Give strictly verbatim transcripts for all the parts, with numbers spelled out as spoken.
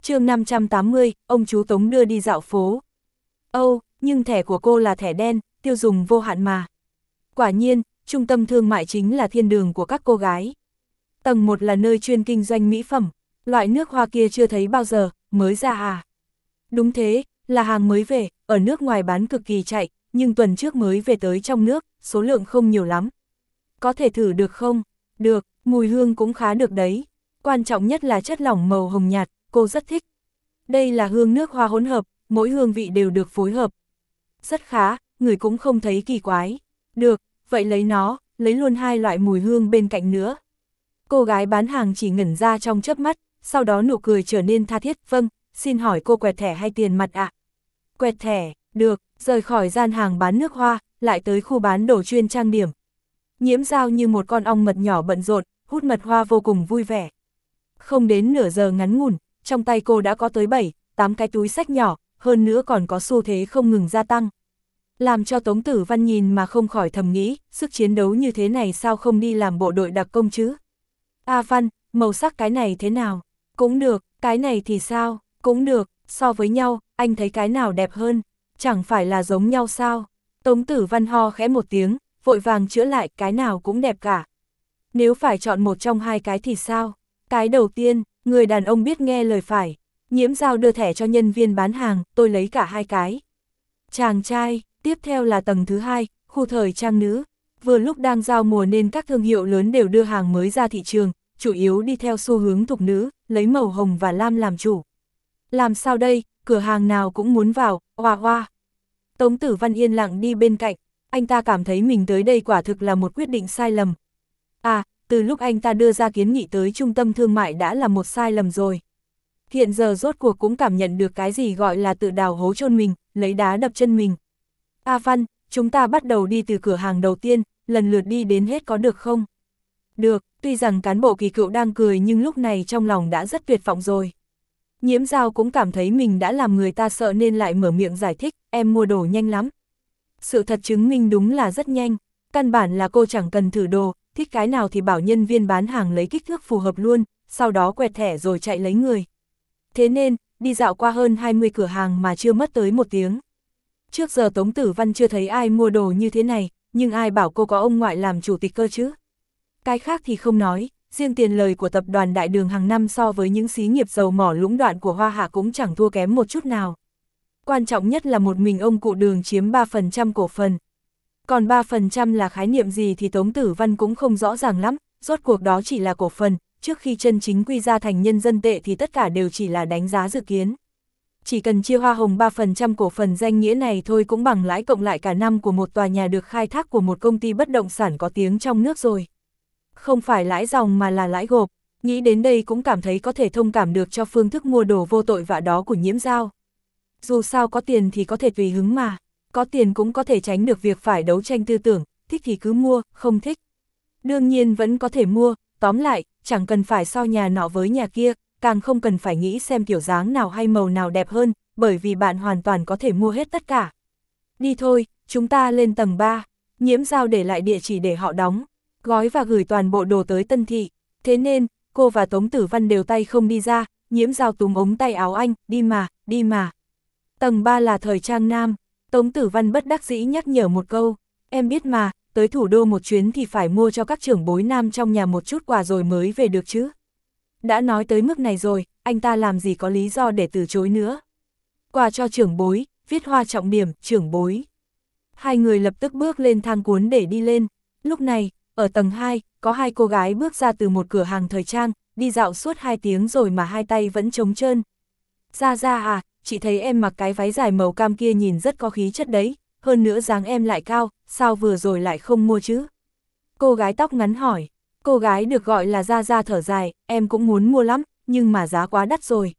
chương năm trăm tám mươi, ông chú Tống đưa đi dạo phố. Âu, nhưng thẻ của cô là thẻ đen, tiêu dùng vô hạn mà. Quả nhiên, trung tâm thương mại chính là thiên đường của các cô gái. Tầng một là nơi chuyên kinh doanh mỹ phẩm, loại nước hoa kia chưa thấy bao giờ, mới ra à? Đúng thế, là hàng mới về, ở nước ngoài bán cực kỳ chạy, nhưng tuần trước mới về tới trong nước, số lượng không nhiều lắm. Có thể thử được không? Được, mùi hương cũng khá được đấy. Quan trọng nhất là chất lỏng màu hồng nhạt, cô rất thích. Đây là hương nước hoa hỗn hợp, mỗi hương vị đều được phối hợp. Rất khá, người cũng không thấy kỳ quái. Được, vậy lấy nó, lấy luôn hai loại mùi hương bên cạnh nữa. Cô gái bán hàng chỉ ngẩn ra trong chớp mắt, sau đó nụ cười trở nên tha thiết. Vâng, xin hỏi cô quẹt thẻ hay tiền mặt ạ? À? Quẹt thẻ, được, rời khỏi gian hàng bán nước hoa, lại tới khu bán đồ chuyên trang điểm. Nhiễm Dao như một con ong mật nhỏ bận rộn, hút mật hoa vô cùng vui vẻ. Không đến nửa giờ ngắn ngủn, trong tay cô đã có tới bảy, tám cái túi xách nhỏ, hơn nữa còn có xu thế không ngừng gia tăng. Làm cho Tống Tử Văn nhìn mà không khỏi thầm nghĩ, sức chiến đấu như thế này sao không đi làm bộ đội đặc công chứ? A Văn, màu sắc cái này thế nào? Cũng được, cái này thì sao? Cũng được, so với nhau, anh thấy cái nào đẹp hơn? Chẳng phải là giống nhau sao? Tống Tử Văn ho khẽ một tiếng, vội vàng chữa lại, cái nào cũng đẹp cả. Nếu phải chọn một trong hai cái thì sao? Cái đầu tiên, người đàn ông biết nghe lời phải. Nhiễm Dao đưa thẻ cho nhân viên bán hàng, tôi lấy cả hai cái. Chàng trai, tiếp theo là tầng thứ hai, khu thời trang nữ. Vừa lúc đang giao mùa nên các thương hiệu lớn đều đưa hàng mới ra thị trường, chủ yếu đi theo xu hướng thục nữ, lấy màu hồng và lam làm chủ. Làm sao đây, cửa hàng nào cũng muốn vào, hoa hoa. Tống Tử Văn yên lặng đi bên cạnh, anh ta cảm thấy mình tới đây quả thực là một quyết định sai lầm. À, từ lúc anh ta đưa ra kiến nghị tới trung tâm thương mại đã là một sai lầm rồi. Hiện giờ rốt cuộc cũng cảm nhận được cái gì gọi là tự đào hố chôn mình, lấy đá đập chân mình. A Văn, chúng ta bắt đầu đi từ cửa hàng đầu tiên, lần lượt đi đến hết có được không? Được, tuy rằng cán bộ Kỳ Cựu đang cười nhưng lúc này trong lòng đã rất tuyệt vọng rồi. Nhiễm Dao cũng cảm thấy mình đã làm người ta sợ nên lại mở miệng giải thích, em mua đồ nhanh lắm. Sự thật chứng minh đúng là rất nhanh, căn bản là cô chẳng cần thử đồ, thích cái nào thì bảo nhân viên bán hàng lấy kích thước phù hợp luôn, sau đó quẹt thẻ rồi chạy lấy người. Thế nên, đi dạo qua hơn hai mươi cửa hàng mà chưa mất tới một tiếng. Trước giờ Tống Tử Văn chưa thấy ai mua đồ như thế này, nhưng ai bảo cô có ông ngoại làm chủ tịch cơ chứ? Cái khác thì không nói, riêng tiền lời của tập đoàn Đại Đường hàng năm so với những xí nghiệp dầu mỏ lũng đoạn của Hoa Hạ cũng chẳng thua kém một chút nào. Quan trọng nhất là một mình ông cụ Đường chiếm ba phần trăm cổ phần. Còn ba phần trăm là khái niệm gì thì Tống Tử Văn cũng không rõ ràng lắm, rốt cuộc đó chỉ là cổ phần, trước khi chân chính quy ra thành nhân dân tệ thì tất cả đều chỉ là đánh giá dự kiến. Chỉ cần chia hoa hồng ba phần trăm cổ phần danh nghĩa này thôi cũng bằng lãi cộng lại cả năm của một tòa nhà được khai thác của một công ty bất động sản có tiếng trong nước rồi. Không phải lãi dòng mà là lãi gộp, nghĩ đến đây cũng cảm thấy có thể thông cảm được cho phương thức mua đồ vô tội vạ đó của Nhiễm Dao. Dù sao có tiền thì có thể tùy hứng mà, có tiền cũng có thể tránh được việc phải đấu tranh tư tưởng, thích thì cứ mua, không thích. Đương nhiên vẫn có thể mua, tóm lại, chẳng cần phải so nhà nọ với nhà kia, càng không cần phải nghĩ xem kiểu dáng nào hay màu nào đẹp hơn, bởi vì bạn hoàn toàn có thể mua hết tất cả. Đi thôi, chúng ta lên tầng ba, Nhiễm Dao để lại địa chỉ để họ đóng, gói và gửi toàn bộ đồ tới Tân Thị, thế nên, cô và Tống Tử Văn đều tay không đi ra, Nhiễm Dao túm ống tay áo anh, đi mà, đi mà. Tầng ba là thời trang nam, Tống Tử Văn bất đắc dĩ nhắc nhở một câu, em biết mà, tới thủ đô một chuyến thì phải mua cho các trưởng bối nam trong nhà một chút quà rồi mới về được chứ. Đã nói tới mức này rồi, anh ta làm gì có lý do để từ chối nữa. Quà cho trưởng bối, viết hoa trọng điểm, trưởng bối. Hai người lập tức bước lên thang cuốn để đi lên. Lúc này, ở tầng hai, có hai cô gái bước ra từ một cửa hàng thời trang, đi dạo suốt hai tiếng rồi mà hai tay vẫn trống trơn. Ra ra à, chị thấy em mặc cái váy dài màu cam kia nhìn rất có khí chất đấy, hơn nữa dáng em lại cao, sao vừa rồi lại không mua chứ? Cô gái tóc ngắn hỏi. Cô gái được gọi là Ra Ra thở dài, em cũng muốn mua lắm, nhưng mà giá quá đắt rồi.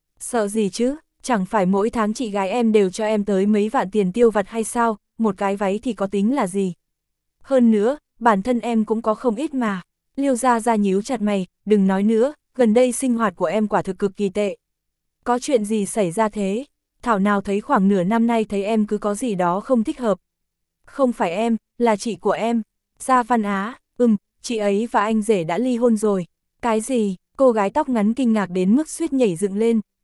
Sợ gì chứ, chẳng phải mỗi tháng chị gái em đều cho em tới mấy vạn tiền tiêu vặt hay sao, một cái váy thì có tính là gì. Hơn nữa, bản thân em cũng có không ít mà. Liêu Ra Ra nhíu chặt mày, đừng nói nữa, gần đây sinh hoạt của em quả thực cực kỳ tệ. Có chuyện gì xảy ra thế? Thảo nào thấy khoảng nửa năm nay thấy em cứ có gì đó không thích hợp. Không phải em, là chị của em. Gia Văn Á, ừm, chị ấy và anh rể đã ly hôn rồi. Cái gì? Cô gái tóc ngắn kinh ngạc đến mức suýt nhảy dựng lên.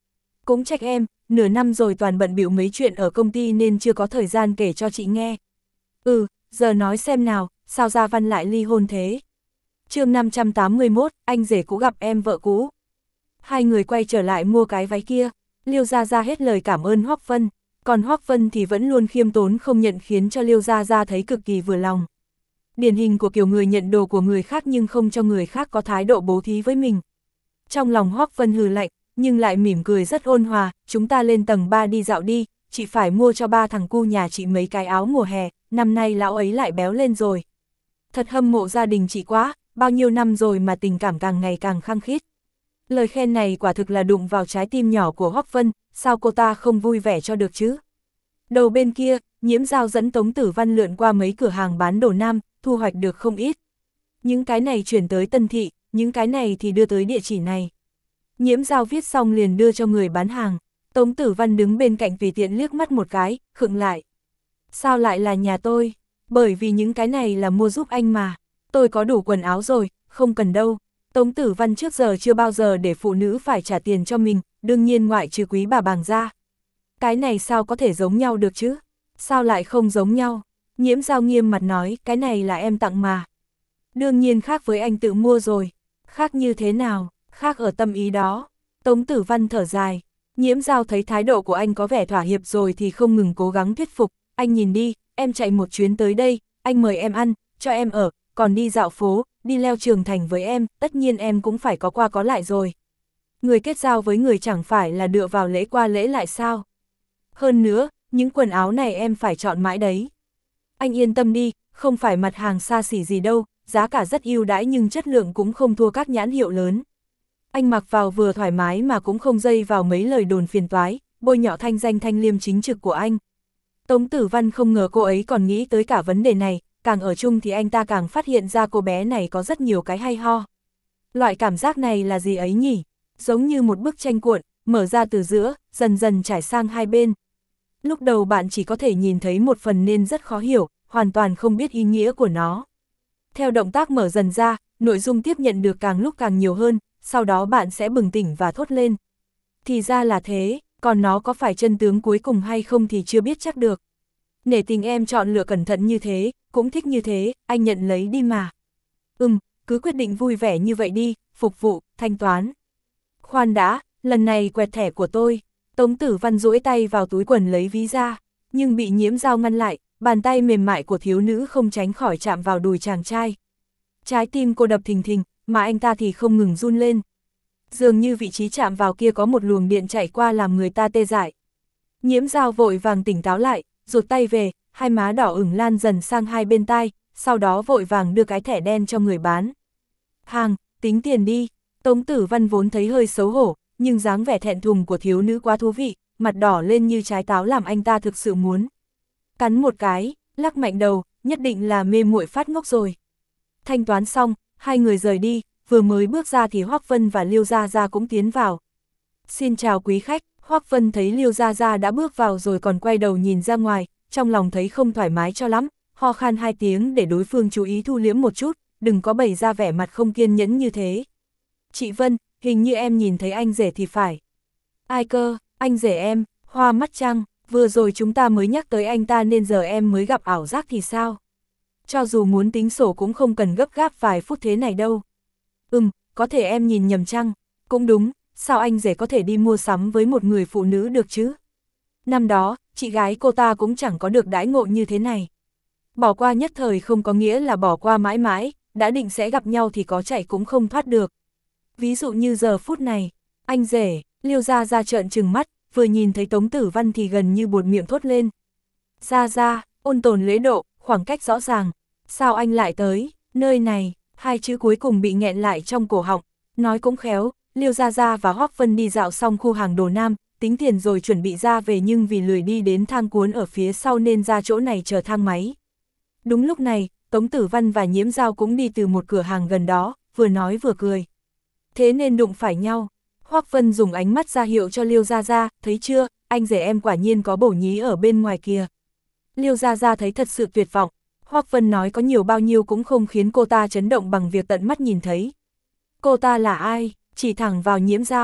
Cũng trách em, nửa năm rồi toàn bận bịu mấy chuyện ở công ty nên chưa có thời gian kể cho chị nghe. Ừ, giờ nói xem nào, sao Gia Văn lại ly hôn thế? chương năm trăm tám mươi mốt, anh rể cũ gặp em vợ cũ. Hai người quay trở lại mua cái váy kia, Liêu Gia Gia hết lời cảm ơn Hoắc Vân, còn Hoắc Vân thì vẫn luôn khiêm tốn không nhận, khiến cho Liêu Gia Gia thấy cực kỳ vừa lòng. Điển hình của kiểu người nhận đồ của người khác nhưng không cho người khác có thái độ bố thí với mình. Trong lòng Hoắc Vân hừ lạnh, nhưng lại mỉm cười rất ôn hòa, chúng ta lên tầng ba đi dạo đi, chị phải mua cho ba thằng cu nhà chị mấy cái áo mùa hè, năm nay lão ấy lại béo lên rồi. Thật hâm mộ gia đình chị quá, bao nhiêu năm rồi mà tình cảm càng ngày càng khăng khít. Lời khen này quả thực là đụng vào trái tim nhỏ của Hoắc Vân, sao cô ta không vui vẻ cho được chứ? Đầu bên kia, Nhiễm Giao dẫn Tống Tử Văn lượn qua mấy cửa hàng bán đồ nam, thu hoạch được không ít. Những cái này chuyển tới Tân Thị, những cái này thì đưa tới địa chỉ này. Nhiễm Giao viết xong liền đưa cho người bán hàng, Tống Tử Văn đứng bên cạnh tùy tiện liếc mắt một cái, khựng lại. Sao lại là nhà tôi? Bởi vì những cái này là mua giúp anh mà, tôi có đủ quần áo rồi, không cần đâu. Tống Tử Văn trước giờ chưa bao giờ để phụ nữ phải trả tiền cho mình, đương nhiên ngoại trừ Quý bà Bàng ra. Cái này sao có thể giống nhau được chứ? Sao lại không giống nhau? Nhiễm Giao nghiêm mặt nói, cái này là em tặng mà. Đương nhiên khác với anh tự mua rồi. Khác như thế nào? Khác ở tâm ý đó. Tống Tử Văn thở dài. Nhiễm Giao thấy thái độ của anh có vẻ thỏa hiệp rồi thì không ngừng cố gắng thuyết phục. Anh nhìn đi, em chạy một chuyến tới đây, anh mời em ăn, cho em ở, còn đi dạo phố, đi leo Trường Thành với em, tất nhiên em cũng phải có qua có lại rồi. Người kết giao với người chẳng phải là dựa vào lễ qua lễ lại sao? Hơn nữa, những quần áo này em phải chọn mãi đấy. Anh yên tâm đi, không phải mặt hàng xa xỉ gì đâu, giá cả rất ưu đãi nhưng chất lượng cũng không thua các nhãn hiệu lớn. Anh mặc vào vừa thoải mái mà cũng không dây vào mấy lời đồn phiền toái, bôi nhọ thanh danh thanh liêm chính trực của anh. Tống Tử Văn không ngờ cô ấy còn nghĩ tới cả vấn đề này, càng ở chung thì anh ta càng phát hiện ra cô bé này có rất nhiều cái hay ho. Loại cảm giác này là gì ấy nhỉ? Giống như một bức tranh cuộn, mở ra từ giữa, dần dần trải sang hai bên. Lúc đầu bạn chỉ có thể nhìn thấy một phần nên rất khó hiểu, hoàn toàn không biết ý nghĩa của nó. Theo động tác mở dần ra, nội dung tiếp nhận được càng lúc càng nhiều hơn, sau đó bạn sẽ bừng tỉnh và thốt lên. Thì ra là thế, còn nó có phải chân tướng cuối cùng hay không thì chưa biết chắc được. Nể tình em chọn lựa cẩn thận như thế, cũng thích như thế, anh nhận lấy đi mà. Ừm, cứ quyết định vui vẻ như vậy đi, phục vụ, thanh toán. Khoan đã, lần này quẹt thẻ của tôi. Tống Tử Văn duỗi tay vào túi quần lấy ví ra, nhưng bị Nhiễm Giao ngăn lại, bàn tay mềm mại của thiếu nữ không tránh khỏi chạm vào đùi chàng trai. Trái tim cô đập thình thình, mà anh ta thì không ngừng run lên. Dường như vị trí chạm vào kia có một luồng điện chạy qua làm người ta tê dại. Nhiễm Giao vội vàng tỉnh táo lại, rụt tay về, hai má đỏ ửng lan dần sang hai bên tai, sau đó vội vàng đưa cái thẻ đen cho người bán. Hàng, tính tiền đi. Tống Tử Văn vốn thấy hơi xấu hổ, nhưng dáng vẻ thẹn thùng của thiếu nữ quá thú vị, mặt đỏ lên như trái táo làm anh ta thực sự muốn cắn một cái, lắc mạnh đầu, nhất định là mê muội phát ngốc rồi. Thanh toán xong, hai người rời đi, vừa mới bước ra thì Hoắc Vân và Liêu Gia Gia cũng tiến vào. Xin chào quý khách. Hoắc Vân thấy Liêu Gia Gia đã bước vào rồi còn quay đầu nhìn ra ngoài, trong lòng thấy không thoải mái cho lắm, ho khan hai tiếng để đối phương chú ý thu liễm một chút, đừng có bày ra vẻ mặt không kiên nhẫn như thế. Chị Vân, hình như em nhìn thấy anh rể thì phải. Ai cơ, anh rể em, hoa mắt chăng, vừa rồi chúng ta mới nhắc tới anh ta nên giờ em mới gặp ảo giác thì sao? Cho dù muốn tính sổ cũng không cần gấp gáp vài phút thế này đâu. Ừm, có thể em nhìn nhầm chăng? Cũng đúng, sao anh rể có thể đi mua sắm với một người phụ nữ được chứ? Năm đó, chị gái cô ta cũng chẳng có được đãi ngộ như thế này. Bỏ qua nhất thời không có nghĩa là bỏ qua mãi mãi, đã định sẽ gặp nhau thì có chạy cũng không thoát được. Ví dụ như giờ phút này, anh rể, Liêu Gia Gia trợn trừng mắt, vừa nhìn thấy Tống Tử Văn thì gần như buột miệng thốt lên. Gia Gia, ôn tồn lễ độ, khoảng cách rõ ràng, sao anh lại tới, nơi này, hai chữ cuối cùng bị nghẹn lại trong cổ họng, nói cũng khéo, Liêu Gia Gia và Hoắc Vân đi dạo xong khu hàng đồ nam, tính tiền rồi chuẩn bị ra về nhưng vì lười đi đến thang cuốn ở phía sau nên ra chỗ này chờ thang máy. Đúng lúc này, Tống Tử Văn và Nhiễm Giao cũng đi từ một cửa hàng gần đó, vừa nói vừa cười. Thế nên đụng phải nhau. Hoắc Vân dùng ánh mắt ra hiệu cho Liêu Gia Gia, thấy chưa, anh rể em quả nhiên có bổ nhí ở bên ngoài kìa. Liêu Gia Gia thấy thật sự tuyệt vọng, Hoắc Vân nói có nhiều bao nhiêu cũng không khiến cô ta chấn động bằng việc tận mắt nhìn thấy. Cô ta là ai, chỉ thẳng vào Nhiễm Giao.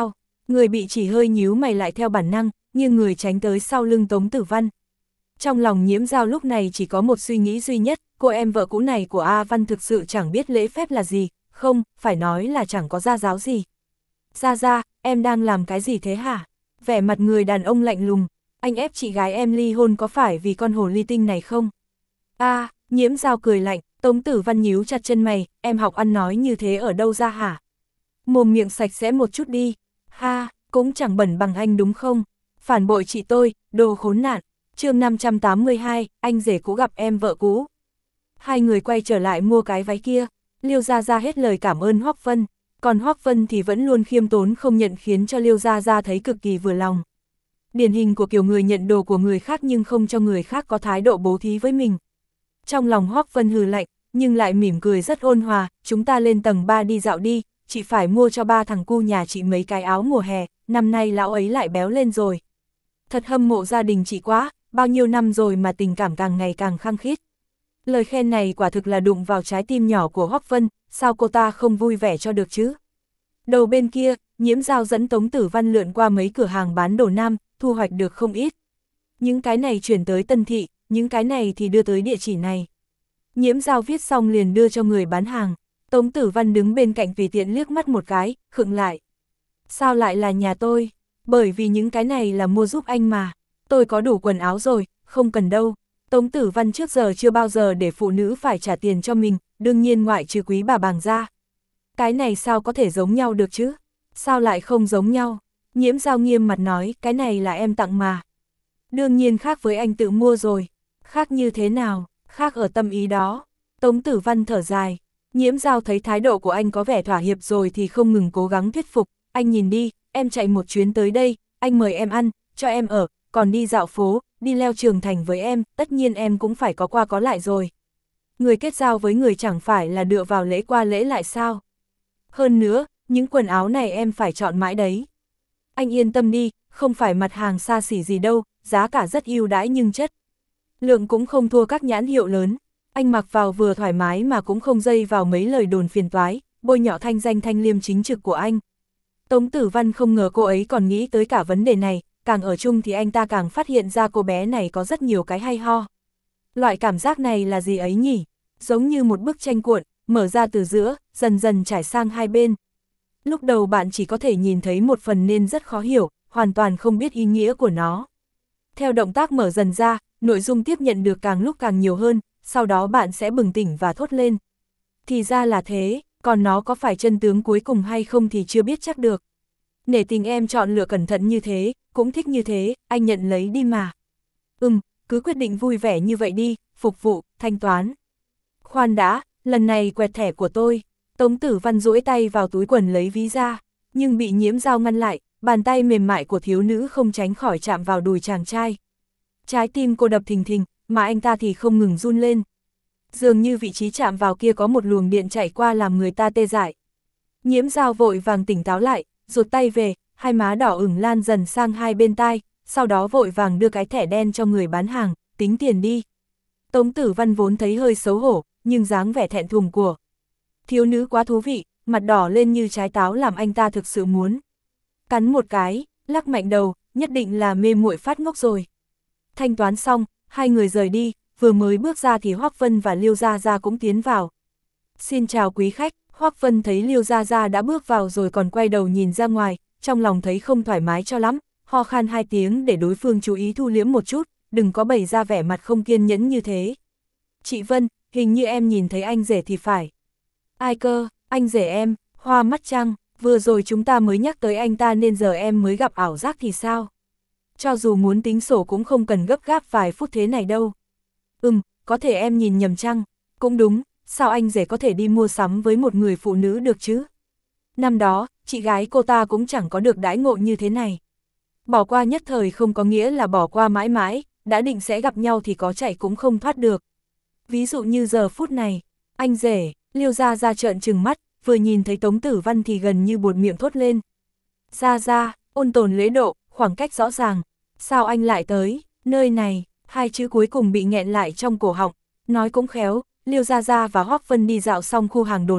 Người bị chỉ hơi nhíu mày lại theo bản năng, nghiêng người tránh tới sau lưng Tống Tử Văn. Trong lòng Nhiễm Dao lúc này chỉ có một suy nghĩ duy nhất, cô em vợ cũ này của A Văn thực sự chẳng biết lễ phép là gì, không, phải nói là chẳng có gia giáo gì. Gia Gia, em đang làm cái gì thế hả? Vẻ mặt người đàn ông lạnh lùng, anh ép chị gái em ly hôn có phải vì con hồ ly tinh này không? A, à, Nhiễm Dao cười lạnh, Tống Tử Văn nhíu chặt chân mày, em học ăn nói như thế ở đâu ra hả? Mồm miệng sạch sẽ một chút đi, ha, cũng chẳng bẩn bằng anh đúng không? Phản bội chị tôi, đồ khốn nạn. Chương năm trăm tám mươi hai, anh rể cũ gặp em vợ cũ. Hai người quay trở lại mua cái váy kia, Liêu Gia Gia hết lời cảm ơn Hoắc Vân, còn Hoắc Vân thì vẫn luôn khiêm tốn không nhận, khiến cho Liêu Gia Gia thấy cực kỳ vừa lòng. Điển hình của kiểu người nhận đồ của người khác nhưng không cho người khác có thái độ bố thí với mình. Trong lòng Hoắc Vân hừ lạnh, nhưng lại mỉm cười rất ôn hòa, chúng ta lên tầng ba đi dạo đi, chị phải mua cho ba thằng cu nhà chị mấy cái áo mùa hè, năm nay lão ấy lại béo lên rồi. Thật hâm mộ gia đình chị quá, bao nhiêu năm rồi mà tình cảm càng ngày càng khăng khít. Lời khen này quả thực là đụng vào trái tim nhỏ của Hoắc Vân, sao cô ta không vui vẻ cho được chứ? Đầu bên kia, Nhiễm Dao dẫn Tống Tử Văn lượn qua mấy cửa hàng bán đồ nam, thu hoạch được không ít. Những cái này chuyển tới Tân Thị, những cái này thì đưa tới địa chỉ này. Nhiễm Dao viết xong liền đưa cho người bán hàng, Tống Tử Văn đứng bên cạnh tùy tiện liếc mắt một cái, khựng lại. Sao lại là nhà tôi? Bởi vì những cái này là mua giúp anh mà, tôi có đủ quần áo rồi, không cần đâu. Tống Tử Văn trước giờ chưa bao giờ để phụ nữ phải trả tiền cho mình, đương nhiên ngoại trừ Quý bà Bàng ra. Cái này sao có thể giống nhau được chứ? Sao lại không giống nhau? Nhiễm Dao nghiêm mặt nói, cái này là em tặng mà. Đương nhiên khác với anh tự mua rồi. Khác như thế nào? Khác ở tâm ý đó. Tống Tử Văn thở dài. Nhiễm Dao thấy thái độ của anh có vẻ thỏa hiệp rồi thì không ngừng cố gắng thuyết phục. Anh nhìn đi, em chạy một chuyến tới đây, anh mời em ăn, cho em ở, còn đi dạo phố, đi leo Trường Thành với em, tất nhiên em cũng phải có qua có lại rồi. Người kết giao với người chẳng phải là dựa vào lễ qua lễ lại sao? Hơn nữa, những quần áo này em phải chọn mãi đấy. Anh yên tâm đi, không phải mặt hàng xa xỉ gì đâu, giá cả rất ưu đãi nhưng chất lượng cũng không thua các nhãn hiệu lớn. Anh mặc vào vừa thoải mái mà cũng không dây vào mấy lời đồn phiền toái, bôi nhọ thanh danh thanh liêm chính trực của anh. Tống Tử Văn không ngờ cô ấy còn nghĩ tới cả vấn đề này, càng ở chung thì anh ta càng phát hiện ra cô bé này có rất nhiều cái hay ho. Loại cảm giác này là gì ấy nhỉ? Giống như một bức tranh cuộn, mở ra từ giữa, dần dần trải sang hai bên. Lúc đầu bạn chỉ có thể nhìn thấy một phần nên rất khó hiểu, hoàn toàn không biết ý nghĩa của nó. Theo động tác mở dần ra, nội dung tiếp nhận được càng lúc càng nhiều hơn, sau đó bạn sẽ bừng tỉnh và thốt lên. Thì ra là thế, còn nó có phải chân tướng cuối cùng hay không thì chưa biết chắc được. Nể tình em chọn lựa cẩn thận như thế, cũng thích như thế, anh nhận lấy đi mà. Ừm, cứ quyết định vui vẻ như vậy đi, phục vụ, thanh toán. Khoan đã, lần này quẹt thẻ của tôi. Tống Tử Văn duỗi tay vào túi quần lấy ví ra, nhưng bị Nhiễm Dao ngăn lại, bàn tay mềm mại của thiếu nữ không tránh khỏi chạm vào đùi chàng trai. Trái tim cô đập thình thình, mà anh ta thì không ngừng run lên. Dường như vị trí chạm vào kia có một luồng điện chạy qua làm người ta tê dại. Nhiễm Dao vội vàng tỉnh táo lại, rụt tay về, hai má đỏ ửng lan dần sang hai bên tai, sau đó vội vàng đưa cái thẻ đen cho người bán hàng, tính tiền đi. Tống Tử Văn vốn thấy hơi xấu hổ, nhưng dáng vẻ thẹn thùng của thiếu nữ quá thú vị, mặt đỏ lên như trái táo làm anh ta thực sự muốn cắn một cái, lắc mạnh đầu, nhất định là mê muội phát ngốc rồi. Thanh toán xong, hai người rời đi, vừa mới bước ra thì Hoắc Vân và Liêu Gia Gia cũng tiến vào. Xin chào quý khách. Hoắc Vân thấy Liêu Gia Gia đã bước vào rồi còn quay đầu nhìn ra ngoài, trong lòng thấy không thoải mái cho lắm, ho khan hai tiếng để đối phương chú ý thu liễm một chút, đừng có bày ra vẻ mặt không kiên nhẫn như thế. Chị Vân, hình như em nhìn thấy anh rể thì phải. Ai cơ, anh rể em, hoa mắt chăng, vừa rồi chúng ta mới nhắc tới anh ta nên giờ em mới gặp ảo giác thì sao? Cho dù muốn tính sổ cũng không cần gấp gáp vài phút thế này đâu. Ừm, có thể em nhìn nhầm chăng, cũng đúng. Sao anh rể có thể đi mua sắm với một người phụ nữ được chứ? Năm đó, chị gái cô ta cũng chẳng có được đãi ngộ như thế này. Bỏ qua nhất thời không có nghĩa là bỏ qua mãi mãi, đã định sẽ gặp nhau thì có chạy cũng không thoát được. Ví dụ như giờ phút này, anh rể, Liêu Gia Gia trợn trừng mắt, vừa nhìn thấy Tống Tử Văn thì gần như buột miệng thốt lên. Gia Gia, ôn tồn lễ độ, khoảng cách rõ ràng. Sao anh lại tới, nơi này, hai chữ cuối cùng bị nghẹn lại trong cổ họng, nói cũng khéo. Liêu Gia Gia và Hoắc Vân đi dạo xong khu hàng đồ nam,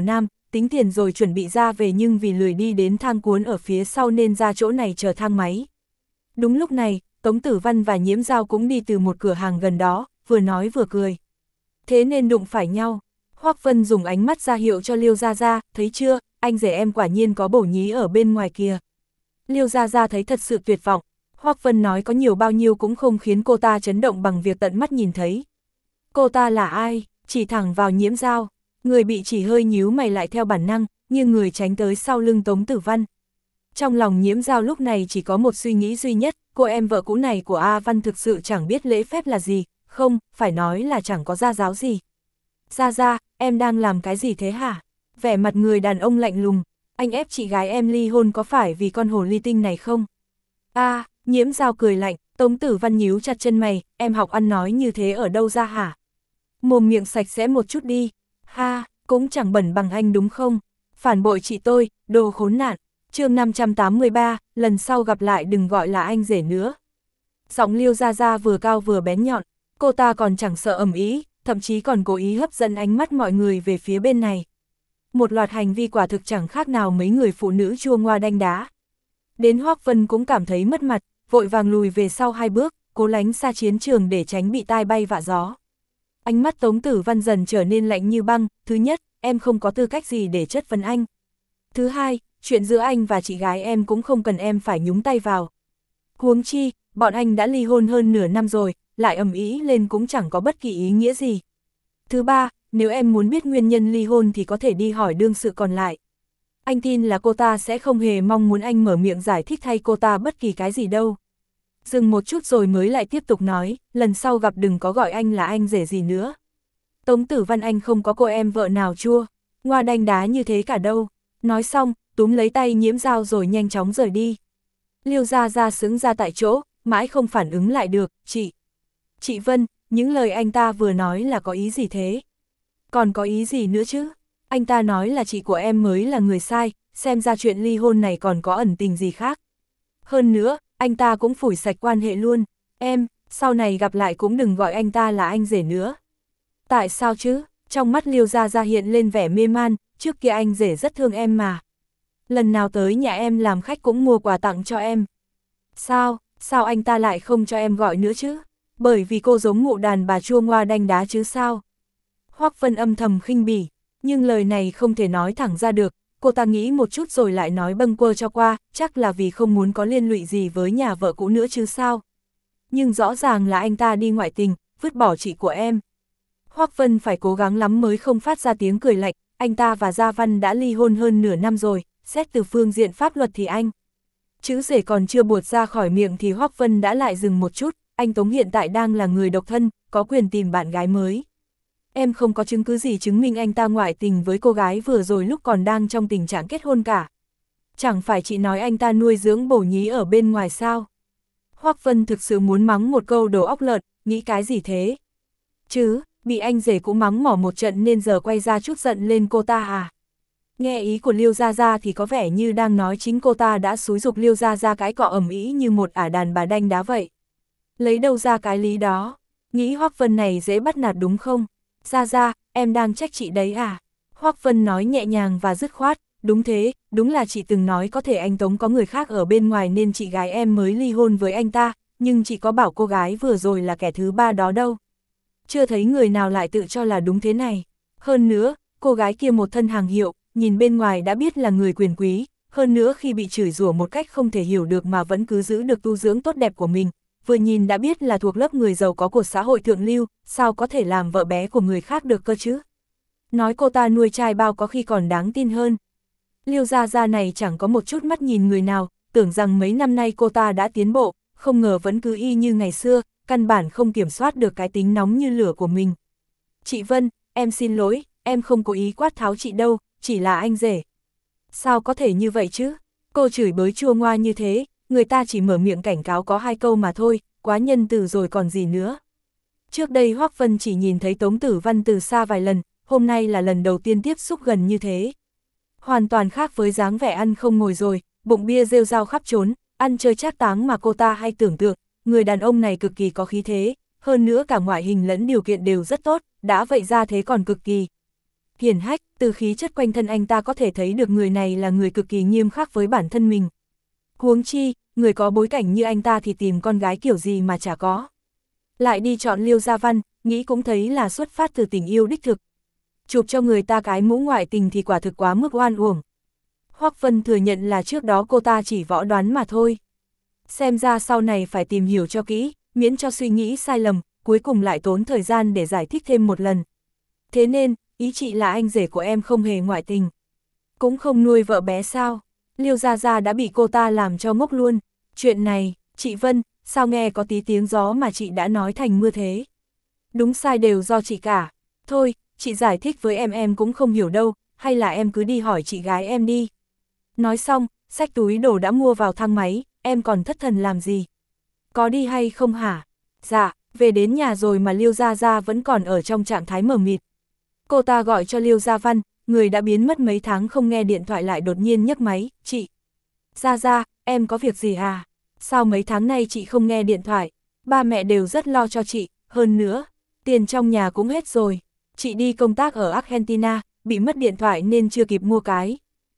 tính tiền rồi chuẩn bị ra về nhưng vì lười đi đến thang cuốn ở phía sau nên ra chỗ này chờ thang máy. Đúng lúc này, Tống Tử Văn và Nhiễm Dao cũng đi từ một cửa hàng gần đó, vừa nói vừa cười. Thế nên đụng phải nhau. Hoắc Vân dùng ánh mắt ra hiệu cho Liêu Gia Gia, thấy chưa, anh rể em quả nhiên có bổ nhí ở bên ngoài kìa. Liêu Gia Gia thấy thật sự tuyệt vọng. Hoắc Vân nói có nhiều bao nhiêu cũng không khiến cô ta chấn động bằng việc tận mắt nhìn thấy. Cô ta là ai? Chỉ thẳng vào Nhiễm Dao. Người bị chỉ hơi nhíu mày lại theo bản năng, nhưng người tránh tới sau lưng Tống Tử Văn. Trong lòng Nhiễm Dao lúc này chỉ có một suy nghĩ duy nhất, cô em vợ cũ này của A Văn thực sự chẳng biết lễ phép là gì, không, phải nói là chẳng có gia giáo gì. Gia Gia, em đang làm cái gì thế hả? Vẻ mặt người đàn ông lạnh lùng, anh ép chị gái em ly hôn có phải vì con hồ ly tinh này không? A, à, Nhiễm Dao cười lạnh, Tống Tử Văn nhíu chặt chân mày, em học ăn nói như thế ở đâu ra hả? Mồm miệng sạch sẽ một chút đi, ha, cũng chẳng bẩn bằng anh đúng không? Phản bội chị tôi, đồ khốn nạn. Chương năm trăm tám mươi ba, lần sau gặp lại đừng gọi là anh rể nữa. Giọng Liêu Gia Gia vừa cao vừa bén nhọn, cô ta còn chẳng sợ ầm ĩ, thậm chí còn cố ý hấp dẫn ánh mắt mọi người về phía bên này. Một loạt hành vi quả thực chẳng khác nào mấy người phụ nữ chua ngoa đanh đá. Đến Hoắc Vân cũng cảm thấy mất mặt, vội vàng lùi về sau hai bước, cố lánh xa chiến trường để tránh bị tai bay vạ gió. Ánh mắt Tống Tử Văn dần trở nên lạnh như băng, thứ nhất, em không có tư cách gì để chất vấn anh. Thứ hai, chuyện giữa anh và chị gái em cũng không cần em phải nhúng tay vào. Huống chi, bọn anh đã ly hôn hơn nửa năm rồi, lại ầm ĩ lên cũng chẳng có bất kỳ ý nghĩa gì. Thứ ba, nếu em muốn biết nguyên nhân ly hôn thì có thể đi hỏi đương sự còn lại. Anh tin là cô ta sẽ không hề mong muốn anh mở miệng giải thích thay cô ta bất kỳ cái gì đâu. Dừng một chút rồi mới lại tiếp tục nói, lần sau gặp đừng có gọi anh là anh rể gì nữa. Tống Tử Văn anh không có cô em vợ nào chua, ngoa đanh đá như thế cả đâu. Nói xong, túm lấy tay Nhiễm Dao rồi nhanh chóng rời đi. Liêu Gia Gia sững ra tại chỗ, mãi không phản ứng lại được, chị. Chị Vân, những lời anh ta vừa nói là có ý gì thế? Còn có ý gì nữa chứ? Anh ta nói là chị của em mới là người sai, xem ra chuyện ly hôn này còn có ẩn tình gì khác. Hơn nữa, anh ta cũng phủi sạch quan hệ luôn, em, sau này gặp lại cũng đừng gọi anh ta là anh rể nữa. Tại sao chứ? Trong mắt Liêu Gia Gia hiện lên vẻ mê man, trước kia anh rể rất thương em mà. Lần nào tới nhà em làm khách cũng mua quà tặng cho em. Sao, sao anh ta lại không cho em gọi nữa chứ? Bởi vì cô giống mụ đàn bà chua ngoa đanh đá chứ sao? Hoắc Vân âm thầm khinh bỉ, nhưng lời này không thể nói thẳng ra được, cô ta nghĩ một chút rồi lại nói bâng quơ cho qua, chắc là vì không muốn có liên lụy gì với nhà vợ cũ nữa chứ sao? Nhưng rõ ràng là anh ta đi ngoại tình, vứt bỏ chị của em. Hoắc Vân phải cố gắng lắm mới không phát ra tiếng cười lạnh, anh ta và Gia Văn đã ly hôn hơn nửa năm rồi, xét từ phương diện pháp luật thì anh. Chữ rể còn chưa buột ra khỏi miệng thì Hoắc Vân đã lại dừng một chút, anh Tống hiện tại đang là người độc thân, có quyền tìm bạn gái mới. Em không có chứng cứ gì chứng minh anh ta ngoại tình với cô gái vừa rồi lúc còn đang trong tình trạng kết hôn cả. Chẳng phải chị nói anh ta nuôi dưỡng bổ nhí ở bên ngoài sao? Hoắc Vân thực sự muốn mắng một câu đồ óc lợn, nghĩ cái gì thế? Chứ, bị anh rể cũng mắng mỏ một trận nên giờ quay ra chút giận lên cô ta à? Nghe ý của Liêu Gia Gia thì có vẻ như đang nói chính cô ta đã xúi giục Liêu Gia Gia cái cọ ầm ĩ như một ả đàn bà đanh đá vậy. Lấy đâu ra cái lý đó? Nghĩ Hoắc Vân này dễ bắt nạt đúng không? Gia Gia, em đang trách chị đấy à? Hoắc Vân nói nhẹ nhàng và dứt khoát, đúng thế, đúng là chị từng nói có thể anh Tống có người khác ở bên ngoài nên chị gái em mới ly hôn với anh ta, nhưng chị có bảo cô gái vừa rồi là kẻ thứ ba đó đâu. Chưa thấy người nào lại tự cho là đúng thế này. Hơn nữa, cô gái kia một thân hàng hiệu, nhìn bên ngoài đã biết là người quyền quý, hơn nữa khi bị chửi rủa một cách không thể hiểu được mà vẫn cứ giữ được tu dưỡng tốt đẹp của mình, vừa nhìn đã biết là thuộc lớp người giàu có của xã hội thượng lưu, sao có thể làm vợ bé của người khác được cơ chứ? Nói cô ta nuôi trai bao có khi còn đáng tin hơn. Liêu Gia Gia này chẳng có một chút mắt nhìn người nào, tưởng rằng mấy năm nay cô ta đã tiến bộ, không ngờ vẫn cứ y như ngày xưa, căn bản không kiểm soát được cái tính nóng như lửa của mình. Chị Vân, em xin lỗi, em không cố ý quát tháo chị đâu, chỉ là anh rể. Sao có thể như vậy chứ? Cô chửi bới chua ngoa như thế, người ta chỉ mở miệng cảnh cáo có hai câu mà thôi, quá nhân từ rồi còn gì nữa. Trước đây Hoắc Vân chỉ nhìn thấy Tống Tử Văn từ xa vài lần, hôm nay là lần đầu tiên tiếp xúc gần như thế. Hoàn toàn khác với dáng vẻ ăn không ngồi rồi, bụng bia rêu rao khắp trốn, ăn chơi trác táng mà cô ta hay tưởng tượng, người đàn ông này cực kỳ có khí thế, hơn nữa cả ngoại hình lẫn điều kiện đều rất tốt, đã vậy ra thế còn cực kỳ. hiển hách, từ khí chất quanh thân anh ta có thể thấy được người này là người cực kỳ nghiêm khắc với bản thân mình. Huống chi, người có bối cảnh như anh ta thì tìm con gái kiểu gì mà chả có. Lại đi chọn Liêu Gia Văn, nghĩ cũng thấy là xuất phát từ tình yêu đích thực. Chụp cho người ta cái mũ ngoại tình thì quả thực quá mức oan uổng. Hoắc Vân thừa nhận là trước đó cô ta chỉ võ đoán mà thôi. Xem ra sau này phải tìm hiểu cho kỹ, miễn cho suy nghĩ sai lầm, cuối cùng lại tốn thời gian để giải thích thêm một lần. Thế nên, ý chị là anh rể của em không hề ngoại tình. Cũng không nuôi vợ bé sao? Liêu Gia Gia đã bị cô ta làm cho ngốc luôn. Chuyện này, chị Vân, sao nghe có tí tiếng gió mà chị đã nói thành mưa thế? Đúng sai đều do chị cả. Thôi, chị giải thích với em em cũng không hiểu đâu, hay là em cứ đi hỏi chị gái em đi. Nói xong, xách túi đồ đã mua vào thang máy, em còn thất thần làm gì? Có đi hay không hả? Dạ, về đến nhà rồi mà Liêu Gia Gia vẫn còn ở trong trạng thái mờ mịt. Cô ta gọi cho Liêu Gia Văn, người đã biến mất mấy tháng không nghe điện thoại lại đột nhiên nhấc máy, chị. Gia Gia, em có việc gì à? Sao mấy tháng nay chị không nghe điện thoại? Ba mẹ đều rất lo cho chị, hơn nữa, tiền trong nhà cũng hết rồi. Chị đi công tác ở Argentina, bị mất điện thoại nên chưa kịp mua cái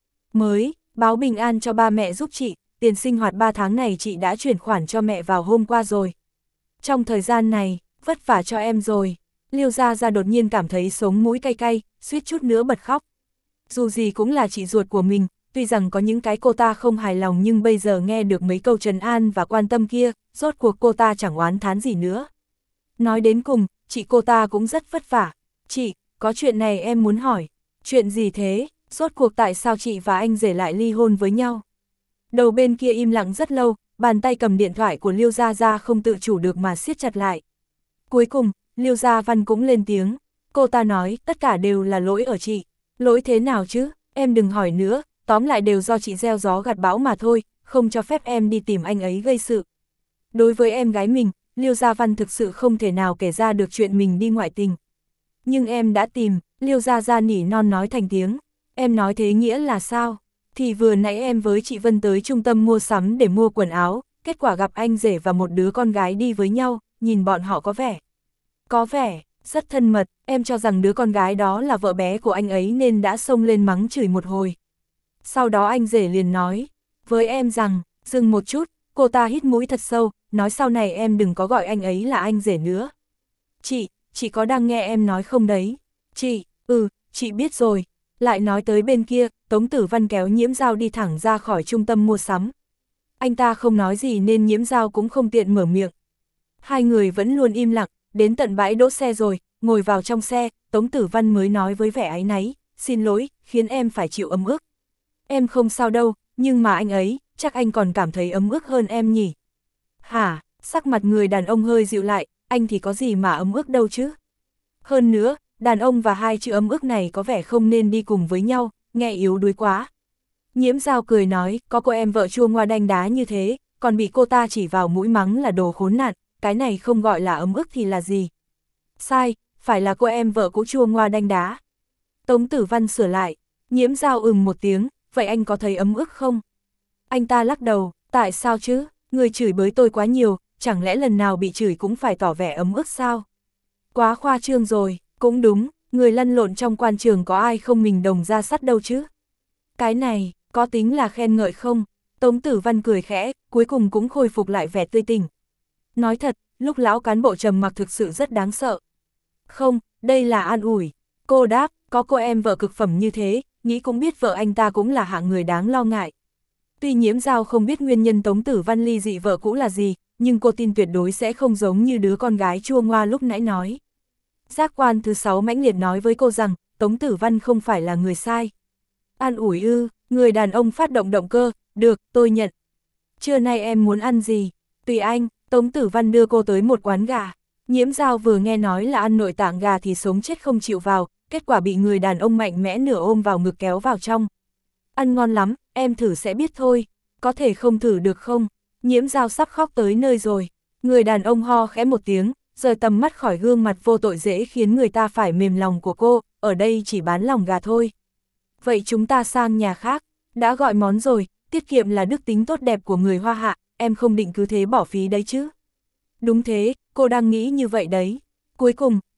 mới, báo bình an cho ba mẹ giúp chị, tiền sinh hoạt ba tháng này chị đã chuyển khoản cho mẹ vào hôm qua rồi. Trong thời gian này, vất vả cho em rồi. Liêu Gia Gia đột nhiên cảm thấy sống mũi cay cay, suýt chút nữa bật khóc. Dù gì cũng là chị ruột của mình, tuy rằng có những cái cô ta không hài lòng nhưng bây giờ nghe được mấy câu trấn an và quan tâm kia, rốt cuộc cô ta chẳng oán thán gì nữa. Nói đến cùng, chị cô ta cũng rất vất vả. Chị, có chuyện này em muốn hỏi. Chuyện gì thế? Rốt cuộc tại sao chị và anh rể lại ly hôn với nhau? Đầu bên kia im lặng rất lâu, bàn tay cầm điện thoại của Liêu Gia Gia không tự chủ được mà siết chặt lại. Cuối cùng, Liêu Gia Văn cũng lên tiếng. Cô ta nói, tất cả đều là lỗi ở chị. Lỗi thế nào chứ? Em đừng hỏi nữa, tóm lại đều do chị gieo gió gặt bão mà thôi, không cho phép em đi tìm anh ấy gây sự. Đối với em gái mình, Liêu Gia Văn thực sự không thể nào kể ra được chuyện mình đi ngoại tình. Nhưng em đã tìm, Liêu Gia Gia nỉ non nói thành tiếng. Em nói thế nghĩa là sao? Thì vừa nãy em với chị Vân tới trung tâm mua sắm để mua quần áo, kết quả gặp anh rể và một đứa con gái đi với nhau, nhìn bọn họ có vẻ. Có vẻ, rất thân mật, em cho rằng đứa con gái đó là vợ bé của anh ấy nên đã xông lên mắng chửi một hồi. Sau đó anh rể liền nói, với em rằng, dừng một chút, cô ta hít mũi thật sâu, nói sau này em đừng có gọi anh ấy là anh rể nữa. Chị, chị có đang nghe em nói không đấy? Chị, ừ, chị biết rồi. Lại nói tới bên kia, Tống Tử Văn kéo Nhiễm Giao đi thẳng ra khỏi trung tâm mua sắm. Anh ta không nói gì nên Nhiễm Giao cũng không tiện mở miệng. Hai người vẫn luôn im lặng, đến tận bãi đỗ xe rồi, ngồi vào trong xe, Tống Tử Văn mới nói với vẻ áy náy, xin lỗi, khiến em phải chịu ấm ức. Em không sao đâu, nhưng mà anh ấy, chắc anh còn cảm thấy ấm ức hơn em nhỉ? Hả, sắc mặt người đàn ông hơi dịu lại, anh thì có gì mà ấm ức đâu chứ? Hơn nữa, đàn ông và hai chữ ấm ức này có vẻ không nên đi cùng với nhau, nghe yếu đuối quá. Nhiễm Giao cười nói, có cô em vợ chua ngoa đanh đá như thế, còn bị cô ta chỉ vào mũi mắng là đồ khốn nạn, cái này không gọi là ấm ức thì là gì? Sai, phải là cô em vợ cũ chua ngoa đanh đá. Tống Tử Văn sửa lại, Nhiễm Giao ừm một tiếng, vậy anh có thấy ấm ức không? Anh ta lắc đầu, tại sao chứ, người chửi bới tôi quá nhiều, chẳng lẽ lần nào bị chửi cũng phải tỏ vẻ ấm ức sao? Quá khoa trương rồi, cũng đúng, người lăn lộn trong quan trường có ai không mình đồng ra sắt đâu chứ? Cái này, có tính là khen ngợi không? Tống Tử Văn cười khẽ, cuối cùng cũng khôi phục lại vẻ tươi tỉnh. Nói thật, lúc lão cán bộ trầm mặc thực sự rất đáng sợ. Không, đây là an ủi. Cô đáp, có cô em vợ cực phẩm như thế, nghĩ cũng biết vợ anh ta cũng là hạng người đáng lo ngại. Tuy Nhiễm Giao không biết nguyên nhân Tống Tử Văn ly dị vợ cũ là gì, nhưng cô tin tuyệt đối sẽ không giống như đứa con gái chua ngoa lúc nãy nói. Giác quan thứ sáu mãnh liệt nói với cô rằng, Tống Tử Văn không phải là người sai. An ủi ư, người đàn ông phát động động cơ, được, tôi nhận. Trưa nay em muốn ăn gì? Tùy anh, Tống Tử Văn đưa cô tới một quán gà. Nhiễm Giao vừa nghe nói là ăn nội tạng gà thì sống chết không chịu vào, kết quả bị người đàn ông mạnh mẽ nửa ôm vào ngực kéo vào trong. Ăn ngon lắm, em thử sẽ biết thôi, có thể không thử được không? Nhiễm Giao sắp khóc tới nơi rồi. Người đàn ông ho khẽ một tiếng, rời tầm mắt khỏi gương mặt vô tội dễ khiến người ta phải mềm lòng của cô, ở đây chỉ bán lòng gà thôi. Vậy chúng ta sang nhà khác, đã gọi món rồi, tiết kiệm là đức tính tốt đẹp của người Hoa Hạ, em không định cứ thế bỏ phí đấy chứ? Đúng thế, cô đang nghĩ như vậy đấy. Cuối cùng,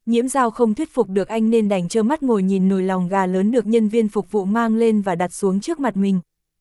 Nhiễm Dao không thuyết phục được anh nên đành trơ mắt ngồi nhìn nồi lòng gà lớn được nhân viên phục vụ mang lên và đặt xuống trước mặt mình.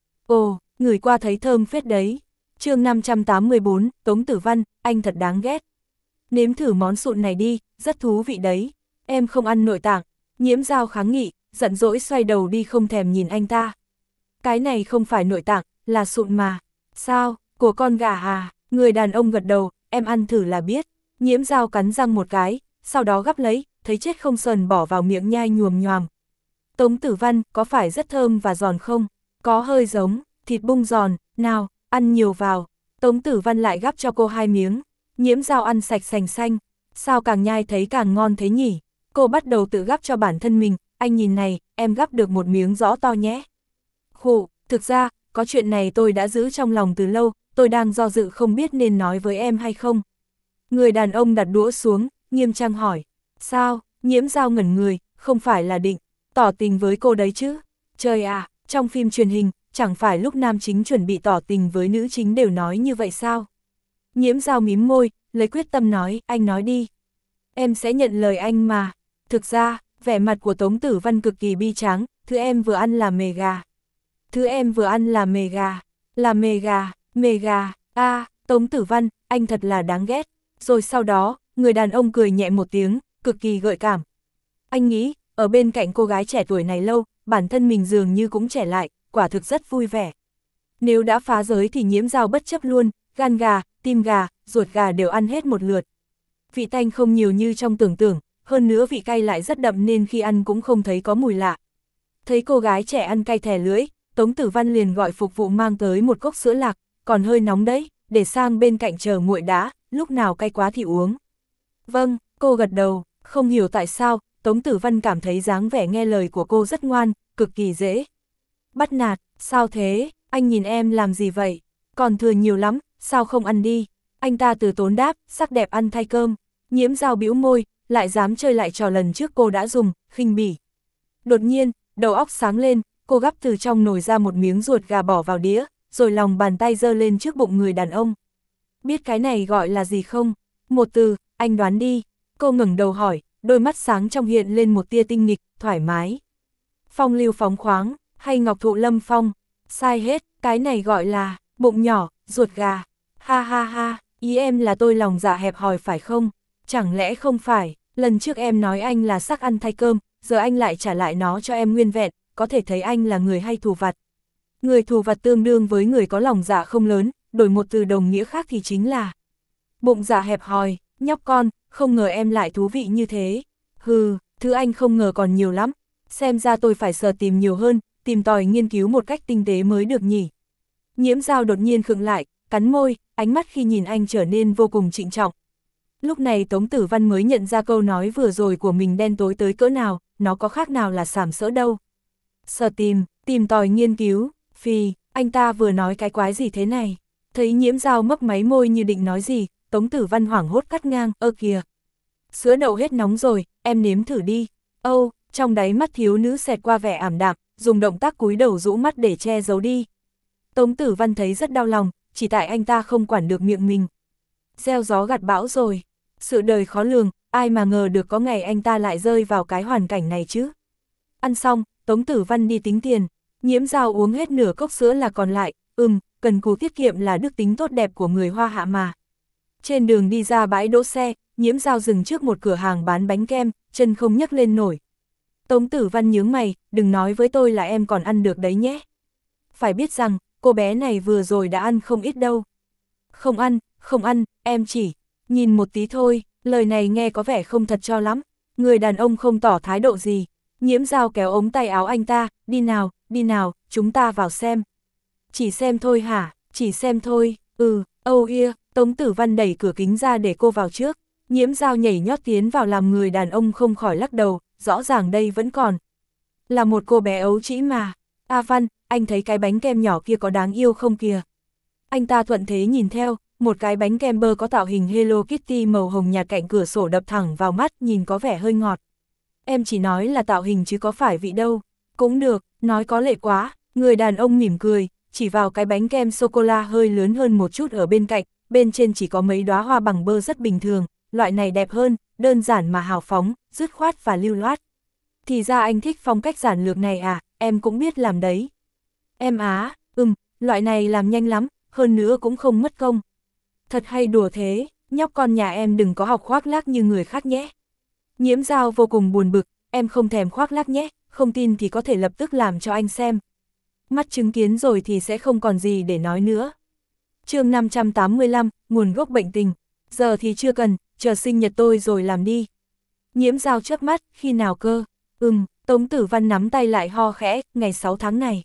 Ồ, ngửi qua thấy thơm phết đấy. Chương năm trăm tám mươi bốn, Tống Tử Văn, anh thật đáng ghét. Nếm thử món sụn này đi, rất thú vị đấy. Em không ăn nội tạng. Nhiễm Dao kháng nghị, giận dỗi xoay đầu đi không thèm nhìn anh ta. Cái này không phải nội tạng, là sụn mà. Sao, của con gà à? Người đàn ông gật đầu, em ăn thử là biết. Nhiễm Dao cắn răng một cái, sau đó gắp lấy, thấy chết không sờn bỏ vào miệng nhai nhoàm nhoàm. Tống Tử Văn, có phải rất thơm và giòn không? Có hơi giống, thịt bung giòn, nào, ăn nhiều vào. Tống Tử Văn lại gắp cho cô hai miếng. Nhiễm Dao ăn sạch sành xanh. Sao càng nhai thấy càng ngon thế nhỉ? Cô bắt đầu tự gắp cho bản thân mình, anh nhìn này, em gắp được một miếng rõ to nhé. Khụ, thực ra, có chuyện này tôi đã giữ trong lòng từ lâu, tôi đang do dự không biết nên nói với em hay không. Người đàn ông đặt đũa xuống, nghiêm trang hỏi. Sao? Nhiễm Dao ngẩn người, không phải là định tỏ tình với cô đấy chứ? Trời à, trong phim truyền hình, chẳng phải lúc nam chính chuẩn bị tỏ tình với nữ chính đều nói như vậy sao? Nhiễm Dao mím môi, lấy quyết tâm nói, anh nói đi. Em sẽ nhận lời anh mà. Thực ra, vẻ mặt của Tống Tử Văn cực kỳ bi tráng, thứ em vừa ăn là mề gà. Thứ em vừa ăn là mề gà, là mề gà, mề gà, a à, Tống Tử Văn, anh thật là đáng ghét. Rồi sau đó, người đàn ông cười nhẹ một tiếng, cực kỳ gợi cảm. Anh nghĩ, ở bên cạnh cô gái trẻ tuổi này lâu, bản thân mình dường như cũng trẻ lại, quả thực rất vui vẻ. Nếu đã phá giới thì Nhiễm Dao bất chấp luôn, gan gà, tim gà, ruột gà đều ăn hết một lượt. Vị tanh không nhiều như trong tưởng tượng, hơn nữa vị cay lại rất đậm nên khi ăn cũng không thấy có mùi lạ. Thấy cô gái trẻ ăn cay thè lưỡi, Tống Tử Văn liền gọi phục vụ mang tới một cốc sữa lạc, còn hơi nóng đấy, để sang bên cạnh chờ nguội đã, lúc nào cay quá thì uống. Vâng, cô gật đầu, không hiểu tại sao, Tống Tử Văn cảm thấy dáng vẻ nghe lời của cô rất ngoan, cực kỳ dễ. Bắt nạt, sao thế, anh nhìn em làm gì vậy? Còn thừa nhiều lắm, sao không ăn đi? Anh ta từ tốn đáp, sắc đẹp ăn thay cơm. Nhiễm Dao bĩu môi, lại dám chơi lại trò lần trước cô đã dùng, khinh bỉ. Đột nhiên, đầu óc sáng lên, cô gắp từ trong nồi ra một miếng ruột gà bỏ vào đĩa, rồi lòng bàn tay giơ lên trước bụng người đàn ông. Biết cái này gọi là gì không? Một từ, anh đoán đi. Cô ngẩng đầu hỏi, đôi mắt sáng trong hiện lên một tia tinh nghịch, thoải mái. Phong lưu phóng khoáng, hay ngọc thụ lâm phong? Sai hết, cái này gọi là bụng nhỏ, ruột gà. Ha ha ha, ý em là tôi lòng dạ hẹp hòi phải không? Chẳng lẽ không phải, lần trước em nói anh là sắc ăn thay cơm, giờ anh lại trả lại nó cho em nguyên vẹn, có thể thấy anh là người hay thù vặt. Người thù vặt tương đương với người có lòng dạ không lớn, đổi một từ đồng nghĩa khác thì chính là bụng dạ hẹp hòi, nhóc con, không ngờ em lại thú vị như thế. Hừ, thứ anh không ngờ còn nhiều lắm, xem ra tôi phải sờ tìm nhiều hơn, tìm tòi nghiên cứu một cách tinh tế mới được nhỉ. Nhiễm Dao đột nhiên khựng lại, cắn môi, ánh mắt khi nhìn anh trở nên vô cùng trịnh trọng. Lúc này Tống Tử Văn mới nhận ra câu nói vừa rồi của mình đen tối tới cỡ nào, nó có khác nào là sàm sỡ đâu. Sờ tìm, tìm tòi nghiên cứu, phì, anh ta vừa nói cái quái gì thế này. Thấy Nhiễm Dao mấp máy môi như định nói gì, Tống Tử Văn hoảng hốt cắt ngang, ơ kìa. Sữa đậu hết nóng rồi, em nếm thử đi. Âu, trong đáy mắt thiếu nữ xẹt qua vẻ ảm đạm, dùng động tác cúi đầu rũ mắt để che giấu đi. Tống Tử Văn thấy rất đau lòng, chỉ tại anh ta không quản được miệng mình. Gieo gió gặt bão rồi. Sự đời khó lường, ai mà ngờ được có ngày anh ta lại rơi vào cái hoàn cảnh này chứ. Ăn xong, Tống Tử Văn đi tính tiền. Nhiễm Dao uống hết nửa cốc sữa là còn lại, ừm, cần cù tiết kiệm là đức tính tốt đẹp của người Hoa Hạ mà. Trên đường đi ra bãi đỗ xe, Nhiễm Dao dừng trước một cửa hàng bán bánh kem, chân không nhấc lên nổi. Tống Tử Văn nhướng mày, đừng nói với tôi là em còn ăn được đấy nhé. Phải biết rằng, cô bé này vừa rồi đã ăn không ít đâu. Không ăn, không ăn, em chỉ nhìn một tí thôi, lời này nghe có vẻ không thật cho lắm. Người đàn ông không tỏ thái độ gì. Nhiễm Dao kéo ống tay áo anh ta, đi nào, đi nào, chúng ta vào xem. Chỉ xem thôi hả, chỉ xem thôi, ừ, oh yeah. Tống Tử Văn đẩy cửa kính ra để cô vào trước. Nhiễm Dao nhảy nhót tiến vào làm người đàn ông không khỏi lắc đầu, rõ ràng đây vẫn còn là một cô bé ấu trĩ mà. A Văn, anh thấy cái bánh kem nhỏ kia có đáng yêu không kìa? Anh ta thuận thế nhìn theo, một cái bánh kem bơ có tạo hình Hello Kitty màu hồng nhạt cạnh cửa sổ đập thẳng vào mắt, nhìn có vẻ hơi ngọt. Em chỉ nói là tạo hình chứ có phải vị đâu. Cũng được, nói có lệ quá. Người đàn ông mỉm cười, chỉ vào cái bánh kem sô-cô-la hơi lớn hơn một chút ở bên cạnh, bên trên chỉ có mấy đóa hoa bằng bơ rất bình thường, loại này đẹp hơn, đơn giản mà hào phóng, dứt khoát và lưu loát. Thì ra anh thích phong cách giản lược này à, em cũng biết làm đấy. Em á, ừm, loại này làm nhanh lắm, hơn nữa cũng không mất công. Thật hay đùa thế, nhóc con nhà em đừng có học khoác lác như người khác nhé. Nhiễm Dao vô cùng buồn bực, em không thèm khoác lác nhé, không tin thì có thể lập tức làm cho anh xem. Mắt chứng kiến rồi thì sẽ không còn gì để nói nữa. Chương năm trăm tám mươi lăm, nguồn gốc bệnh tình. Giờ thì chưa cần, chờ sinh nhật tôi rồi làm đi. Nhiễm Dao chớp mắt, khi nào cơ? Ừm, Tống Tử Văn nắm tay lại ho khẽ, ngày sáu tháng này.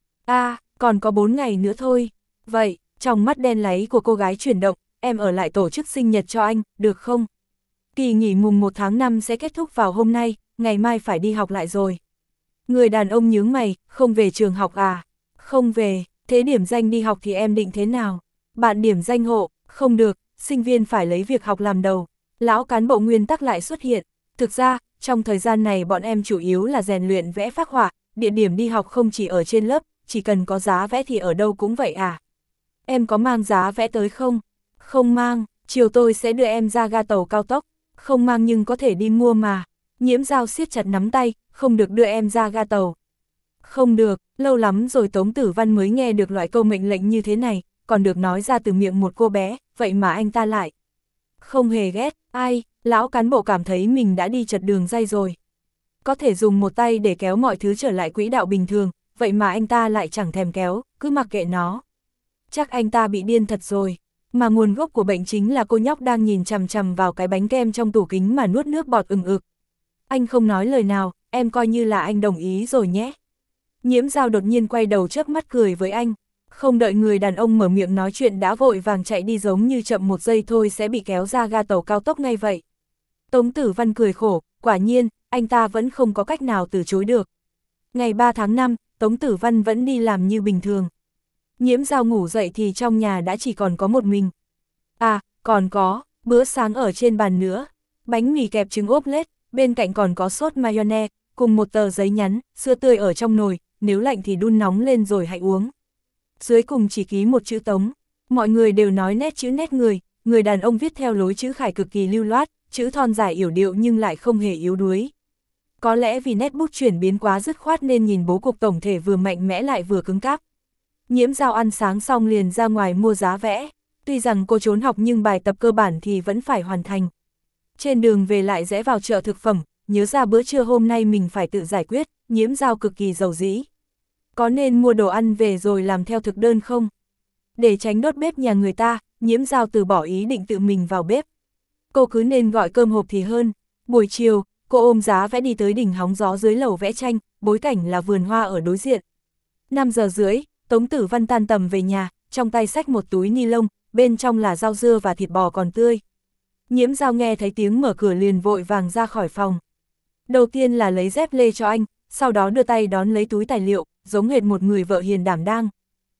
À, còn có bốn ngày nữa thôi. Vậy, trong mắt đen láy của cô gái chuyển động, em ở lại tổ chức sinh nhật cho anh, được không? Kỳ nghỉ mùng một tháng năm sẽ kết thúc vào hôm nay, ngày mai phải đi học lại rồi. Người đàn ông nhướng mày, không về trường học à? Không về, thế điểm danh đi học thì em định thế nào? Bạn điểm danh hộ, không được, sinh viên phải lấy việc học làm đầu. Lão cán bộ nguyên tắc lại xuất hiện. Thực ra, trong thời gian này bọn em chủ yếu là rèn luyện vẽ phác họa, địa điểm đi học không chỉ ở trên lớp, chỉ cần có giá vẽ thì ở đâu cũng vậy à? Em có mang giá vẽ tới không? Không mang, chiều tôi sẽ đưa em ra ga tàu cao tốc. Không mang nhưng có thể đi mua mà. Nhiễm Dao siết chặt nắm tay, không được đưa em ra ga tàu. Không được, lâu lắm rồi Tống Tử Văn mới nghe được loại câu mệnh lệnh như thế này, còn được nói ra từ miệng một cô bé, vậy mà anh ta lại không hề ghét, ai, lão cán bộ cảm thấy mình đã đi chật đường ray rồi. Có thể dùng một tay để kéo mọi thứ trở lại quỹ đạo bình thường, vậy mà anh ta lại chẳng thèm kéo, cứ mặc kệ nó. Chắc anh ta bị điên thật rồi, mà nguồn gốc của bệnh chính là cô nhóc đang nhìn chằm chằm vào cái bánh kem trong tủ kính mà nuốt nước bọt ừng ực. Anh không nói lời nào, em coi như là anh đồng ý rồi nhé. Nhiễm Dao đột nhiên quay đầu chớp mắt cười với anh, không đợi người đàn ông mở miệng nói chuyện đã vội vàng chạy đi giống như chậm một giây thôi sẽ bị kéo ra ga tàu cao tốc ngay vậy. Tống Tử Văn cười khổ, quả nhiên, anh ta vẫn không có cách nào từ chối được. Ngày ba tháng năm, Tống Tử Văn vẫn đi làm như bình thường. Nhiễm Dao ngủ dậy thì trong nhà đã chỉ còn có một mình. À, còn có, bữa sáng ở trên bàn nữa, bánh mì kẹp trứng ốp lết, bên cạnh còn có sốt mayonnaise, cùng một tờ giấy nhắn, sữa tươi ở trong nồi, nếu lạnh thì đun nóng lên rồi hãy uống. Dưới cùng chỉ ký một chữ Tống, mọi người đều nói nét chữ nét người, người đàn ông viết theo lối chữ khải cực kỳ lưu loát, chữ thon dài yểu điệu nhưng lại không hề yếu đuối. Có lẽ vì nét bút chuyển biến quá dứt khoát nên nhìn bố cục tổng thể vừa mạnh mẽ lại vừa cứng cáp. Nhiễm Dao ăn sáng xong liền ra ngoài mua giá vẽ, tuy rằng cô trốn học nhưng bài tập cơ bản thì vẫn phải hoàn thành. Trên đường về lại rẽ vào chợ thực phẩm, nhớ ra bữa trưa hôm nay mình phải tự giải quyết, Nhiễm Dao cực kỳ giàu dĩ. Có nên mua đồ ăn về rồi làm theo thực đơn không? Để tránh đốt bếp nhà người ta, Nhiễm Dao từ bỏ ý định tự mình vào bếp. Cô cứ nên gọi cơm hộp thì hơn. Buổi chiều, cô ôm giá vẽ đi tới đỉnh hóng gió dưới lầu vẽ tranh, bối cảnh là vườn hoa ở đối diện. năm giờ rưỡi, Tống Tử Văn tan tầm về nhà, trong tay xách một túi ni lông, bên trong là rau dưa và thịt bò còn tươi. Nhiễm Dao nghe thấy tiếng mở cửa liền vội vàng ra khỏi phòng. Đầu tiên là lấy dép lê cho anh, sau đó đưa tay đón lấy túi tài liệu, giống hệt một người vợ hiền đảm đang.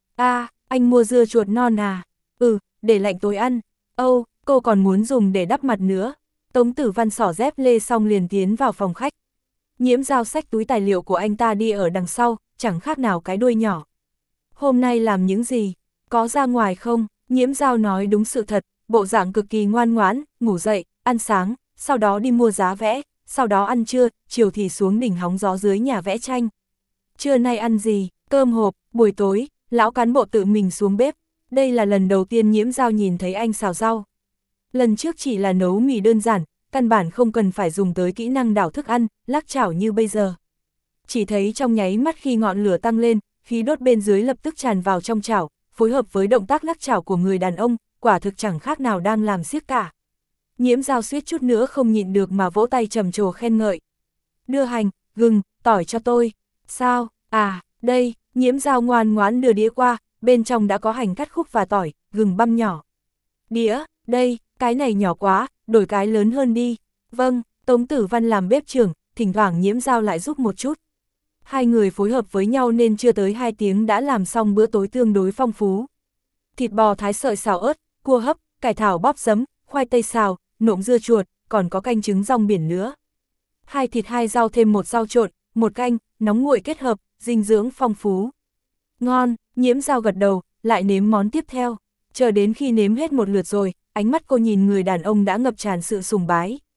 À, anh mua dưa chuột non à? Ừ, để lạnh tối ăn. Âu, oh, cô còn muốn dùng để đắp mặt nữa. Tống Tử Văn xỏ dép lê xong liền tiến vào phòng khách. Nhiễm Dao xách túi tài liệu của anh ta đi ở đằng sau, chẳng khác nào cái đuôi nhỏ. Hôm nay làm những gì? Có ra ngoài không? Nhiễm Dao nói đúng sự thật, bộ dạng cực kỳ ngoan ngoãn, ngủ dậy, ăn sáng, sau đó đi mua giá vẽ, sau đó ăn trưa, chiều thì xuống đỉnh hóng gió dưới nhà vẽ tranh. Trưa nay ăn gì? Cơm hộp, buổi tối, lão cán bộ tự mình xuống bếp. Đây là lần đầu tiên Nhiễm Dao nhìn thấy anh xào rau. Lần trước chỉ là nấu mì đơn giản, căn bản không cần phải dùng tới kỹ năng đảo thức ăn, lắc chảo như bây giờ. Chỉ thấy trong nháy mắt khi ngọn lửa tăng lên, khí đốt bên dưới lập tức tràn vào trong chảo, phối hợp với động tác lắc chảo của người đàn ông, quả thực chẳng khác nào đang làm xiếc cả. Nhiễm Dao suýt chút nữa không nhịn được mà vỗ tay trầm trồ khen ngợi. Đưa hành, gừng, tỏi cho tôi. Sao? À, đây, Nhiễm Dao ngoan ngoãn đưa đĩa qua, bên trong đã có hành cắt khúc và tỏi, gừng băm nhỏ. Đĩa, đây, cái này nhỏ quá, đổi cái lớn hơn đi. Vâng, Tống Tử Văn làm bếp trưởng, thỉnh thoảng Nhiễm Dao lại giúp một chút. Hai người phối hợp với nhau nên chưa tới hai tiếng đã làm xong bữa tối tương đối phong phú. Thịt bò thái sợi xào ớt, cua hấp, cải thảo bóp giấm, khoai tây xào, nộm dưa chuột, còn có canh trứng rong biển nữa. Hai thịt hai rau thêm một rau trộn, một canh, nóng nguội kết hợp, dinh dưỡng phong phú. Ngon, Nhiễm Dao gật đầu, lại nếm món tiếp theo. Chờ đến khi nếm hết một lượt rồi, ánh mắt cô nhìn người đàn ông đã ngập tràn sự sùng bái.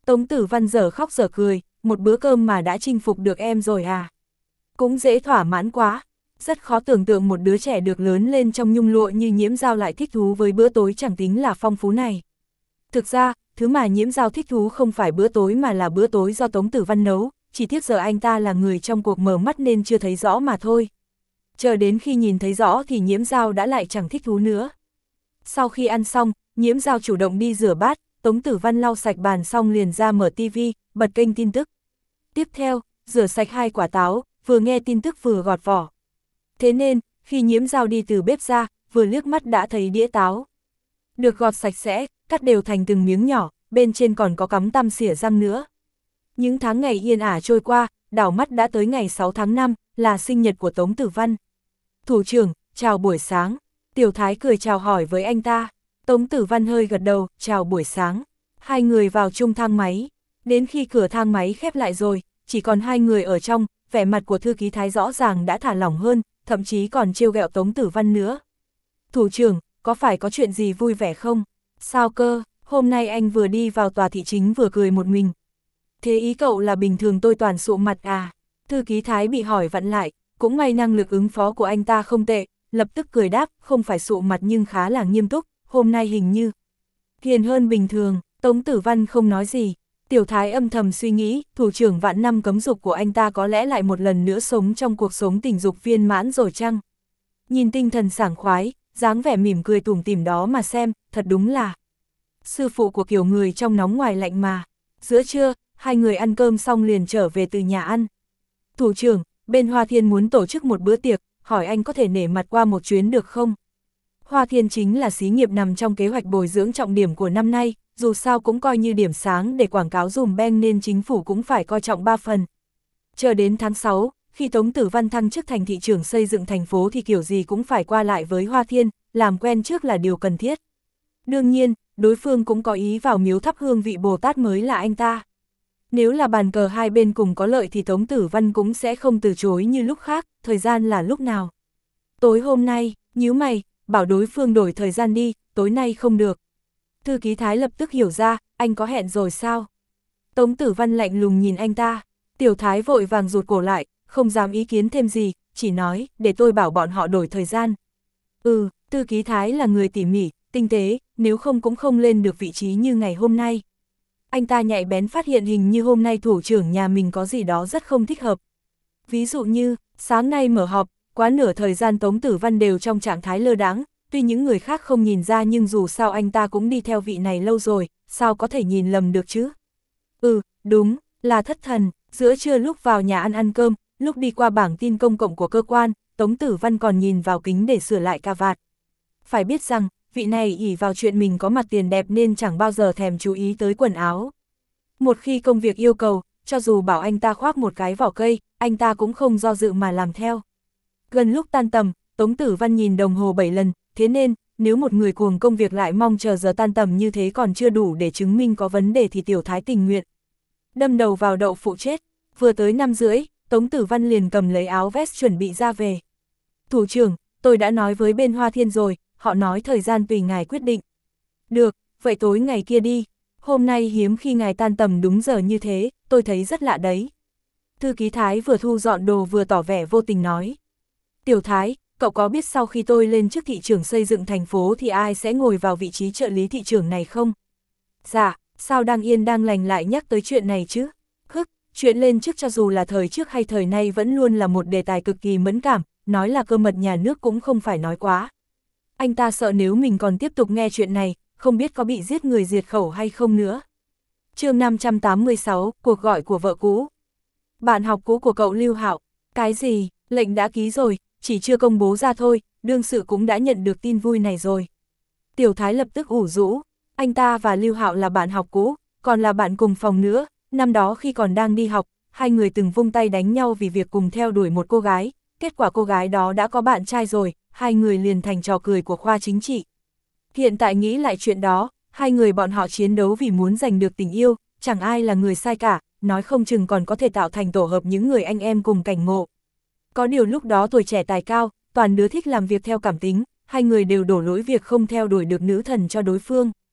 Tống Tử Văn dở khóc dở cười, một bữa cơm mà đã chinh phục được em rồi à? Cũng dễ thỏa mãn quá. Rất khó tưởng tượng một đứa trẻ được lớn lên trong nhung lụa như Nhiễm Dao lại thích thú với bữa tối chẳng tính là phong phú này. Thực ra, thứ mà Nhiễm Dao thích thú không phải bữa tối mà là bữa tối do Tống Tử Văn nấu, chỉ tiếc giờ anh ta là người trong cuộc mở mắt nên chưa thấy rõ mà thôi. Chờ đến khi nhìn thấy rõ thì Nhiễm Dao đã lại chẳng thích thú nữa. Sau khi ăn xong, Nhiễm Dao chủ động đi rửa bát, Tống Tử Văn lau sạch bàn xong liền ra mở tivi, bật kênh tin tức. Tiếp theo, rửa sạch hai quả táo, vừa nghe tin tức vừa gọt vỏ. Thế nên, khi Nhiễm Dao đi từ bếp ra, vừa liếc mắt đã thấy đĩa táo. Được gọt sạch sẽ, cắt đều thành từng miếng nhỏ, bên trên còn có cắm tăm xỉa răng nữa. Những tháng ngày yên ả trôi qua, đảo mắt đã tới ngày sáu tháng năm, là sinh nhật của Tống Tử Văn. Thủ trưởng, chào buổi sáng. Tiểu Thái cười chào hỏi với anh ta. Tống Tử Văn hơi gật đầu, chào buổi sáng. Hai người vào chung thang máy. Đến khi cửa thang máy khép lại rồi, chỉ còn hai người ở trong, vẻ mặt của thư ký Thái rõ ràng đã thả lỏng hơn, thậm chí còn trêu ghẹo Tống Tử Văn nữa. Thủ trưởng, có phải có chuyện gì vui vẻ không? Sao cơ, hôm nay anh vừa đi vào tòa thị chính vừa cười một mình. Thế ý cậu là bình thường tôi toàn sụ mặt à? Thư ký Thái bị hỏi vặn lại, cũng may năng lực ứng phó của anh ta không tệ, lập tức cười đáp, không phải sụ mặt nhưng khá là nghiêm túc, hôm nay hình như hiền hơn bình thường. Tống Tử Văn không nói gì. Tiểu Thái âm thầm suy nghĩ, thủ trưởng vạn năm cấm dục của anh ta có lẽ lại một lần nữa sống trong cuộc sống tình dục viên mãn rồi chăng? Nhìn tinh thần sảng khoái, dáng vẻ mỉm cười tủm tỉm đó mà xem, thật đúng là sư phụ của kiểu người trong nóng ngoài lạnh mà. Giữa trưa, hai người ăn cơm xong liền trở về từ nhà ăn. Thủ trưởng, bên Hoa Thiên muốn tổ chức một bữa tiệc, hỏi anh có thể nể mặt qua một chuyến được không? Hoa Thiên chính là xí nghiệp nằm trong kế hoạch bồi dưỡng trọng điểm của năm nay, dù sao cũng coi như điểm sáng để quảng cáo dùm beng nên chính phủ cũng phải coi trọng ba phần. Chờ đến tháng sáu, khi Tống Tử Văn thăng chức thành thị trưởng xây dựng thành phố thì kiểu gì cũng phải qua lại với Hoa Thiên, làm quen trước là điều cần thiết. Đương nhiên, đối phương cũng có ý vào miếu thắp hương vị Bồ Tát mới là anh ta. Nếu là bàn cờ hai bên cùng có lợi thì Tống Tử Văn cũng sẽ không từ chối như lúc khác, thời gian là lúc nào. Tối hôm nay, nhíu mày, bảo đối phương đổi thời gian đi, tối nay không được. Thư ký Thái lập tức hiểu ra, anh có hẹn rồi sao? Tống Tử Văn lạnh lùng nhìn anh ta, Tiểu Thái vội vàng rụt cổ lại, không dám ý kiến thêm gì, chỉ nói, để tôi bảo bọn họ đổi thời gian. Ừ, Thư ký Thái là người tỉ mỉ, tinh tế, nếu không cũng không lên được vị trí như ngày hôm nay. Anh ta nhạy bén phát hiện hình như hôm nay thủ trưởng nhà mình có gì đó rất không thích hợp. Ví dụ như, sáng nay mở họp, quá nửa thời gian Tống Tử Văn đều trong trạng thái lơ đãng, tuy những người khác không nhìn ra nhưng dù sao anh ta cũng đi theo vị này lâu rồi, sao có thể nhìn lầm được chứ? Ừ, đúng, là thất thần, giữa trưa lúc vào nhà ăn ăn cơm, lúc đi qua bảng tin công cộng của cơ quan, Tống Tử Văn còn nhìn vào kính để sửa lại cà vạt. Phải biết rằng, vị này ỷ vào chuyện mình có mặt tiền đẹp nên chẳng bao giờ thèm chú ý tới quần áo. Một khi công việc yêu cầu, cho dù bảo anh ta khoác một cái vỏ cây, anh ta cũng không do dự mà làm theo. Gần lúc tan tầm, Tống Tử Văn nhìn đồng hồ bảy lần, thế nên, nếu một người cuồng công việc lại mong chờ giờ tan tầm như thế còn chưa đủ để chứng minh có vấn đề thì Tiểu Thái tình nguyện. Đâm đầu vào đậu phụ chết, vừa tới năm rưỡi, Tống Tử Văn liền cầm lấy áo vest chuẩn bị ra về. Thủ trưởng, tôi đã nói với bên Hoa Thiên rồi, họ nói thời gian tùy ngài quyết định. Được, vậy tối ngày kia đi, hôm nay hiếm khi ngài tan tầm đúng giờ như thế, tôi thấy rất lạ đấy. Thư ký Thái vừa thu dọn đồ vừa tỏ vẻ vô tình nói. Tiểu Thái, cậu có biết sau khi tôi lên chức thị trưởng xây dựng thành phố thì ai sẽ ngồi vào vị trí trợ lý thị trưởng này không? Dạ, sao đang yên đang lành lại nhắc tới chuyện này chứ? Hức, chuyện lên chức cho dù là thời trước hay thời nay vẫn luôn là một đề tài cực kỳ mẫn cảm, nói là cơ mật nhà nước cũng không phải nói quá. Anh ta sợ nếu mình còn tiếp tục nghe chuyện này, không biết có bị giết người diệt khẩu hay không nữa. Chương năm trăm tám mươi sáu, cuộc gọi của vợ cũ. Bạn học cũ của cậu Lưu Hạo, cái gì, lệnh đã ký rồi, chỉ chưa công bố ra thôi, đương sự cũng đã nhận được tin vui này rồi. Tiểu Thái lập tức ủ rũ, anh ta và Lưu Hạo là bạn học cũ, còn là bạn cùng phòng nữa, năm đó khi còn đang đi học, hai người từng vung tay đánh nhau vì việc cùng theo đuổi một cô gái, kết quả cô gái đó đã có bạn trai rồi, hai người liền thành trò cười của khoa chính trị. Hiện tại nghĩ lại chuyện đó, hai người bọn họ chiến đấu vì muốn giành được tình yêu, chẳng ai là người sai cả, nói không chừng còn có thể tạo thành tổ hợp những người anh em cùng cảnh ngộ. Có điều lúc đó tuổi trẻ tài cao, toàn đứa thích làm việc theo cảm tính, hai người đều đổ lỗi việc không theo đuổi được nữ thần cho đối phương.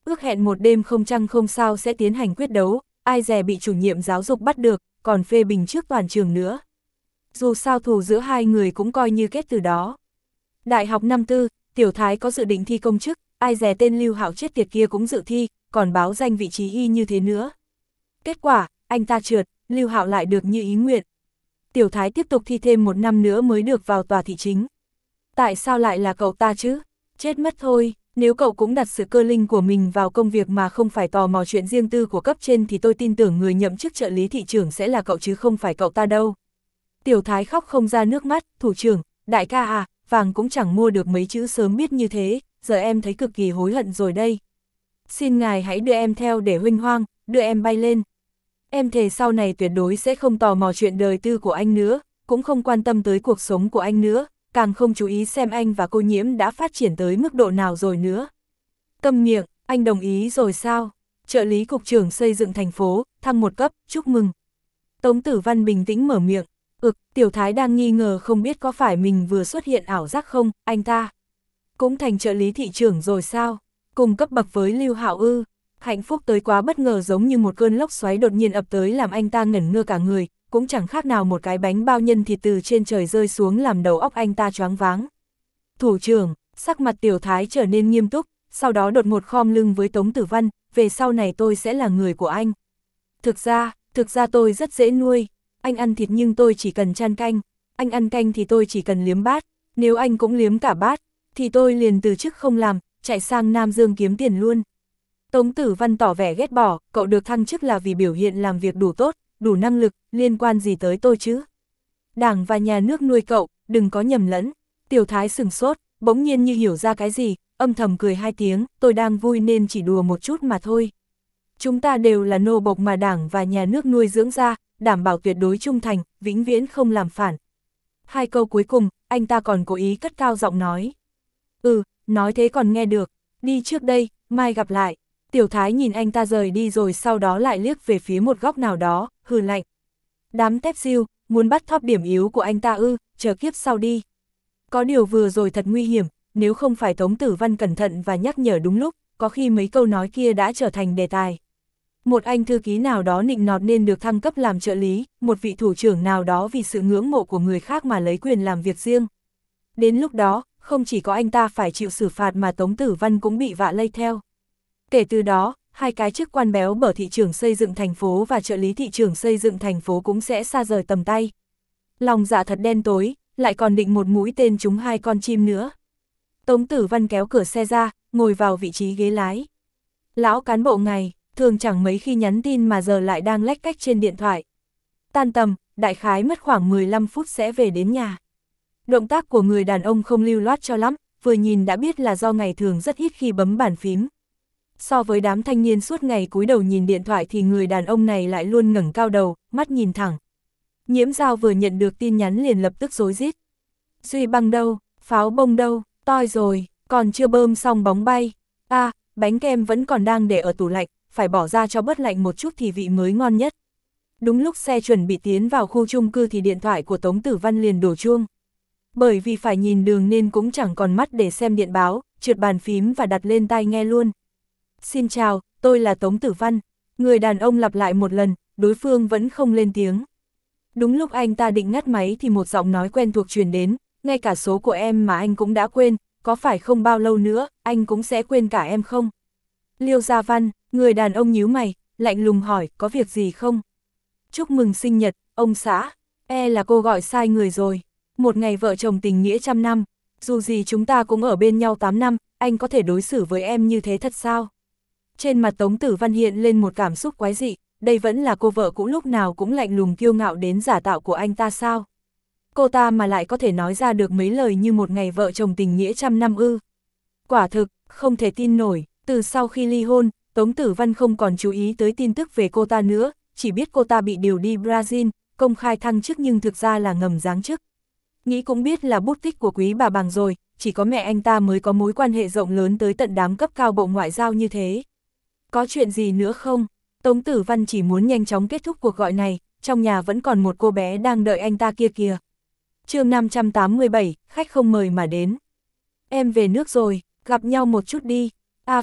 ước hẹn một đêm không trăng không sao sẽ tiến hành quyết đấu, ai dè bị chủ nhiệm giáo dục bắt được, còn phê bình trước toàn trường nữa. Dù sao thù giữa hai người cũng coi như kết từ đó. Đại học năm tư, Tiểu Thái có dự định thi công chức, ai dè tên Lưu Hạo chết tiệt kia cũng dự thi, còn báo danh vị trí y như thế nữa. Kết quả, anh ta trượt, Lưu Hạo lại được như ý nguyện. Tiểu Thái tiếp tục thi thêm một năm nữa mới được vào tòa thị chính. Tại sao lại là cậu ta chứ? Chết mất thôi, nếu cậu cũng đặt sự cơ linh của mình vào công việc mà không phải tò mò chuyện riêng tư của cấp trên thì tôi tin tưởng người nhậm chức trợ lý thị trưởng sẽ là cậu chứ không phải cậu ta đâu. Tiểu Thái khóc không ra nước mắt, thủ trưởng, đại ca à, vàng cũng chẳng mua được mấy chữ sớm biết như thế, giờ em thấy cực kỳ hối hận rồi đây. Xin ngài hãy đưa em theo để huênh hoang, đưa em bay lên. Em thề sau này tuyệt đối sẽ không tò mò chuyện đời tư của anh nữa, cũng không quan tâm tới cuộc sống của anh nữa, càng không chú ý xem anh và cô Nhiễm đã phát triển tới mức độ nào rồi nữa. Câm miệng, anh đồng ý rồi sao? Trợ lý cục trưởng xây dựng thành phố, thăng một cấp, chúc mừng. Tống Tử Văn bình tĩnh mở miệng. Ực, Tiểu Thái đang nghi ngờ không biết có phải mình vừa xuất hiện ảo giác không, anh ta cũng thành trợ lý thị trưởng rồi sao? Cùng cấp bậc với Lưu Hạo ư? Hạnh phúc tới quá bất ngờ giống như một cơn lốc xoáy đột nhiên ập tới làm anh ta ngẩn ngơ cả người, cũng chẳng khác nào một cái bánh bao nhân thịt từ trên trời rơi xuống làm đầu óc anh ta choáng váng. Thủ trưởng, sắc mặt Tiểu Thái trở nên nghiêm túc, sau đó đột ngột khom lưng với Tống Tử Văn, về sau này tôi sẽ là người của anh. Thực ra, thực ra tôi rất dễ nuôi, anh ăn thịt nhưng tôi chỉ cần chan canh, anh ăn canh thì tôi chỉ cần liếm bát, nếu anh cũng liếm cả bát, thì tôi liền từ chức không làm, chạy sang Nam Dương kiếm tiền luôn. Tống Tử Văn tỏ vẻ ghét bỏ, cậu được thăng chức là vì biểu hiện làm việc đủ tốt, đủ năng lực, liên quan gì tới tôi chứ? Đảng và nhà nước nuôi cậu, đừng có nhầm lẫn. Tiểu Thái sừng sốt, bỗng nhiên như hiểu ra cái gì, âm thầm cười hai tiếng, tôi đang vui nên chỉ đùa một chút mà thôi. Chúng ta đều là nô bộc mà đảng và nhà nước nuôi dưỡng ra, đảm bảo tuyệt đối trung thành, vĩnh viễn không làm phản. Hai câu cuối cùng, anh ta còn cố ý cất cao giọng nói. Ừ, nói thế còn nghe được, đi trước đây, mai gặp lại. Tiểu Thái nhìn anh ta rời đi rồi sau đó lại liếc về phía một góc nào đó, hừ lạnh. Đám tép siêu, muốn bắt thóp điểm yếu của anh ta ư, chờ kiếp sau đi. Có điều vừa rồi thật nguy hiểm, nếu không phải Tống Tử Văn cẩn thận và nhắc nhở đúng lúc, có khi mấy câu nói kia đã trở thành đề tài. Một anh thư ký nào đó nịnh nọt nên được thăng cấp làm trợ lý, một vị thủ trưởng nào đó vì sự ngưỡng mộ của người khác mà lấy quyền làm việc riêng. Đến lúc đó, không chỉ có anh ta phải chịu xử phạt mà Tống Tử Văn cũng bị vạ lây theo. Kể từ đó, hai cái chức quan béo bở thị trưởng xây dựng thành phố và trợ lý thị trưởng xây dựng thành phố cũng sẽ xa rời tầm tay. Lòng dạ thật đen tối, lại còn định một mũi tên trúng hai con chim nữa. Tống Tử Văn kéo cửa xe ra, ngồi vào vị trí ghế lái. Lão cán bộ ngày, thường chẳng mấy khi nhắn tin mà giờ lại đang lách cách trên điện thoại. Tan tầm, đại khái mất khoảng mười lăm phút sẽ về đến nhà. Động tác của người đàn ông không lưu loát cho lắm, vừa nhìn đã biết là do ngày thường rất ít khi bấm bàn phím. So với đám thanh niên suốt ngày cúi đầu nhìn điện thoại thì người đàn ông này lại luôn ngẩng cao đầu, mắt nhìn thẳng. Nhiễm Giao vừa nhận được tin nhắn liền lập tức rối rít. Duy băng đâu, pháo bông đâu, toi rồi, còn chưa bơm xong bóng bay. À, bánh kem vẫn còn đang để ở tủ lạnh, phải bỏ ra cho bớt lạnh một chút thì vị mới ngon nhất. Đúng lúc xe chuẩn bị tiến vào khu chung cư thì điện thoại của Tống Tử Văn liền đổ chuông. Bởi vì phải nhìn đường nên cũng chẳng còn mắt để xem điện báo, trượt bàn phím và đặt lên tai nghe luôn. Xin chào, tôi là Tống Tử Văn. Người đàn ông lặp lại một lần, đối phương vẫn không lên tiếng. Đúng lúc anh ta định ngắt máy thì một giọng nói quen thuộc truyền đến, ngay cả số của em mà anh cũng đã quên, có phải không bao lâu nữa, anh cũng sẽ quên cả em không? Liêu Gia Văn, người đàn ông nhíu mày, lạnh lùng hỏi, có việc gì không? Chúc mừng sinh nhật, ông xã, e là cô gọi sai người rồi. Một ngày vợ chồng tình nghĩa trăm năm, dù gì chúng ta cũng ở bên nhau tám năm, anh có thể đối xử với em như thế thật sao? Trên mặt Tống Tử Văn hiện lên một cảm xúc quái dị, đây vẫn là cô vợ cũ lúc nào cũng lạnh lùng kiêu ngạo đến giả tạo của anh ta sao? Cô ta mà lại có thể nói ra được mấy lời như một ngày vợ chồng tình nghĩa trăm năm ư? Quả thực, không thể tin nổi, từ sau khi ly hôn, Tống Tử Văn không còn chú ý tới tin tức về cô ta nữa, chỉ biết cô ta bị điều đi Brazil, công khai thăng chức nhưng thực ra là ngầm giáng chức. Nghĩ cũng biết là bút tích của quý bà Bàng rồi, chỉ có mẹ anh ta mới có mối quan hệ rộng lớn tới tận đám cấp cao bộ ngoại giao như thế. Có chuyện gì nữa không? Tống Tử Văn chỉ muốn nhanh chóng kết thúc cuộc gọi này, trong nhà vẫn còn một cô bé đang đợi anh ta kia kìa. Chương năm trăm tám mươi bảy, khách không mời mà đến. Em về nước rồi, gặp nhau một chút đi. A Văn,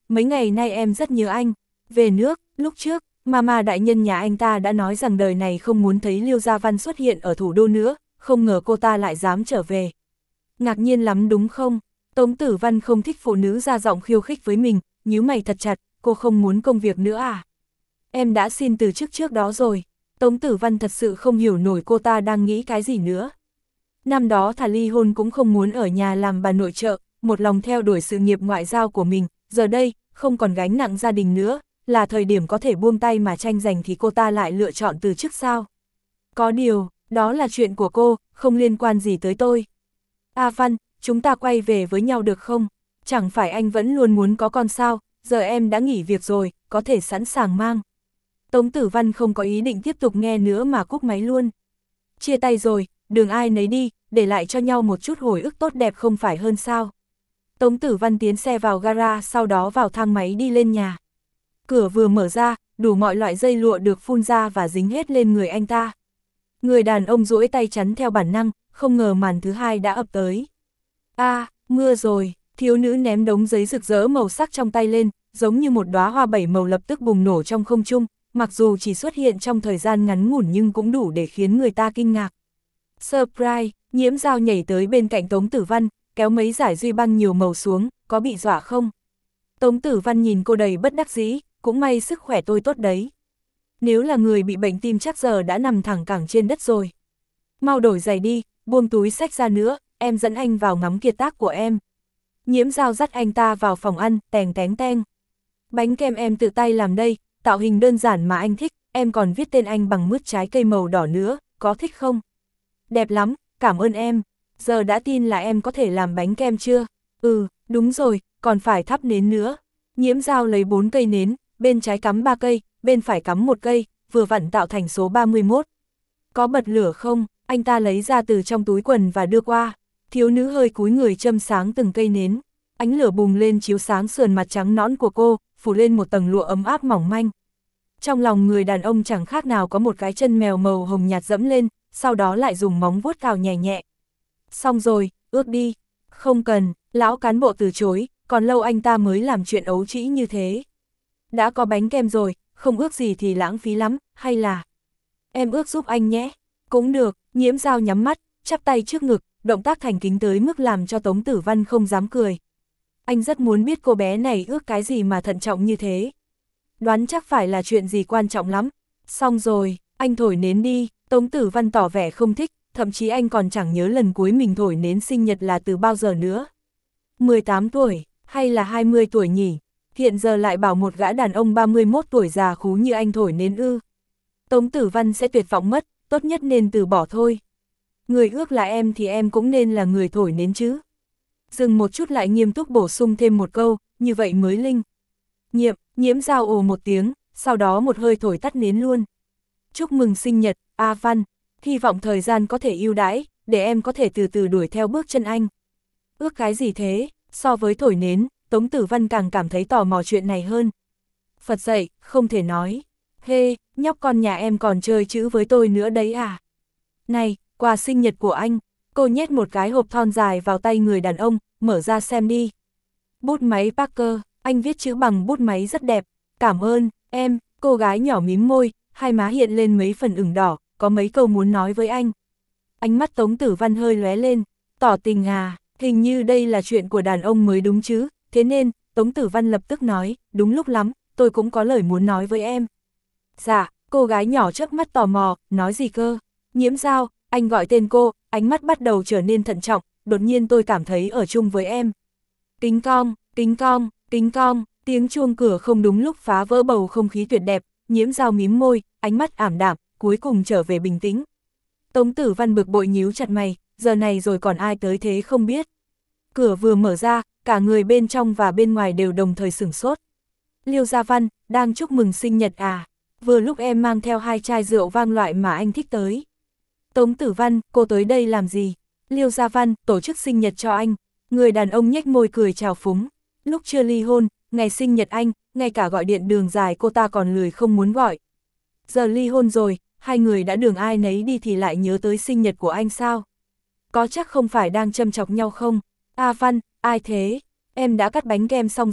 mấy ngày nay em rất nhớ anh. Về nước, lúc trước, Mama đại nhân nhà anh ta đã nói rằng đời này không muốn thấy Liêu Gia Văn xuất hiện ở thủ đô nữa, không ngờ cô ta lại dám trở về. Ngạc nhiên lắm đúng không? Tống Tử Văn không thích phụ nữ ra giọng khiêu khích với mình, nhíu mày thật chặt, cô không muốn công việc nữa à? Em đã xin từ chức trước đó rồi. Tống Tử Văn thật sự không hiểu nổi cô ta đang nghĩ cái gì nữa. Năm đó thà ly hôn cũng không muốn ở nhà làm bà nội trợ, một lòng theo đuổi sự nghiệp ngoại giao của mình, giờ đây, không còn gánh nặng gia đình nữa, là thời điểm có thể buông tay mà tranh giành thì cô ta lại lựa chọn từ chức sao? Có điều, đó là chuyện của cô, không liên quan gì tới tôi. A Văn, chúng ta quay về với nhau được không? Chẳng phải anh vẫn luôn muốn có con sao, giờ em đã nghỉ việc rồi, có thể sẵn sàng mang. Tống Tử Văn không có ý định tiếp tục nghe nữa mà cúp máy luôn. Chia tay rồi, đường ai nấy đi, để lại cho nhau một chút hồi ức tốt đẹp không phải hơn sao? Tống Tử Văn tiến xe vào gara, sau đó vào thang máy đi lên nhà. Cửa vừa mở ra, đủ mọi loại dây lụa được phun ra và dính hết lên người anh ta. Người đàn ông duỗi tay chắn theo bản năng, không ngờ màn thứ hai đã ập tới. A, à, mưa rồi, thiếu nữ ném đống giấy rực rỡ màu sắc trong tay lên, giống như một đóa hoa bảy màu lập tức bùng nổ trong không trung, mặc dù chỉ xuất hiện trong thời gian ngắn ngủn nhưng cũng đủ để khiến người ta kinh ngạc. Surprise, Nhiễm Dao nhảy tới bên cạnh Tống Tử Văn, kéo mấy giải duy băng nhiều màu xuống, có bị dọa không? Tống Tử Văn nhìn cô đầy bất đắc dĩ, cũng may sức khỏe tôi tốt đấy. Nếu là người bị bệnh tim chắc giờ đã nằm thẳng cẳng trên đất rồi. Mau đổi giày đi, buông túi xách ra nữa, em dẫn anh vào ngắm kiệt tác của em. Nhiễm Dao dắt anh ta vào phòng ăn, tèng tén teng. Bánh kem em tự tay làm đây, tạo hình đơn giản mà anh thích, em còn viết tên anh bằng mứt trái cây màu đỏ nữa, có thích không? Đẹp lắm, cảm ơn em. Giờ đã tin là em có thể làm bánh kem chưa? Ừ, đúng rồi, còn phải thắp nến nữa. Nhiễm Dao lấy bốn cây nến, bên trái cắm ba cây, bên phải cắm một cây, vừa vặn tạo thành số ba mươi mốt. Có bật lửa không? Anh ta lấy ra từ trong túi quần và đưa qua. Thiếu nữ hơi cúi người châm sáng từng cây nến. Ánh lửa bùng lên chiếu sáng sườn mặt trắng nõn của cô, phủ lên một tầng lụa ấm áp mỏng manh. Trong lòng người đàn ông chẳng khác nào có một cái chân mèo màu hồng nhạt dẫm lên, sau đó lại dùng móng vuốt cào nhẹ nhẹ. Xong rồi, ước đi. Không cần, lão cán bộ từ chối, còn lâu anh ta mới làm chuyện ấu trĩ như thế. Đã có bánh kem rồi, không ước gì thì lãng phí lắm, hay là... Em ước giúp anh nhé. Cũng được, Nhiễm Dao nhắm mắt, chắp tay trước ngực, động tác thành kính tới mức làm cho Tống Tử Văn không dám cười. Anh rất muốn biết cô bé này ước cái gì mà thận trọng như thế. Đoán chắc phải là chuyện gì quan trọng lắm. Xong rồi, anh thổi nến đi. Tống Tử Văn tỏ vẻ không thích, thậm chí anh còn chẳng nhớ lần cuối mình thổi nến sinh nhật là từ bao giờ nữa. mười tám tuổi, hay là hai mươi tuổi nhỉ? Hiện giờ lại bảo một gã đàn ông ba mươi mốt tuổi già khú như anh thổi nến ư. Tống Tử Văn sẽ tuyệt vọng mất, tốt nhất nên từ bỏ thôi. Người ước là em thì em cũng nên là người thổi nến chứ. Dừng một chút lại nghiêm túc bổ sung thêm một câu, như vậy mới linh. Nhiệm, Nhiễm Dao ồ một tiếng, sau đó một hơi thổi tắt nến luôn. Chúc mừng sinh nhật, A Văn, hy vọng thời gian có thể ưu đãi, để em có thể từ từ đuổi theo bước chân anh. Ước cái gì thế? So với thổi nến, Tống Tử Văn càng cảm thấy tò mò chuyện này hơn. Phật dậy, không thể nói. Hê, nhóc con nhà em còn chơi chữ với tôi nữa đấy à? Này, quà sinh nhật của anh. Cô nhét một cái hộp thon dài vào tay người đàn ông, mở ra xem đi. Bút máy Parker, anh viết chữ bằng bút máy rất đẹp. Cảm ơn, em. Cô gái nhỏ mím môi, hai má hiện lên mấy phần ửng đỏ, có mấy câu muốn nói với anh. Ánh mắt Tống Tử Văn hơi lóe lên, tỏ tình à, hình như đây là chuyện của đàn ông mới đúng chứ, thế nên, Tống Tử Văn lập tức nói, đúng lúc lắm, tôi cũng có lời muốn nói với em. Dạ, cô gái nhỏ chớp mắt tò mò, nói gì cơ? Nhiễm Dao, anh gọi tên cô, ánh mắt bắt đầu trở nên thận trọng, đột nhiên tôi cảm thấy ở chung với em. Kính cong, kính cong, kính cong, tiếng chuông cửa không đúng lúc phá vỡ bầu không khí tuyệt đẹp, Nhiễm Dao mím môi, ánh mắt ảm đạm, cuối cùng trở về bình tĩnh. Tống Tử Văn bực bội nhíu chặt mày, giờ này rồi còn ai tới thế không biết. Cửa vừa mở ra, cả người bên trong và bên ngoài đều đồng thời sửng sốt. Liêu Gia Văn, đang chúc mừng sinh nhật à? Vừa lúc em mang theo hai chai rượu vang loại mà anh thích tới. Tống Tử Văn, cô tới đây làm gì? Liêu Gia Văn, tổ chức sinh nhật cho anh. Người đàn ông nhếch môi cười chào phúng. Lúc chưa ly hôn, ngày sinh nhật anh, ngay cả gọi điện đường dài cô ta còn lười không muốn gọi. Giờ ly hôn rồi, hai người đã đường ai nấy đi thì lại nhớ tới sinh nhật của anh sao? Có chắc không phải đang châm chọc nhau không? A Văn, ai thế? Em đã cắt bánh kem xong rồi,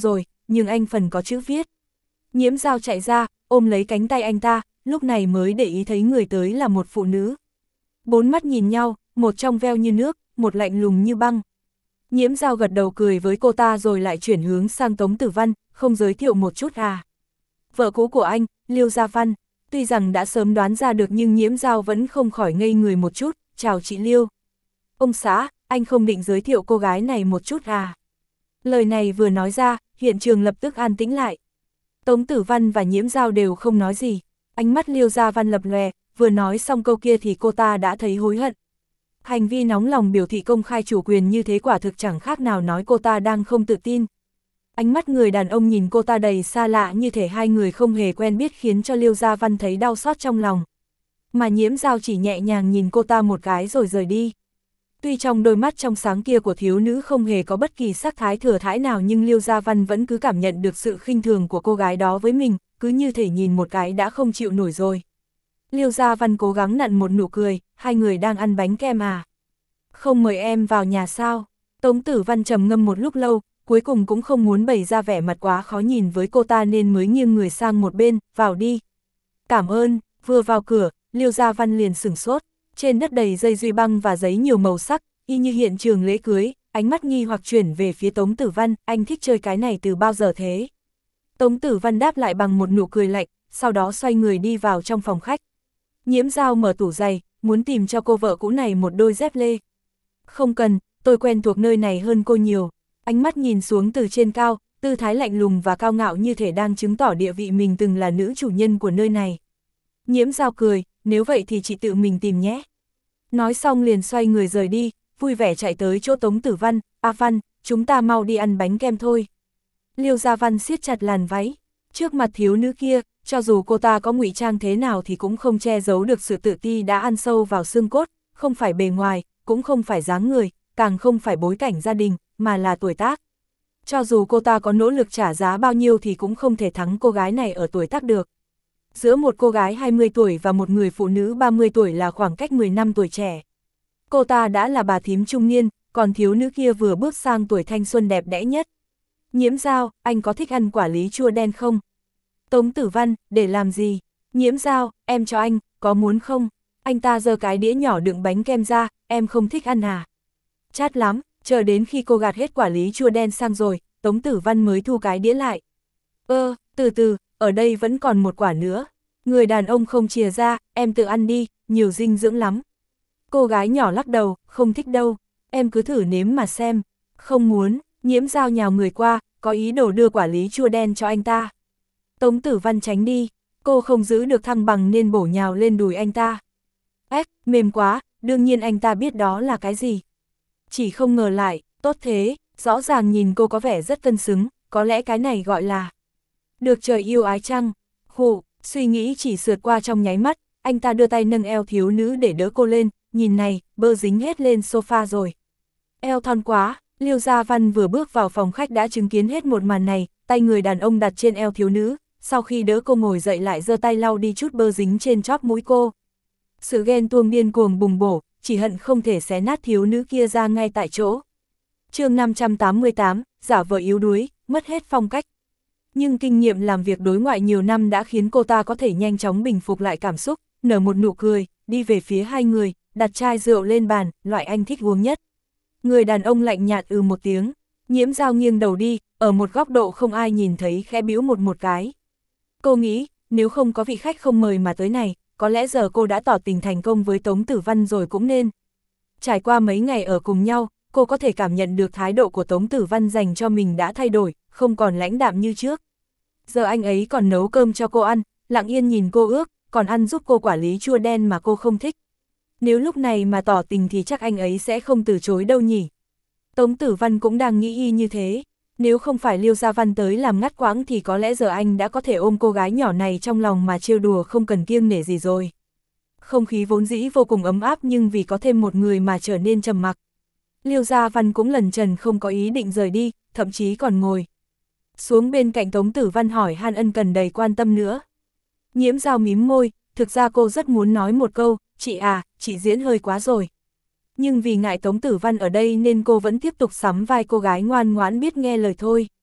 nhưng anh phần có chữ viết. Nhiễm Dao chạy ra, ôm lấy cánh tay anh ta, lúc này mới để ý thấy người tới là một phụ nữ. Bốn mắt nhìn nhau, một trong veo như nước, một lạnh lùng như băng. Nhiễm Dao gật đầu cười với cô ta rồi lại chuyển hướng sang Tống Tử Văn, không giới thiệu một chút à. Vợ cũ của anh, Liêu Gia Văn, tuy rằng đã sớm đoán ra được nhưng Nhiễm Dao vẫn không khỏi ngây người một chút, chào chị Liêu. Ông xã, anh không định giới thiệu cô gái này một chút à. Lời này vừa nói ra, hiện trường lập tức an tĩnh lại. Tống Tử Văn và Nhiễm Dao đều không nói gì, ánh mắt Liêu Gia Văn lập lòe, vừa nói xong câu kia thì cô ta đã thấy hối hận. Hành vi nóng lòng biểu thị công khai chủ quyền như thế quả thực chẳng khác nào nói cô ta đang không tự tin. Ánh mắt người đàn ông nhìn cô ta đầy xa lạ như thể hai người không hề quen biết khiến cho Liêu Gia Văn thấy đau xót trong lòng. Mà Nhiễm Dao chỉ nhẹ nhàng nhìn cô ta một cái rồi rời đi. Tuy trong đôi mắt trong sáng kia của thiếu nữ không hề có bất kỳ sắc thái thừa thãi nào nhưng Liêu Gia Văn vẫn cứ cảm nhận được sự khinh thường của cô gái đó với mình, cứ như thể nhìn một cái đã không chịu nổi rồi. Liêu Gia Văn cố gắng nặn một nụ cười, hai người đang ăn bánh kem à? Không mời em vào nhà sao? Tống Tử Văn trầm ngâm một lúc lâu, cuối cùng cũng không muốn bày ra vẻ mặt quá khó nhìn với cô ta nên mới nghiêng người sang một bên, vào đi. Cảm ơn, vừa vào cửa, Liêu Gia Văn liền sửng sốt, trên đất đầy dây duy băng và giấy nhiều màu sắc, y như hiện trường lễ cưới, ánh mắt nghi hoặc chuyển về phía Tống Tử Văn, anh thích chơi cái này từ bao giờ thế? Tống Tử Văn đáp lại bằng một nụ cười lạnh, sau đó xoay người đi vào trong phòng khách. Nhiễm Dao mở tủ giày, muốn tìm cho cô vợ cũ này một đôi dép lê. Không cần, tôi quen thuộc nơi này hơn cô nhiều. Ánh mắt nhìn xuống từ trên cao, tư thái lạnh lùng và cao ngạo như thể đang chứng tỏ địa vị mình từng là nữ chủ nhân của nơi này. Nhiễm Dao cười, nếu vậy thì chị tự mình tìm nhé. Nói xong liền xoay người rời đi, vui vẻ chạy tới chỗ Tống Tử Văn, A Văn, chúng ta mau đi ăn bánh kem thôi. Liêu Gia Văn siết chặt làn váy, trước mặt thiếu nữ kia, cho dù cô ta có ngụy trang thế nào thì cũng không che giấu được sự tự ti đã ăn sâu vào xương cốt, không phải bề ngoài, cũng không phải dáng người, càng không phải bối cảnh gia đình, mà là tuổi tác. Cho dù cô ta có nỗ lực trả giá bao nhiêu thì cũng không thể thắng cô gái này ở tuổi tác được. Giữa một cô gái hai mươi tuổi và một người phụ nữ ba mươi tuổi là khoảng cách mười năm tuổi trẻ. Cô ta đã là bà thím trung niên, còn thiếu nữ kia vừa bước sang tuổi thanh xuân đẹp đẽ nhất. Nhiễm Dao, anh có thích ăn quả lý chua đen không? Tống Tử Văn, để làm gì? Nhiễm Dao, em cho anh, có muốn không? Anh ta giơ cái đĩa nhỏ đựng bánh kem ra, em không thích ăn à? Chát lắm, chờ đến khi cô gạt hết quả lý chua đen sang rồi, Tống Tử Văn mới thu cái đĩa lại. Ơ, từ từ, ở đây vẫn còn một quả nữa. Người đàn ông không chìa ra, em tự ăn đi, nhiều dinh dưỡng lắm. Cô gái nhỏ lắc đầu, không thích đâu, em cứ thử nếm mà xem. Không muốn, Nhiễm Dao nhào người qua, có ý đồ đưa quả lý chua đen cho anh ta. Tống Tử Văn tránh đi, cô không giữ được thăng bằng nên bổ nhào lên đùi anh ta. Ếch, mềm quá, đương nhiên anh ta biết đó là cái gì. Chỉ không ngờ lại, tốt thế, rõ ràng nhìn cô có vẻ rất cân xứng, có lẽ cái này gọi là được trời yêu ái chăng. Khụ, suy nghĩ chỉ sượt qua trong nháy mắt, anh ta đưa tay nâng eo thiếu nữ để đỡ cô lên, nhìn này, bơ dính hết lên sofa rồi. Eo thon quá, Liêu Gia Văn vừa bước vào phòng khách đã chứng kiến hết một màn này, tay người đàn ông đặt trên eo thiếu nữ, sau khi đỡ cô ngồi dậy lại giơ tay lau đi chút bơ dính trên chóp mũi cô. Sự ghen tuông điên cuồng bùng bổ, chỉ hận không thể xé nát thiếu nữ kia ra ngay tại chỗ. Chương năm trăm tám mươi tám, giả vờ yếu đuối, mất hết phong cách. Nhưng kinh nghiệm làm việc đối ngoại nhiều năm đã khiến cô ta có thể nhanh chóng bình phục lại cảm xúc, nở một nụ cười, đi về phía hai người, đặt chai rượu lên bàn, loại anh thích uống nhất. Người đàn ông lạnh nhạt ừ một tiếng, Nhiễm Dao nghiêng đầu đi, ở một góc độ không ai nhìn thấy khẽ bĩu một một cái. Cô nghĩ, nếu không có vị khách không mời mà tới này, có lẽ giờ cô đã tỏ tình thành công với Tống Tử Văn rồi cũng nên. Trải qua mấy ngày ở cùng nhau, cô có thể cảm nhận được thái độ của Tống Tử Văn dành cho mình đã thay đổi, không còn lãnh đạm như trước. Giờ anh ấy còn nấu cơm cho cô ăn, lặng yên nhìn cô ước, còn ăn giúp cô quả lý chua đen mà cô không thích. Nếu lúc này mà tỏ tình thì chắc anh ấy sẽ không từ chối đâu nhỉ. Tống Tử Văn cũng đang nghĩ y như thế. Nếu không phải Liêu Gia Văn tới làm ngắt quãng thì có lẽ giờ anh đã có thể ôm cô gái nhỏ này trong lòng mà trêu đùa không cần kiêng nể gì rồi. Không khí vốn dĩ vô cùng ấm áp nhưng vì có thêm một người mà trở nên trầm mặc. Liêu Gia Văn cũng lần trần không có ý định rời đi, thậm chí còn ngồi xuống bên cạnh Tống Tử Văn hỏi han ân cần đầy quan tâm nữa. Nhiễm Dao mím môi, thực ra cô rất muốn nói một câu, chị à, chị diễn hơi quá rồi. Nhưng vì ngại Tống Tử Văn ở đây nên cô vẫn tiếp tục sắm vai cô gái ngoan ngoãn biết nghe lời thôi.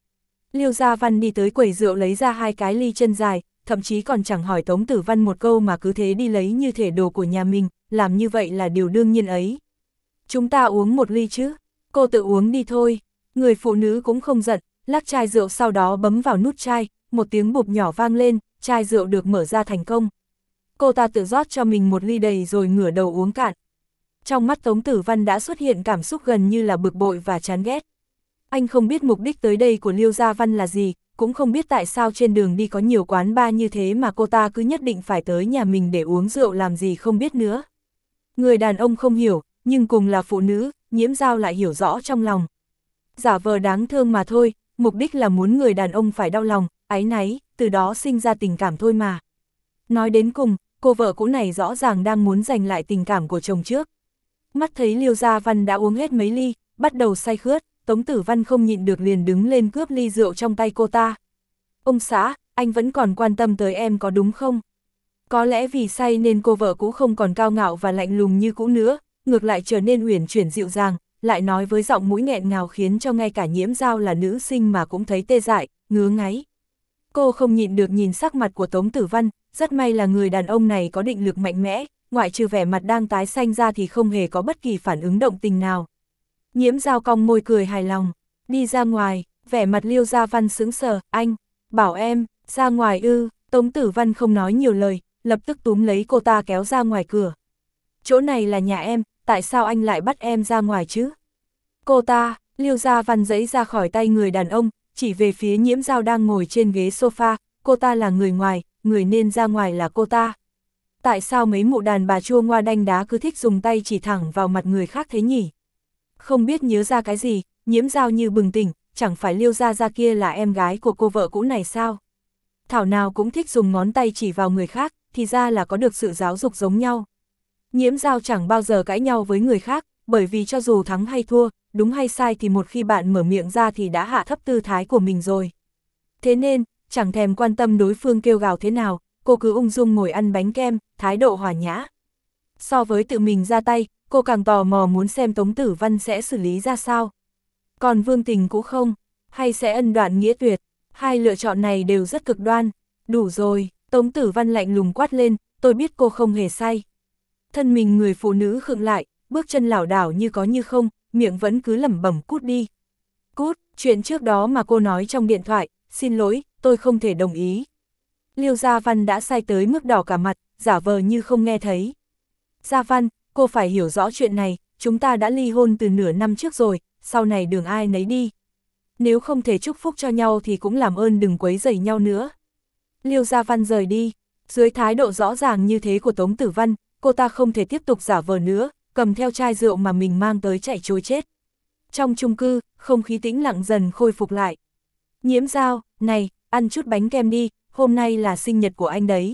Liêu Gia Văn đi tới quầy rượu lấy ra hai cái ly chân dài, thậm chí còn chẳng hỏi Tống Tử Văn một câu mà cứ thế đi lấy như thể đồ của nhà mình, làm như vậy là điều đương nhiên ấy. Chúng ta uống một ly chứ, cô tự uống đi thôi. Người phụ nữ cũng không giận, lắc chai rượu sau đó bấm vào nút chai, một tiếng bụp nhỏ vang lên, chai rượu được mở ra thành công. Cô ta tự rót cho mình một ly đầy rồi ngửa đầu uống cạn. Trong mắt Tống Tử Văn đã xuất hiện cảm xúc gần như là bực bội và chán ghét. Anh không biết mục đích tới đây của Liêu Gia Văn là gì, cũng không biết tại sao trên đường đi có nhiều quán bar như thế mà cô ta cứ nhất định phải tới nhà mình để uống rượu làm gì không biết nữa. Người đàn ông không hiểu, nhưng cùng là phụ nữ, Nhiễm Dao lại hiểu rõ trong lòng. Giả vờ đáng thương mà thôi, mục đích là muốn người đàn ông phải đau lòng, áy náy, từ đó sinh ra tình cảm thôi mà. Nói đến cùng, cô vợ cũ này rõ ràng đang muốn giành lại tình cảm của chồng trước. Mắt thấy Liêu Gia Văn đã uống hết mấy ly, bắt đầu say khướt, Tống Tử Văn không nhịn được liền đứng lên cướp ly rượu trong tay cô ta. Ông xã, anh vẫn còn quan tâm tới em có đúng không? Có lẽ vì say nên cô vợ cũ không còn cao ngạo và lạnh lùng như cũ nữa, ngược lại trở nên uyển chuyển dịu dàng, lại nói với giọng mũi nghẹn ngào khiến cho ngay cả Nhiễm Dao là nữ sinh mà cũng thấy tê dại, ngứa ngáy. Cô không nhịn được nhìn sắc mặt của Tống Tử Văn, rất may là người đàn ông này có định lực mạnh mẽ, ngoại trừ vẻ mặt đang tái xanh ra thì không hề có bất kỳ phản ứng động tình nào. Nhiễm Dao cong môi cười hài lòng, đi ra ngoài, vẻ mặt Liêu Gia Văn sững sờ, anh, bảo em, ra ngoài ư, Tống Tử Văn không nói nhiều lời, lập tức túm lấy cô ta kéo ra ngoài cửa. Chỗ này là nhà em, tại sao anh lại bắt em ra ngoài chứ? Cô ta, Liêu Gia Văn giãy ra khỏi tay người đàn ông, chỉ về phía Nhiễm Dao đang ngồi trên ghế sofa, cô ta là người ngoài, người nên ra ngoài là cô ta. Tại sao mấy mụ đàn bà chua ngoa đanh đá cứ thích dùng tay chỉ thẳng vào mặt người khác thế nhỉ? Không biết nhớ ra cái gì, Nhiễm Dao như bừng tỉnh, chẳng phải Liêu Gia Gia kia là em gái của cô vợ cũ này sao? Thảo nào cũng thích dùng ngón tay chỉ vào người khác, thì ra là có được sự giáo dục giống nhau. Nhiễm Dao chẳng bao giờ cãi nhau với người khác, bởi vì cho dù thắng hay thua, đúng hay sai thì một khi bạn mở miệng ra thì đã hạ thấp tư thái của mình rồi. Thế nên, chẳng thèm quan tâm đối phương kêu gào thế nào, cô cứ ung dung ngồi ăn bánh kem, thái độ hòa nhã. So với tự mình ra tay, cô càng tò mò muốn xem Tống Tử Văn sẽ xử lý ra sao. Còn Vương Tình cũng không, hay sẽ ân đoạn nghĩa tuyệt, hai lựa chọn này đều rất cực đoan. Đủ rồi, Tống Tử Văn lạnh lùng quát lên, tôi biết cô không hề say. Thân mình người phụ nữ khựng lại, bước chân lảo đảo như có như không, miệng vẫn cứ lẩm bẩm cút đi. Cút, chuyện trước đó mà cô nói trong điện thoại, xin lỗi, tôi không thể đồng ý. Liêu Gia Văn đã say tới mức đỏ cả mặt, giả vờ như không nghe thấy. Gia Văn, cô phải hiểu rõ chuyện này, chúng ta đã ly hôn từ nửa năm trước rồi, sau này đường ai nấy đi. Nếu không thể chúc phúc cho nhau thì cũng làm ơn đừng quấy rầy nhau nữa. Liêu Gia Văn rời đi, dưới thái độ rõ ràng như thế của Tống Tử Văn, cô ta không thể tiếp tục giả vờ nữa, cầm theo chai rượu mà mình mang tới chạy trối chết. Trong chung cư, không khí tĩnh lặng dần khôi phục lại. Nhiễm Dao, này, ăn chút bánh kem đi, hôm nay là sinh nhật của anh đấy.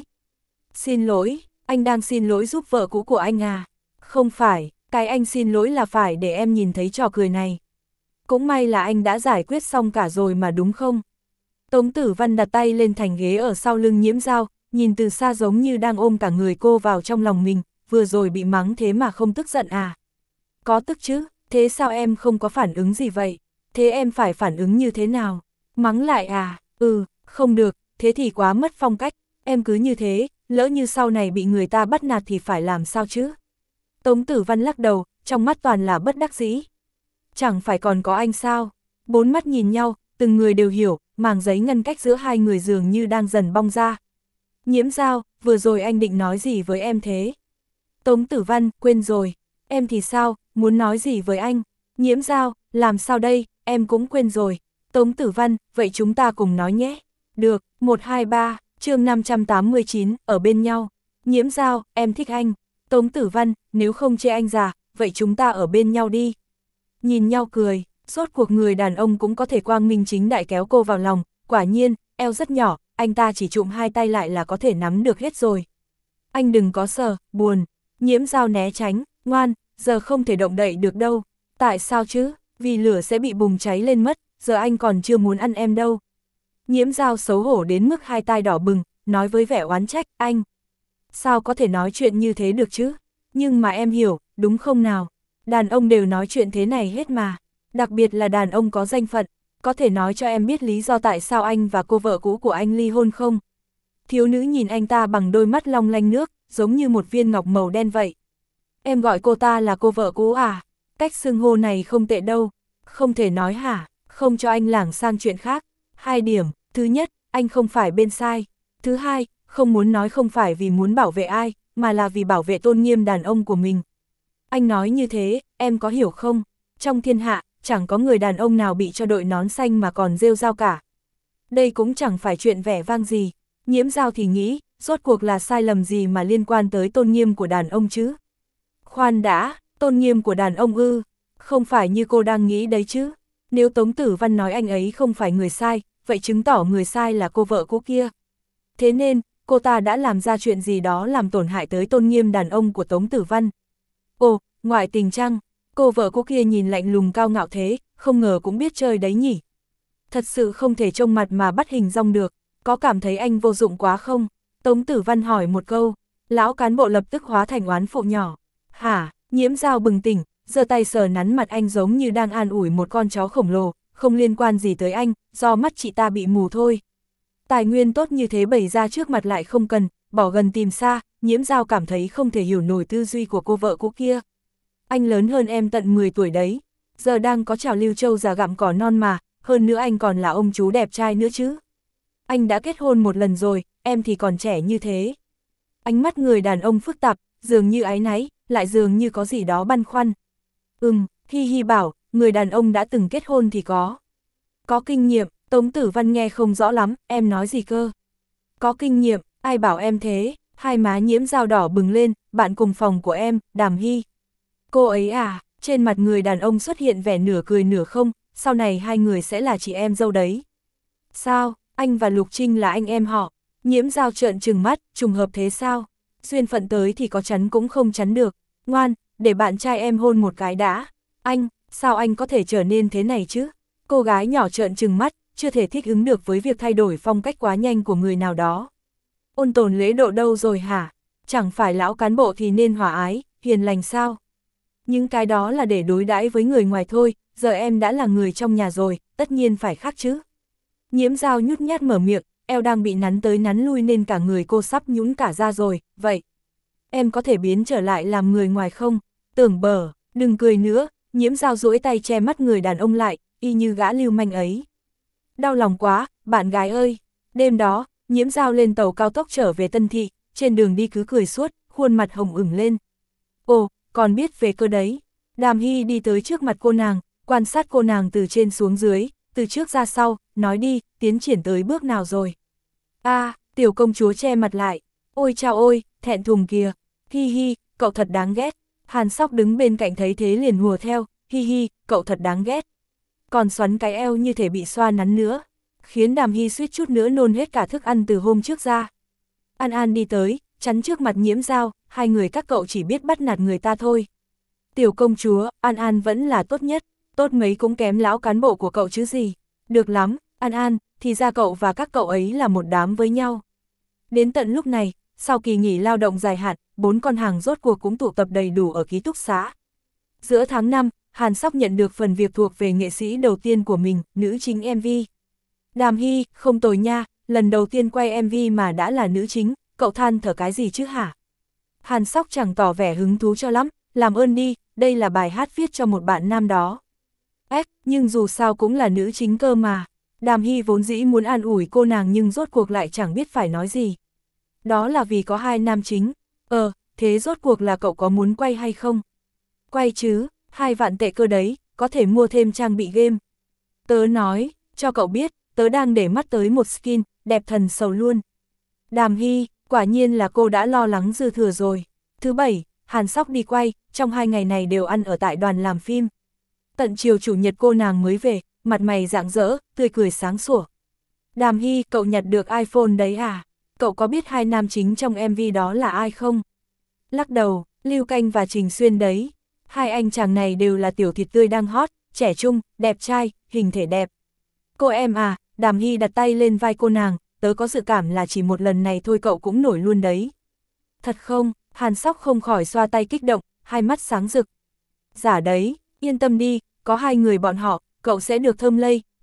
Xin lỗi, anh đang xin lỗi giúp vợ cũ của anh à? Không phải, cái anh xin lỗi là phải để em nhìn thấy trò cười này. Cũng may là anh đã giải quyết xong cả rồi mà đúng không? Tống Tử Văn đặt tay lên thành ghế ở sau lưng Nhiễm Dao, nhìn từ xa giống như đang ôm cả người cô vào trong lòng mình, vừa rồi bị mắng thế mà không tức giận à? Có tức chứ, thế sao em không có phản ứng gì vậy? Thế em phải phản ứng như thế nào? Mắng lại à? Ừ, không được, thế thì quá mất phong cách, em cứ như thế, lỡ như sau này bị người ta bắt nạt thì phải làm sao chứ? Tống Tử Văn lắc đầu, trong mắt toàn là bất đắc dĩ. Chẳng phải còn có anh sao? Bốn mắt nhìn nhau, từng người đều hiểu, màng giấy ngăn cách giữa hai người dường như đang dần bong ra. Nhiễm Dao, vừa rồi anh định nói gì với em thế? Tống Tử Văn, quên rồi. Em thì sao, muốn nói gì với anh? Nhiễm Dao, làm sao đây, em cũng quên rồi. Tống Tử Văn, vậy chúng ta cùng nói nhé. Được, một hai ba, chương năm trăm tám mươi chín, ở bên nhau. Nhiễm Dao, em thích anh. Tống Tử Văn, nếu không chê anh già, vậy chúng ta ở bên nhau đi. Nhìn nhau cười, rốt cuộc người đàn ông cũng có thể quang minh chính đại kéo cô vào lòng, quả nhiên, eo rất nhỏ, anh ta chỉ chụm hai tay lại là có thể nắm được hết rồi. Anh đừng có sợ, buồn. Nhiễm Dao né tránh, ngoan, giờ không thể động đậy được đâu. Tại sao chứ, vì lửa sẽ bị bùng cháy lên mất, giờ anh còn chưa muốn ăn em đâu. Nhiễm Dao xấu hổ đến mức hai tai đỏ bừng, nói với vẻ oán trách, anh. Sao có thể nói chuyện như thế được chứ? Nhưng mà em hiểu, đúng không nào? Đàn ông đều nói chuyện thế này hết mà. Đặc biệt là đàn ông có danh phận. có thể nói cho em biết lý do tại sao anh và cô vợ cũ của anh ly hôn không? Thiếu nữ nhìn anh ta bằng đôi mắt long lanh nước, giống như một viên ngọc màu đen vậy. Em gọi cô ta là cô vợ cũ à? Cách xưng hô này không tệ đâu. Không thể nói hả? Không cho anh lảng sang chuyện khác. Hai điểm, thứ nhất, anh không phải bên sai. Thứ hai, không muốn nói không phải vì muốn bảo vệ ai, mà là vì bảo vệ tôn nghiêm đàn ông của mình. Anh nói như thế, em có hiểu không? Trong thiên hạ, chẳng có người đàn ông nào bị cho đội nón xanh mà còn rêu rao cả. Đây cũng chẳng phải chuyện vẻ vang gì. Nhiễm Dao thì nghĩ, rốt cuộc là sai lầm gì mà liên quan tới tôn nghiêm của đàn ông chứ? Khoan đã, tôn nghiêm của đàn ông ư? Không phải như cô đang nghĩ đấy chứ? Nếu Tống Tử Văn nói anh ấy không phải người sai, vậy chứng tỏ người sai là cô vợ cũ kia. Thế nên, cô ta đã làm ra chuyện gì đó làm tổn hại tới tôn nghiêm đàn ông của Tống Tử Văn. Ồ, ngoại tình chăng? Cô vợ cô kia nhìn lạnh lùng cao ngạo thế, không ngờ cũng biết chơi đấy nhỉ. Thật sự không thể trông mặt mà bắt hình dong được, có cảm thấy anh vô dụng quá không? Tống Tử Văn hỏi một câu, lão cán bộ lập tức hóa thành oán phụ nhỏ. Hả? Nhiễm Dao bừng tỉnh, giơ tay sờ nắn mặt anh giống như đang an ủi một con chó khổng lồ, không liên quan gì tới anh, do mắt chị ta bị mù thôi. Tài nguyên tốt như thế bày ra trước mặt lại không cần, bỏ gần tìm xa, Nhiễm Dao cảm thấy không thể hiểu nổi tư duy của cô vợ cũ kia. Anh lớn hơn em tận mười tuổi đấy, giờ đang có trào lưu trâu già gặm cỏ non mà, hơn nữa anh còn là ông chú đẹp trai nữa chứ. Anh đã kết hôn một lần rồi, em thì còn trẻ như thế. Ánh mắt người đàn ông phức tạp, dường như áy náy, lại dường như có gì đó băn khoăn. Ừm, Hi Hi bảo, người đàn ông đã từng kết hôn thì có. Có kinh nghiệm, Tống Tử Văn nghe không rõ lắm, em nói gì cơ? Có kinh nghiệm, ai bảo em thế? Hai má Nhiễm Dao đỏ bừng lên, bạn cùng phòng của em, Đàm Hy. Cô ấy à? Trên mặt người đàn ông xuất hiện vẻ nửa cười nửa không, sau này hai người sẽ là chị em dâu đấy. Sao, anh và Lục Trinh là anh em họ? Nhiễm Dao trợn trừng mắt, trùng hợp thế sao? Duyên phận tới thì có chắn cũng không chắn được. Ngoan, để bạn trai em hôn một cái đã. Anh, sao anh có thể trở nên thế này chứ? Cô gái nhỏ trợn trừng mắt, chưa thể thích ứng được với việc thay đổi phong cách quá nhanh của người nào đó. Ôn tồn lễ độ đâu rồi hả? Chẳng phải lão cán bộ thì nên hòa ái, hiền lành sao? Những cái đó là để đối đãi với người ngoài thôi, giờ em đã là người trong nhà rồi, tất nhiên phải khác chứ. Nhiễm Dao nhút nhát mở miệng, eo đang bị nắn tới nắn lui nên cả người cô sắp nhũn cả ra rồi, vậy. Em có thể biến trở lại làm người ngoài không? Tưởng bở, đừng cười nữa, Nhiễm Dao duỗi tay che mắt người đàn ông lại, y như gã lưu manh ấy. Đau lòng quá, bạn gái ơi. Đêm đó, Nhiễm Dao lên tàu cao tốc trở về Tân Thị, trên đường đi cứ cười suốt, khuôn mặt hồng ửng lên. Ồ, còn biết về cơ đấy. Đàm Hy đi tới trước mặt cô nàng, quan sát cô nàng từ trên xuống dưới, từ trước ra sau, nói đi, tiến triển tới bước nào rồi. A, à, tiểu công chúa che mặt lại. Ôi chao ôi, thẹn thùng kìa. Hi hi, cậu thật đáng ghét. Hàn Sóc đứng bên cạnh thấy thế liền hùa theo, hi hi, cậu thật đáng ghét. Còn xoắn cái eo như thể bị xoa nắn nữa, khiến Đàm Hy suýt chút nữa nôn hết cả thức ăn từ hôm trước ra. An An đi tới, chắn trước mặt Nhiễm Dao, hai người các cậu chỉ biết bắt nạt người ta thôi. Tiểu công chúa, An An vẫn là tốt nhất, tốt mấy cũng kém lão cán bộ của cậu chứ gì. Được lắm, An An, thì ra cậu và các cậu ấy là một đám với nhau. Đến tận lúc này, sau kỳ nghỉ lao động dài hạn, bốn con hàng rốt cuộc cũng tụ tập đầy đủ ở ký túc xá. Giữa tháng năm, Hàn Sóc nhận được phần việc thuộc về nghệ sĩ đầu tiên của mình, nữ chính em vê. Đàm Hy, không tồi nha, lần đầu tiên quay em vê mà đã là nữ chính, cậu than thở cái gì chứ hả? Hàn Sóc chẳng tỏ vẻ hứng thú cho lắm, làm ơn đi, đây là bài hát viết cho một bạn nam đó. Ếch, nhưng dù sao cũng là nữ chính cơ mà. Đàm Hy vốn dĩ muốn an ủi cô nàng nhưng rốt cuộc lại chẳng biết phải nói gì. Đó là vì có hai nam chính. Ờ, thế rốt cuộc là cậu có muốn quay hay không? Quay chứ, hai vạn tệ cơ đấy, có thể mua thêm trang bị game. Tớ nói, cho cậu biết, tớ đang để mắt tới một skin, đẹp thần sầu luôn. Đàm Hy, quả nhiên là cô đã lo lắng dư thừa rồi. Thứ bảy, Hàn Sóc đi quay, trong hai ngày này đều ăn ở tại đoàn làm phim. Tận chiều chủ nhật cô nàng mới về, mặt mày rạng rỡ, tươi cười sáng sủa. Đàm Hy, cậu nhặt được iPhone đấy à? Cậu có biết hai nam chính trong em vê đó là ai không? Lắc đầu, Lưu Canh và Trình Xuyên đấy. Hai anh chàng này đều là tiểu thịt tươi đang hot, trẻ trung, đẹp trai, hình thể đẹp. Cô em à, Đàm Hy đặt tay lên vai cô nàng, tớ có dự cảm là chỉ một lần này thôi cậu cũng nổi luôn đấy. Thật không? Hàn Sóc không khỏi xoa tay kích động, hai mắt sáng rực. Giả đấy, yên tâm đi, có hai người bọn họ, cậu sẽ được thơm lây,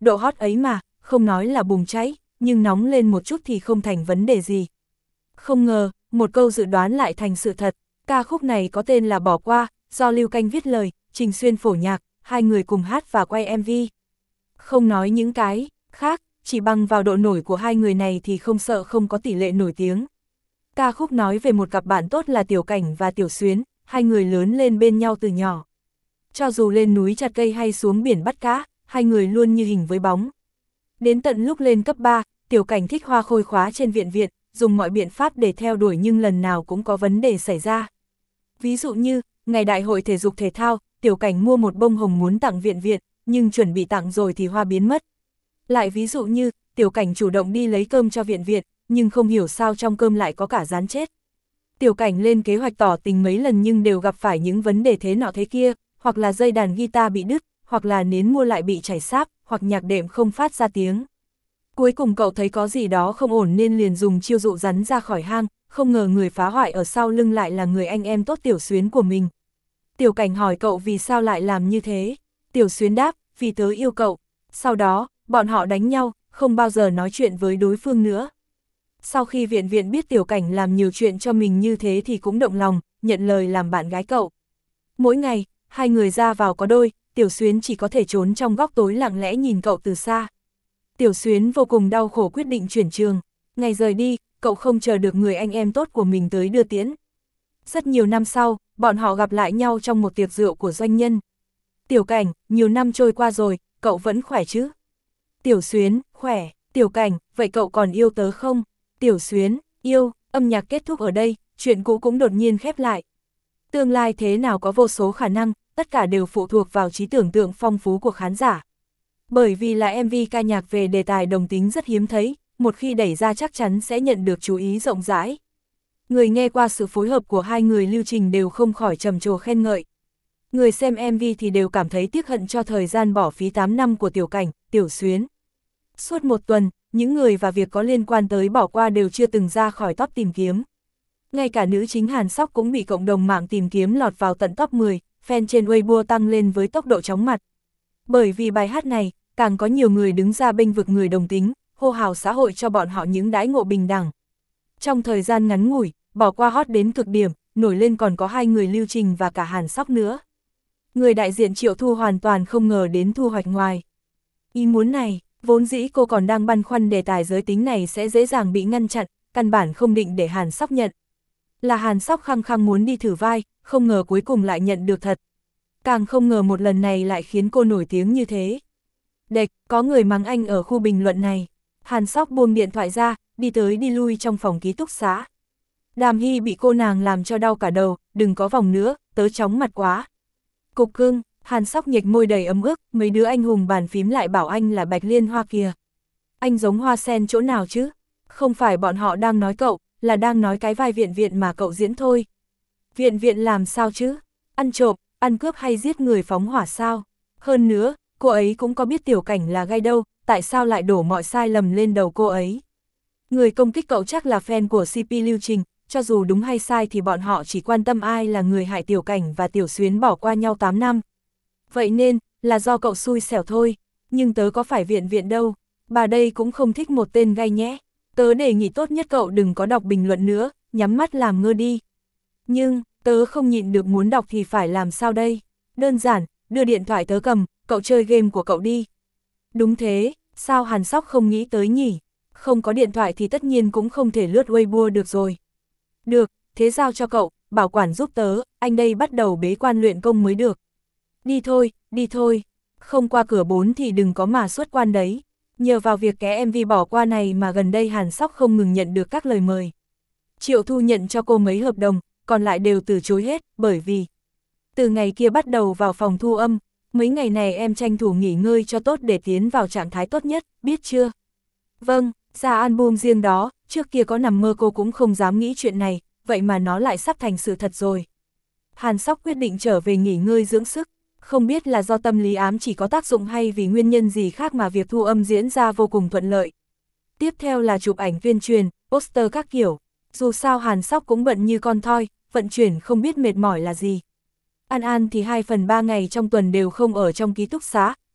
độ hot ấy mà, không nói là bùng cháy, nhưng nóng lên một chút thì không thành vấn đề gì. Không ngờ, một câu dự đoán lại thành sự thật, ca khúc này có tên là Bỏ Qua, do Lưu Canh viết lời, Trình Xuyên phổ nhạc, hai người cùng hát và quay em vê. Không nói những cái khác, chỉ bằng vào độ nổi của hai người này thì không sợ không có tỷ lệ nổi tiếng. Ca khúc nói về một cặp bạn tốt là Tiểu Cảnh và Tiểu Xuyến, hai người lớn lên bên nhau từ nhỏ. Cho dù lên núi chặt cây hay xuống biển bắt cá, hai người luôn như hình với bóng. Đến tận lúc lên cấp ba, Tiểu Cảnh thích hoa khôi khóa trên viện viện, dùng mọi biện pháp để theo đuổi nhưng lần nào cũng có vấn đề xảy ra. Ví dụ như, ngày đại hội thể dục thể thao, Tiểu Cảnh mua một bông hồng muốn tặng viện viện, nhưng chuẩn bị tặng rồi thì hoa biến mất. Lại ví dụ như, Tiểu Cảnh chủ động đi lấy cơm cho viện viện, nhưng không hiểu sao trong cơm lại có cả rán chết. Tiểu Cảnh lên kế hoạch tỏ tình mấy lần nhưng đều gặp phải những vấn đề thế nọ thế kia, hoặc là dây đàn guitar bị đứt, hoặc là nến mua lại bị chảy sáp, hoặc nhạc đệm không phát ra tiếng. Cuối cùng cậu thấy có gì đó không ổn nên liền dùng chiêu dụ rắn ra khỏi hang, không ngờ người phá hoại ở sau lưng lại là người anh em tốt Tiểu Xuyến của mình. Tiểu Cảnh hỏi cậu vì sao lại làm như thế. Tiểu Xuyến đáp, vì tớ yêu cậu. Sau đó, bọn họ đánh nhau, không bao giờ nói chuyện với đối phương nữa. Sau khi viện viện biết Tiểu Cảnh làm nhiều chuyện cho mình như thế thì cũng động lòng, nhận lời làm bạn gái cậu. Mỗi ngày, hai người ra vào có đôi, Tiểu Xuyến chỉ có thể trốn trong góc tối lặng lẽ nhìn cậu từ xa. Tiểu Xuyến vô cùng đau khổ quyết định chuyển trường. Ngày rời đi, cậu không chờ được người anh em tốt của mình tới đưa tiễn. Rất nhiều năm sau, bọn họ gặp lại nhau trong một tiệc rượu của doanh nhân. Tiểu Cảnh, nhiều năm trôi qua rồi, cậu vẫn khỏe chứ? Tiểu Xuyến, khỏe. Tiểu Cảnh, vậy cậu còn yêu tớ không? Tiểu Xuyến, yêu. Âm nhạc kết thúc ở đây, chuyện cũ cũng đột nhiên khép lại. Tương lai thế nào có vô số khả năng, tất cả đều phụ thuộc vào trí tưởng tượng phong phú của khán giả. Bởi vì là em vê ca nhạc về đề tài đồng tính rất hiếm thấy, một khi đẩy ra chắc chắn sẽ nhận được chú ý rộng rãi. Người nghe qua sự phối hợp của hai người lưu trình đều không khỏi trầm trồ khen ngợi. Người xem em vê thì đều cảm thấy tiếc hận cho thời gian bỏ phí tám năm của Tiểu Cảnh, Tiểu Xuyến. Suốt một tuần, những người và việc có liên quan tới Bỏ Qua đều chưa từng ra khỏi top tìm kiếm. Ngay cả nữ chính Hàn Sóc cũng bị cộng đồng mạng tìm kiếm lọt vào tận top mười, fan trên Weibo tăng lên với tốc độ chóng mặt. Bởi vì bài hát này, càng có nhiều người đứng ra bênh vực người đồng tính, hô hào xã hội cho bọn họ những đãi ngộ bình đẳng. Trong thời gian ngắn ngủi, Bỏ Qua hot đến cực điểm, nổi lên còn có hai người lưu trình và cả Hàn Sóc nữa. Người đại diện Triệu Thu hoàn toàn không ngờ đến thu hoạch ngoài ý muốn này, vốn dĩ cô còn đang băn khoăn đề tài giới tính này sẽ dễ dàng bị ngăn chặn, căn bản không định để Hàn Sóc nhận. Là Hàn Sóc khăng khăng muốn đi thử vai, không ngờ cuối cùng lại nhận được thật. Càng không ngờ một lần này lại khiến cô nổi tiếng như thế. Đệch, có người mắng anh ở khu bình luận này. Hàn Sóc buông điện thoại ra, đi tới đi lui trong phòng ký túc xá. Đàm Hy bị cô nàng làm cho đau cả đầu, đừng có vòng nữa, tớ chóng mặt quá. Cục cưng, Hàn Sóc nhếch môi đầy ấm ức, mấy đứa anh hùng bàn phím lại bảo anh là Bạch Liên Hoa kìa. Anh giống hoa sen chỗ nào chứ? Không phải bọn họ đang nói cậu, là đang nói cái vai viện viện mà cậu diễn thôi. Viện viện làm sao chứ? Ăn trộm, ăn cướp hay giết người phóng hỏa sao? Hơn nữa, cô ấy cũng có biết Tiểu Cảnh là gai đâu, tại sao lại đổ mọi sai lầm lên đầu cô ấy? Người công kích cậu chắc là fan của xê pê Lưu Trình, cho dù đúng hay sai thì bọn họ chỉ quan tâm ai là người hại Tiểu Cảnh và Tiểu Xuyến bỏ qua nhau tám năm. Vậy nên, là do cậu xui xẻo thôi, nhưng tớ có phải viện viện đâu, bà đây cũng không thích một tên gai nhé. Tớ đề nghị tốt nhất cậu đừng có đọc bình luận nữa, nhắm mắt làm ngơ đi. Nhưng, tớ không nhịn được muốn đọc thì phải làm sao đây? Đơn giản, đưa điện thoại tớ cầm, cậu chơi game của cậu đi. Đúng thế, sao Hàn Sóc không nghĩ tới nhỉ? Không có điện thoại thì tất nhiên cũng không thể lướt Weibo được rồi. Được, thế giao cho cậu, bảo quản giúp tớ, anh đây bắt đầu bế quan luyện công mới được. Đi thôi, đi thôi, không qua cửa bốn thì đừng có mà xuất quan đấy. Nhờ vào việc cái em vê Bỏ Qua này mà gần đây Hàn Sóc không ngừng nhận được các lời mời. Triệu Thu nhận cho cô mấy hợp đồng, còn lại đều từ chối hết, bởi vì từ ngày kia bắt đầu vào phòng thu âm, mấy ngày này em tranh thủ nghỉ ngơi cho tốt để tiến vào trạng thái tốt nhất, biết chưa? Vâng, ra album riêng đó, trước kia có nằm mơ cô cũng không dám nghĩ chuyện này, vậy mà nó lại sắp thành sự thật rồi. Hàn Sóc quyết định trở về nghỉ ngơi dưỡng sức, không biết là do tâm lý ám chỉ có tác dụng hay vì nguyên nhân gì khác mà việc thu âm diễn ra vô cùng thuận lợi. Tiếp theo là chụp ảnh tuyên truyền, poster các kiểu, dù sao Hàn Sóc cũng bận như con thoi, vận chuyển không biết mệt mỏi là gì. An An thì hai phần ba ngày trong tuần đều không ở trong ký túc xá,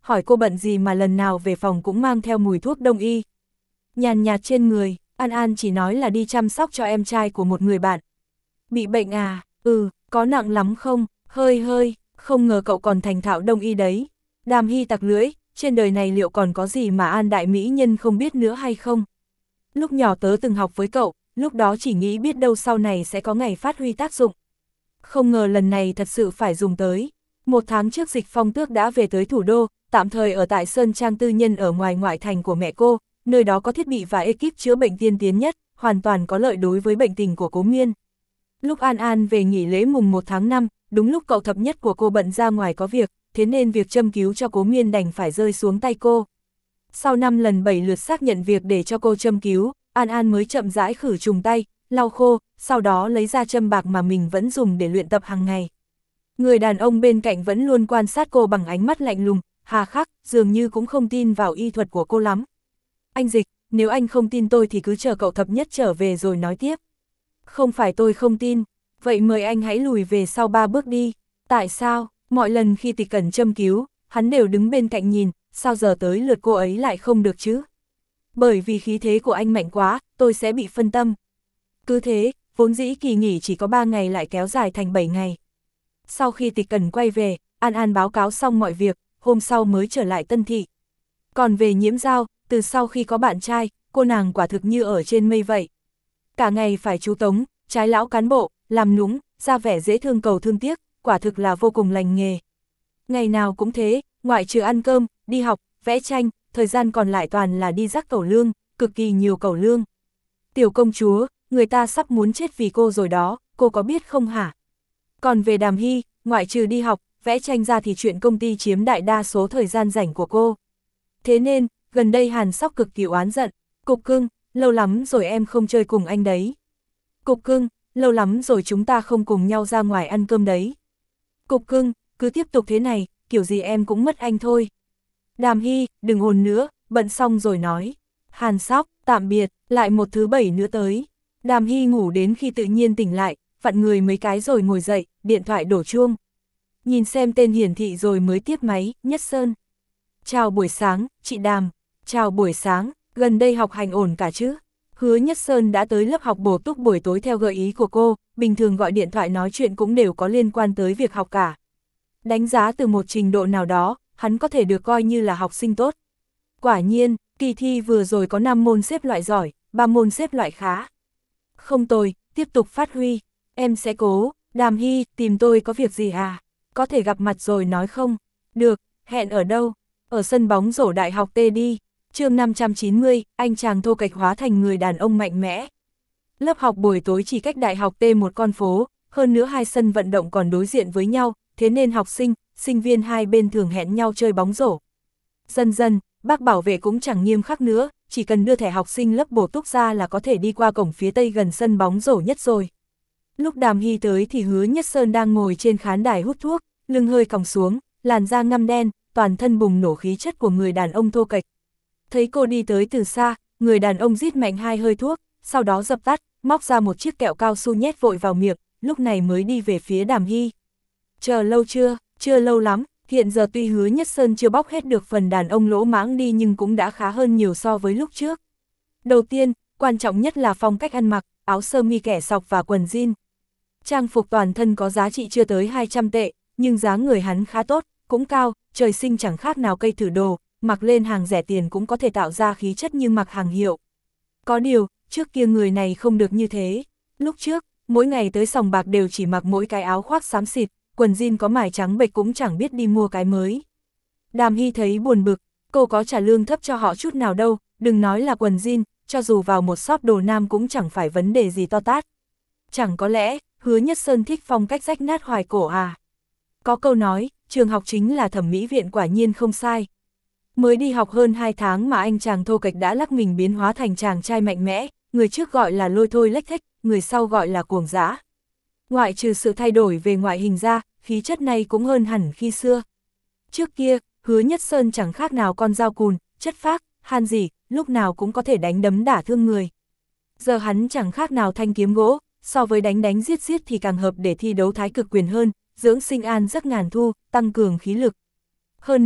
hỏi cô bận gì mà lần nào về phòng cũng mang theo mùi thuốc đông y nhàn nhạt trên người. An An chỉ nói là đi chăm sóc cho em trai của một người bạn. Bị bệnh à? Ừ, có nặng lắm không? Hơi hơi, không ngờ cậu còn thành thạo đông y đấy. Đàm Hy tặc lưỡi, trên đời này liệu còn có gì mà An đại mỹ nhân không biết nữa hay không? Lúc nhỏ tớ từng học với cậu, lúc đó chỉ nghĩ biết đâu sau này sẽ có ngày phát huy tác dụng. Không ngờ lần này thật sự phải dùng tới. Một tháng trước Dịch Phong Tước đã về tới thủ đô, tạm thời ở tại Sơn Trang tư nhân ở ngoài ngoại thành của mẹ cô, nơi đó có thiết bị và ekip chữa bệnh tiên tiến nhất, hoàn toàn có lợi đối với bệnh tình của Cố Miên. Lúc An An về nghỉ lễ mùng một tháng năm, đúng lúc cậu thập nhất của cô bận ra ngoài có việc, thế nên việc châm cứu cho Cố Miên đành phải rơi xuống tay cô. Sau năm lần bảy lượt xác nhận việc để cho cô châm cứu, An An mới chậm rãi khử trùng tay, lau khô, sau đó lấy ra châm bạc mà mình vẫn dùng để luyện tập hàng ngày. Người đàn ông bên cạnh vẫn luôn quan sát cô bằng ánh mắt lạnh lùng, hà khắc, dường như cũng không tin vào y thuật của cô lắm. Anh Dịch, nếu anh không tin tôi thì cứ chờ cậu thập nhất trở về rồi nói tiếp. Không phải tôi không tin, vậy mời anh hãy lùi về sau ba bước đi. Tại sao, mọi lần khi Tịch Cẩn châm cứu, hắn đều đứng bên cạnh nhìn, sao giờ tới lượt cô ấy lại không được chứ? Bởi vì khí thế của anh mạnh quá, tôi sẽ bị phân tâm. Cứ thế, vốn dĩ kỳ nghỉ chỉ có ba ngày lại kéo dài thành bảy ngày. Sau khi Tịch Cẩn quay về, An An báo cáo xong mọi việc, hôm sau mới trở lại Tân Thị. Còn về Nhiễm Giao, từ sau khi có bạn trai, cô nàng quả thực như ở trên mây vậy. Cả ngày phải chú tống, trái lão cán bộ, làm nũng, ra vẻ dễ thương cầu thương tiếc, quả thực là vô cùng lành nghề. Ngày nào cũng thế, ngoại trừ ăn cơm, đi học, vẽ tranh, thời gian còn lại toàn là đi rắc cẩu lương, cực kỳ nhiều cẩu lương. Tiểu công chúa, người ta sắp muốn chết vì cô rồi đó, cô có biết không hả? Còn về Đàm Hy, ngoại trừ đi học, vẽ tranh ra thì chuyện công ty chiếm đại đa số thời gian rảnh của cô. Thế nên, gần đây Hàn Sóc cực kỳ oán giận, Cục Cưng, lâu lắm rồi em không chơi cùng anh đấy. Cục Cưng, lâu lắm rồi chúng ta không cùng nhau ra ngoài ăn cơm đấy. Cục Cưng, cứ tiếp tục thế này, kiểu gì em cũng mất anh thôi. Đàm Hy, đừng ồn nữa, bận xong rồi nói. Hàn Sóc, tạm biệt, lại một thứ bảy nữa tới. Đàm Hy ngủ đến khi tự nhiên tỉnh lại, vặn người mấy cái rồi ngồi dậy, điện thoại đổ chuông. Nhìn xem tên hiển thị rồi mới tiếp máy, Nhất Sơn. Chào buổi sáng, chị Đàm. Chào buổi sáng, gần đây học hành ổn cả chứ? Hứa Nhất Sơn đã tới lớp học bổ túc buổi tối theo gợi ý của cô, bình thường gọi điện thoại nói chuyện cũng đều có liên quan tới việc học cả. Đánh giá từ một trình độ nào đó, hắn có thể được coi như là học sinh tốt. Quả nhiên, kỳ thi vừa rồi có năm môn xếp loại giỏi, ba môn xếp loại khá. Không tồi, tiếp tục phát huy, em sẽ cố. Đàm Hy, tìm tôi có việc gì à? Có thể gặp mặt rồi nói không? Được, hẹn ở đâu? Ở sân bóng rổ Đại học T đi. Chương năm trăm chín mươi, anh chàng thô kệch hóa thành người đàn ông mạnh mẽ. Lớp học buổi tối chỉ cách Đại học T một con phố, hơn nữa hai sân vận động còn đối diện với nhau, thế nên học sinh, sinh viên hai bên thường hẹn nhau chơi bóng rổ. Dần dần, bác bảo vệ cũng chẳng nghiêm khắc nữa, chỉ cần đưa thẻ học sinh lớp bổ túc ra là có thể đi qua cổng phía tây gần sân bóng rổ nhất rồi. Lúc Đàm Hy tới thì Hứa Nhất Sơn đang ngồi trên khán đài hút thuốc, lưng hơi còng xuống, làn da ngăm đen, toàn thân bùng nổ khí chất của người đàn ông thô kệch. Thấy cô đi tới từ xa, người đàn ông rít mạnh hai hơi thuốc, sau đó dập tắt, móc ra một chiếc kẹo cao su nhét vội vào miệng, lúc này mới đi về phía Đàm Hy. Chờ lâu chưa? Chưa lâu lắm, hiện giờ tuy Hứa Nhất Sơn chưa bóc hết được phần đàn ông lỗ mãng đi nhưng cũng đã khá hơn nhiều so với lúc trước. Đầu tiên, quan trọng nhất là phong cách ăn mặc, áo sơ mi kẻ sọc và quần jean. Trang phục toàn thân có giá trị chưa tới hai trăm tệ, nhưng dáng người hắn khá tốt, cũng cao, trời sinh chẳng khác nào cây thử đồ, mặc lên hàng rẻ tiền cũng có thể tạo ra khí chất như mặc hàng hiệu. Có điều, trước kia người này không được như thế. Lúc trước, mỗi ngày tới sòng bạc đều chỉ mặc mỗi cái áo khoác xám xịt, quần jean có mài trắng bệch cũng chẳng biết đi mua cái mới. Đàm Hy thấy buồn bực, cô có trả lương thấp cho họ chút nào đâu, đừng nói là quần jean, cho dù vào một shop đồ nam cũng chẳng phải vấn đề gì to tát. Chẳng có lẽ, Hứa Nhất Sơn thích phong cách rách nát hoài cổ à? Có câu nói, trường học chính là thẩm mỹ viện, quả nhiên không sai. Mới đi học hơn hai tháng mà anh chàng thô kệch đã lắc mình biến hóa thành chàng trai mạnh mẽ, người trước gọi là lôi thôi lếch thếch, người sau gọi là cuồng dã. Ngoại trừ sự thay đổi về ngoại hình ra, khí chất này cũng hơn hẳn khi xưa. Trước kia, Hứa Nhất Sơn chẳng khác nào con dao cùn, chất phác, han gì, lúc nào cũng có thể đánh đấm đả thương người. Giờ hắn chẳng khác nào thanh kiếm gỗ, so với đánh đánh giết giết thì càng hợp để thi đấu thái cực quyền hơn, dưỡng sinh an giấc ngàn thu, tăng cường khí lực. Hơn nữa,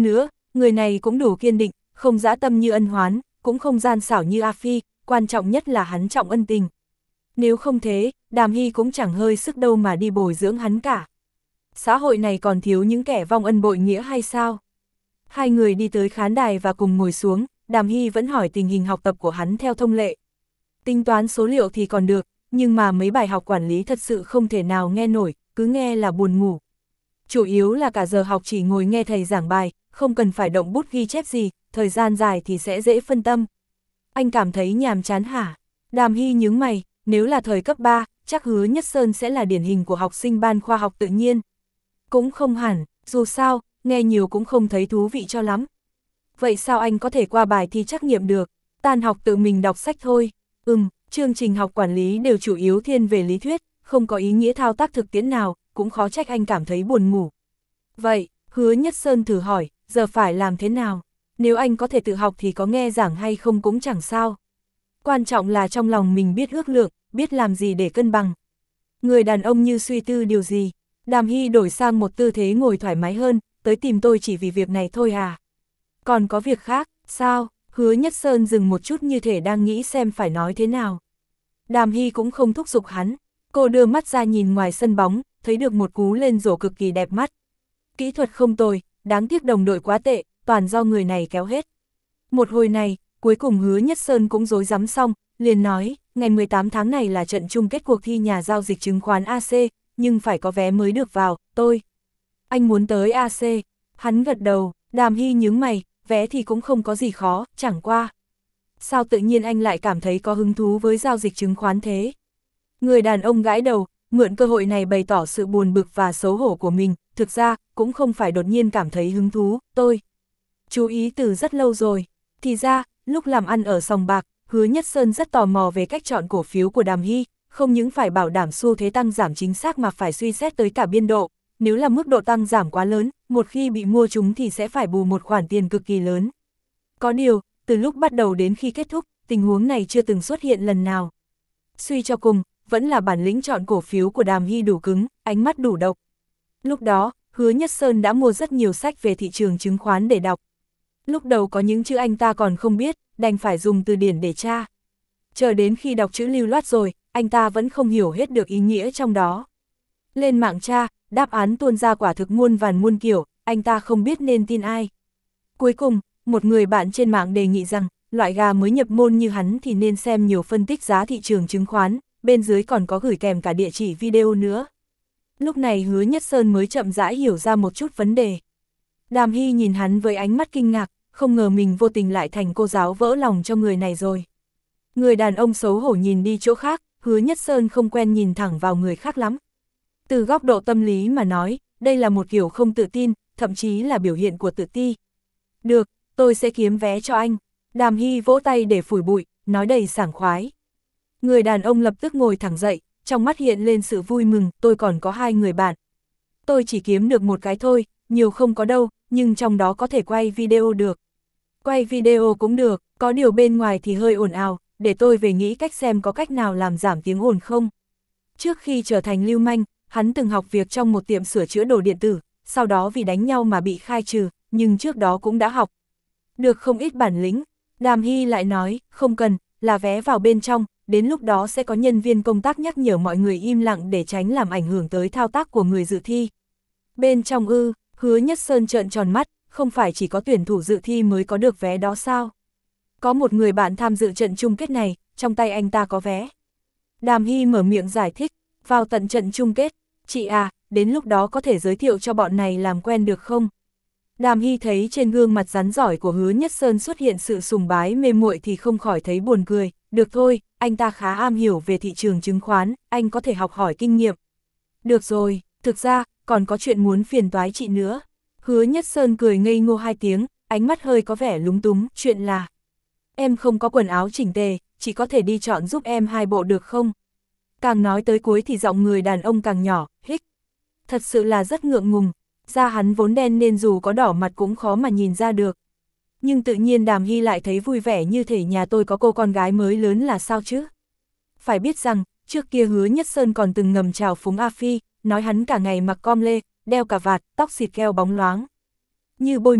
Người này cũng đủ kiên định, không dã tâm như Ân Hoán, cũng không gian xảo như A Phi, quan trọng nhất là hắn trọng ân tình. Nếu không thế, Đàm Hy cũng chẳng hơi sức đâu mà đi bồi dưỡng hắn cả. Xã hội này còn thiếu những kẻ vong ân bội nghĩa hay sao? Hai người đi tới khán đài và cùng ngồi xuống, Đàm Hy vẫn hỏi tình hình học tập của hắn theo thông lệ. Tính toán số liệu thì còn được, nhưng mà mấy bài học quản lý thật sự không thể nào nghe nổi, cứ nghe là buồn ngủ. Chủ yếu là cả giờ học chỉ ngồi nghe thầy giảng bài, không cần phải động bút ghi chép gì, thời gian dài thì sẽ dễ phân tâm. Anh cảm thấy nhàm chán hả? Đàm Hy nhướng mày, nếu là thời cấp ba, chắc Hứa Nhất Sơn sẽ là điển hình của học sinh ban khoa học tự nhiên. Cũng không hẳn, dù sao, nghe nhiều cũng không thấy thú vị cho lắm. Vậy sao anh có thể qua bài thi trắc nghiệm được? Tan học tự mình đọc sách thôi. Ừm, chương trình học quản lý đều chủ yếu thiên về lý thuyết, không có ý nghĩa thao tác thực tiễn nào, cũng khó trách anh cảm thấy buồn ngủ. Vậy, Hứa Nhất Sơn thử hỏi, giờ phải làm thế nào? Nếu anh có thể tự học thì có nghe giảng hay không cũng chẳng sao. Quan trọng là trong lòng mình biết ước lượng, biết làm gì để cân bằng. Người đàn ông như suy tư điều gì? Đàm Hy đổi sang một tư thế ngồi thoải mái hơn, tới tìm tôi chỉ vì việc này thôi à? Còn có việc khác, sao? Hứa Nhất Sơn dừng một chút như thể đang nghĩ xem phải nói thế nào. Đàm Hy cũng không thúc giục hắn, cô đưa mắt ra nhìn ngoài sân bóng, thấy được một cú lên rổ cực kỳ đẹp mắt. Kỹ thuật không tồi, đáng tiếc đồng đội quá tệ, toàn do người này kéo hết. Một hồi này, cuối cùng Hứa Nhất Sơn cũng rối rắm xong, liền nói, ngày mười tám tháng này là trận chung kết cuộc thi nhà giao dịch chứng khoán a xê, nhưng phải có vé mới được vào, tôi. Anh muốn tới a xê, hắn gật đầu, Đàm Hy nhướng mày, vé thì cũng không có gì khó, chẳng qua. Sao tự nhiên anh lại cảm thấy có hứng thú với giao dịch chứng khoán thế? Người đàn ông gãi đầu, mượn cơ hội này bày tỏ sự buồn bực và xấu hổ của mình, thực ra, cũng không phải đột nhiên cảm thấy hứng thú, tôi. Chú ý từ rất lâu rồi, thì ra, lúc làm ăn ở sòng bạc, Hứa Nhất Sơn rất tò mò về cách chọn cổ phiếu của Đàm Hy, không những phải bảo đảm xu thế tăng giảm chính xác mà phải suy xét tới cả biên độ, nếu là mức độ tăng giảm quá lớn, một khi bị mua trúng thì sẽ phải bù một khoản tiền cực kỳ lớn. Có điều, từ lúc bắt đầu đến khi kết thúc, tình huống này chưa từng xuất hiện lần nào. Suy cho cùng, vẫn là bản lĩnh chọn cổ phiếu của Đàm Hy đủ cứng, ánh mắt đủ độc. Lúc đó, Hứa Nhất Sơn đã mua rất nhiều sách về thị trường chứng khoán để đọc. Lúc đầu có những chữ anh ta còn không biết, đành phải dùng từ điển để tra. Chờ đến khi đọc chữ lưu loát rồi, anh ta vẫn không hiểu hết được ý nghĩa trong đó. Lên mạng tra, đáp án tuôn ra quả thực muôn vàn muôn kiểu, anh ta không biết nên tin ai. Cuối cùng, một người bạn trên mạng đề nghị rằng, loại gà mới nhập môn như hắn thì nên xem nhiều phân tích giá thị trường chứng khoán, bên dưới còn có gửi kèm cả địa chỉ video nữa. Lúc này Hứa Nhất Sơn mới chậm rãi hiểu ra một chút vấn đề. Đàm Hy nhìn hắn với ánh mắt kinh ngạc, không ngờ mình vô tình lại thành cô giáo vỡ lòng cho người này rồi. Người đàn ông xấu hổ nhìn đi chỗ khác, Hứa Nhất Sơn không quen nhìn thẳng vào người khác lắm. Từ góc độ tâm lý mà nói, đây là một kiểu không tự tin, thậm chí là biểu hiện của tự ti. Được, tôi sẽ kiếm vé cho anh. Đàm Hy vỗ tay để phủi bụi, nói đầy sảng khoái. Người đàn ông lập tức ngồi thẳng dậy, trong mắt hiện lên sự vui mừng, tôi còn có hai người bạn. Tôi chỉ kiếm được một cái thôi, nhiều không có đâu, nhưng trong đó có thể quay video được. Quay video cũng được, có điều bên ngoài thì hơi ồn ào, để tôi về nghĩ cách xem có cách nào làm giảm tiếng ồn không. Trước khi trở thành lưu manh, hắn từng học việc trong một tiệm sửa chữa đồ điện tử, sau đó vì đánh nhau mà bị khai trừ, nhưng trước đó cũng đã học được không ít bản lĩnh. Đàm Hy lại nói, không cần, là vé vào bên trong, đến lúc đó sẽ có nhân viên công tác nhắc nhở mọi người im lặng để tránh làm ảnh hưởng tới thao tác của người dự thi. Bên trong ư, Hứa Nhất Sơn trợn tròn mắt, không phải chỉ có tuyển thủ dự thi mới có được vé đó sao? Có một người bạn tham dự trận chung kết này, trong tay anh ta có vé. Đàm Hy mở miệng giải thích, vào tận trận chung kết, chị à, đến lúc đó có thể giới thiệu cho bọn này làm quen được không? Đàm Hy thấy trên gương mặt rắn giỏi của Hứa Nhất Sơn xuất hiện sự sùng bái mê muội thì không khỏi thấy buồn cười, được thôi, anh ta khá am hiểu về thị trường chứng khoán, anh có thể học hỏi kinh nghiệm. Được rồi, thực ra, còn có chuyện muốn phiền toái chị nữa. Hứa Nhất Sơn cười ngây ngô hai tiếng, ánh mắt hơi có vẻ lúng túng, chuyện là em không có quần áo chỉnh tề, chị có thể đi chọn giúp em hai bộ được không? Càng nói tới cuối thì giọng người đàn ông càng nhỏ, hích. Thật sự là rất ngượng ngùng, da hắn vốn đen nên dù có đỏ mặt cũng khó mà nhìn ra được. Nhưng tự nhiên Đàm Hy lại thấy vui vẻ như thể nhà tôi có cô con gái mới lớn là sao chứ? Phải biết rằng, trước kia Hứa Nhất Sơn còn từng ngầm chào phúng A Phi, nói hắn cả ngày mặc com lê, đeo cà vạt, tóc xịt keo bóng loáng. Như bôi mỡ,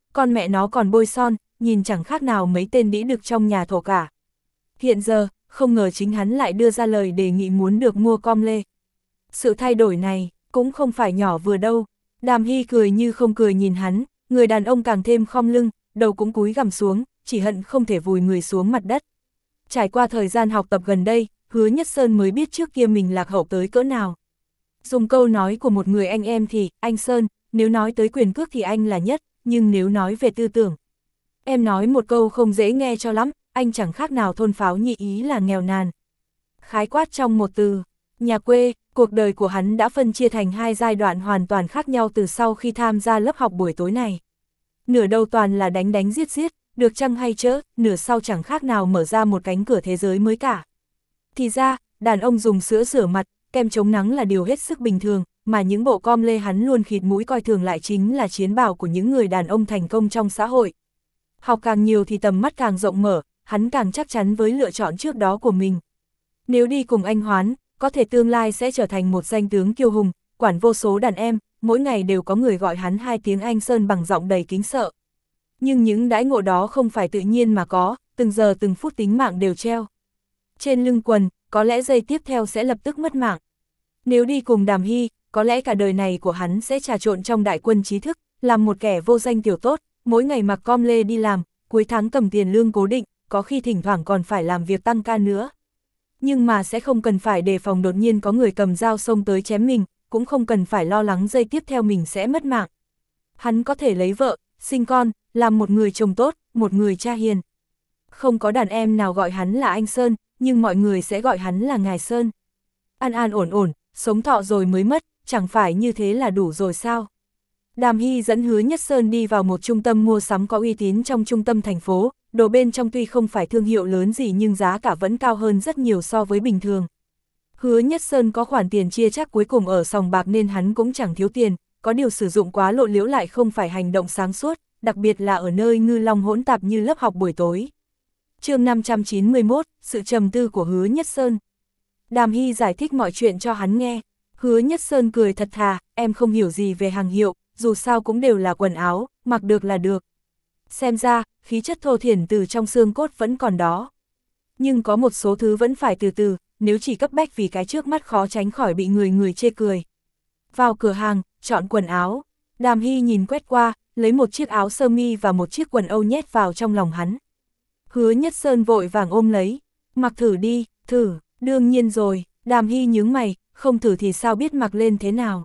con mẹ nó còn bôi son, nhìn chẳng khác nào mấy tên đĩ đực trong nhà thổ cả. Hiện giờ, không ngờ chính hắn lại đưa ra lời đề nghị muốn được mua com lê. Sự thay đổi này, cũng không phải nhỏ vừa đâu. Đàm Hy cười như không cười nhìn hắn, người đàn ông càng thêm khom lưng, đầu cũng cúi gằm xuống, chỉ hận không thể vùi người xuống mặt đất. Trải qua thời gian học tập gần đây, Hứa Nhất Sơn mới biết trước kia mình lạc hậu tới cỡ nào. Dùng câu nói của một người anh em thì, anh Sơn, nếu nói tới quyền cước thì anh là nhất, nhưng nếu nói về tư tưởng. Em nói một câu không dễ nghe cho lắm, anh chẳng khác nào thôn pháo nhị ý là nghèo nàn. Khái quát trong một từ, nhà quê, cuộc đời của hắn đã phân chia thành hai giai đoạn hoàn toàn khác nhau từ sau khi tham gia lớp học buổi tối này. Nửa đầu toàn là đánh đánh giết giết, được chăng hay chớ, nửa sau chẳng khác nào mở ra một cánh cửa thế giới mới cả. Thì ra, đàn ông dùng sữa rửa mặt, kem chống nắng là điều hết sức bình thường, mà những bộ com lê hắn luôn khịt mũi coi thường lại chính là chiến bào của những người đàn ông thành công trong xã hội. Học càng nhiều thì tầm mắt càng rộng mở, hắn càng chắc chắn với lựa chọn trước đó của mình. Nếu đi cùng anh Hoán, có thể tương lai sẽ trở thành một danh tướng kiêu hùng, quản vô số đàn em, mỗi ngày đều có người gọi hắn hai tiếng anh Sơn bằng giọng đầy kính sợ. Nhưng những đãi ngộ đó không phải tự nhiên mà có, từng giờ từng phút tính mạng đều treo trên lưng quần, có lẽ giây tiếp theo sẽ lập tức mất mạng. Nếu đi cùng Đàm Hy, có lẽ cả đời này của hắn sẽ trà trộn trong đại quân trí thức, làm một kẻ vô danh tiểu tốt, mỗi ngày mặc com lê đi làm, cuối tháng cầm tiền lương cố định, có khi thỉnh thoảng còn phải làm việc tăng ca nữa. Nhưng mà sẽ không cần phải đề phòng đột nhiên có người cầm dao xông tới chém mình, cũng không cần phải lo lắng giây tiếp theo mình sẽ mất mạng. Hắn có thể lấy vợ, sinh con, làm một người chồng tốt, một người cha hiền. Không có đàn em nào gọi hắn là anh Sơn, nhưng mọi người sẽ gọi hắn là Ngài Sơn. An an ổn ổn, sống thọ rồi mới mất, chẳng phải như thế là đủ rồi sao? Đàm Hy dẫn Hứa Nhất Sơn đi vào một trung tâm mua sắm có uy tín trong trung tâm thành phố, đồ bên trong tuy không phải thương hiệu lớn gì nhưng giá cả vẫn cao hơn rất nhiều so với bình thường. Hứa Nhất Sơn có khoản tiền chia chắc cuối cùng ở sòng bạc nên hắn cũng chẳng thiếu tiền, có điều sử dụng quá lộ liễu lại không phải hành động sáng suốt, đặc biệt là ở nơi ngư long hỗn tạp như lớp học buổi tối. Chương năm trăm chín mươi mốt, sự trầm tư của Hứa Nhất Sơn. Đàm Hy giải thích mọi chuyện cho hắn nghe. Hứa Nhất Sơn cười thật thà, em không hiểu gì về hàng hiệu, dù sao cũng đều là quần áo, mặc được là được. Xem ra, khí chất thô thiển từ trong xương cốt vẫn còn đó. Nhưng có một số thứ vẫn phải từ từ, nếu chỉ cấp bách vì cái trước mắt khó tránh khỏi bị người người chê cười. Vào cửa hàng, chọn quần áo. Đàm Hy nhìn quét qua, lấy một chiếc áo sơ mi và một chiếc quần âu nhét vào trong lòng hắn. Hứa Nhất Sơn vội vàng ôm lấy. Mặc thử đi, thử, đương nhiên rồi. Đàm Hy nhướng mày, không thử thì sao biết mặc lên thế nào.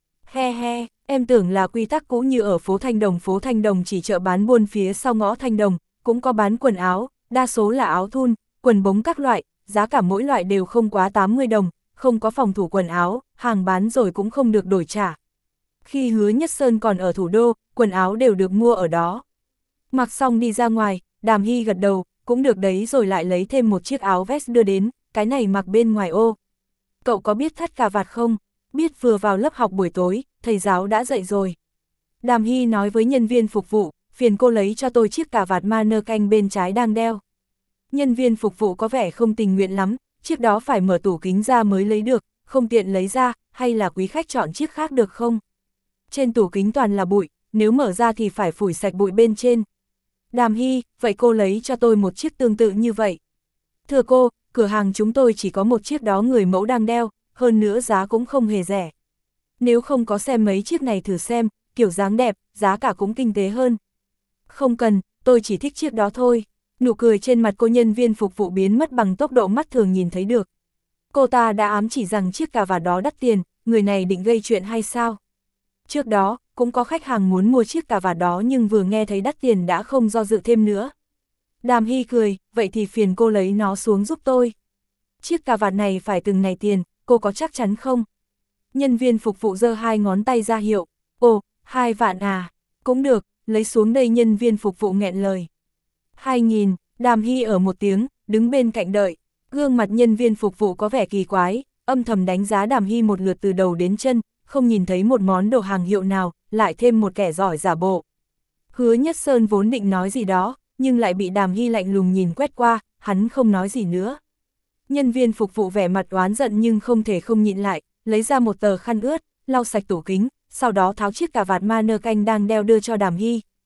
He he, em tưởng là quy tắc cũ như ở phố Thanh Đồng. Phố Thanh Đồng chỉ chợ bán buôn phía sau ngõ Thanh Đồng, cũng có bán quần áo, đa số là áo thun, quần bống các loại, giá cả mỗi loại đều không quá tám mươi đồng, không có phòng thủ quần áo, hàng bán rồi cũng không được đổi trả. Khi Hứa Nhất Sơn còn ở thủ đô, quần áo đều được mua ở đó. Mặc xong đi ra ngoài, Đàm Hy gật đầu, cũng được đấy rồi lại lấy thêm một chiếc áo vest đưa đến, cái này mặc bên ngoài ô. Cậu có biết thắt cà vạt không? Biết, vừa vào lớp học buổi tối, thầy giáo đã dạy rồi. Đàm Hy nói với nhân viên phục vụ, phiền cô lấy cho tôi chiếc cà vạt ma nơ canh bên trái đang đeo. Nhân viên phục vụ có vẻ không tình nguyện lắm, chiếc đó phải mở tủ kính ra mới lấy được, không tiện lấy ra, hay là quý khách chọn chiếc khác được không? Trên tủ kính toàn là bụi, nếu mở ra thì phải phủi sạch bụi bên trên. Đàm Hy, vậy cô lấy cho tôi một chiếc tương tự như vậy. Thưa cô, cửa hàng chúng tôi chỉ có một chiếc đó người mẫu đang đeo, hơn nữa giá cũng không hề rẻ. Nếu không có xem mấy chiếc này thử xem, kiểu dáng đẹp, giá cả cũng kinh tế hơn. Không cần, tôi chỉ thích chiếc đó thôi. Nụ cười trên mặt cô nhân viên phục vụ biến mất bằng tốc độ mắt thường nhìn thấy được. Cô ta đã ám chỉ rằng chiếc cà vạt đó đắt tiền, người này định gây chuyện hay sao? Trước đó, cũng có khách hàng muốn mua chiếc cà vạt đó nhưng vừa nghe thấy đắt tiền đã không do dự thêm nữa. Đàm Hy cười, vậy thì phiền cô lấy nó xuống giúp tôi. Chiếc cà vạt này phải từng này tiền, cô có chắc chắn không? Nhân viên phục vụ giơ hai ngón tay ra hiệu. Ồ, hai vạn à, cũng được, lấy xuống đây. Nhân viên phục vụ nghẹn lời. Hai nghìn, Đàm Hy ở một tiếng, đứng bên cạnh đợi. Gương mặt nhân viên phục vụ có vẻ kỳ quái, âm thầm đánh giá Đàm Hy một lượt từ đầu đến chân, không nhìn thấy một món đồ hàng hiệu nào, lại thêm một kẻ giỏi giả bộ. Hứa Nhất Sơn vốn định nói gì đó, nhưng lại bị Đàm Hy lạnh lùng nhìn quét qua, hắn không nói gì nữa. Nhân viên phục vụ vẻ mặt oán giận nhưng không thể không nhịn lại, lấy ra một tờ khăn ướt, lau sạch tủ kính, sau đó tháo chiếc cà vạt ma nơ canh đang đeo đưa cho Đàm Hy.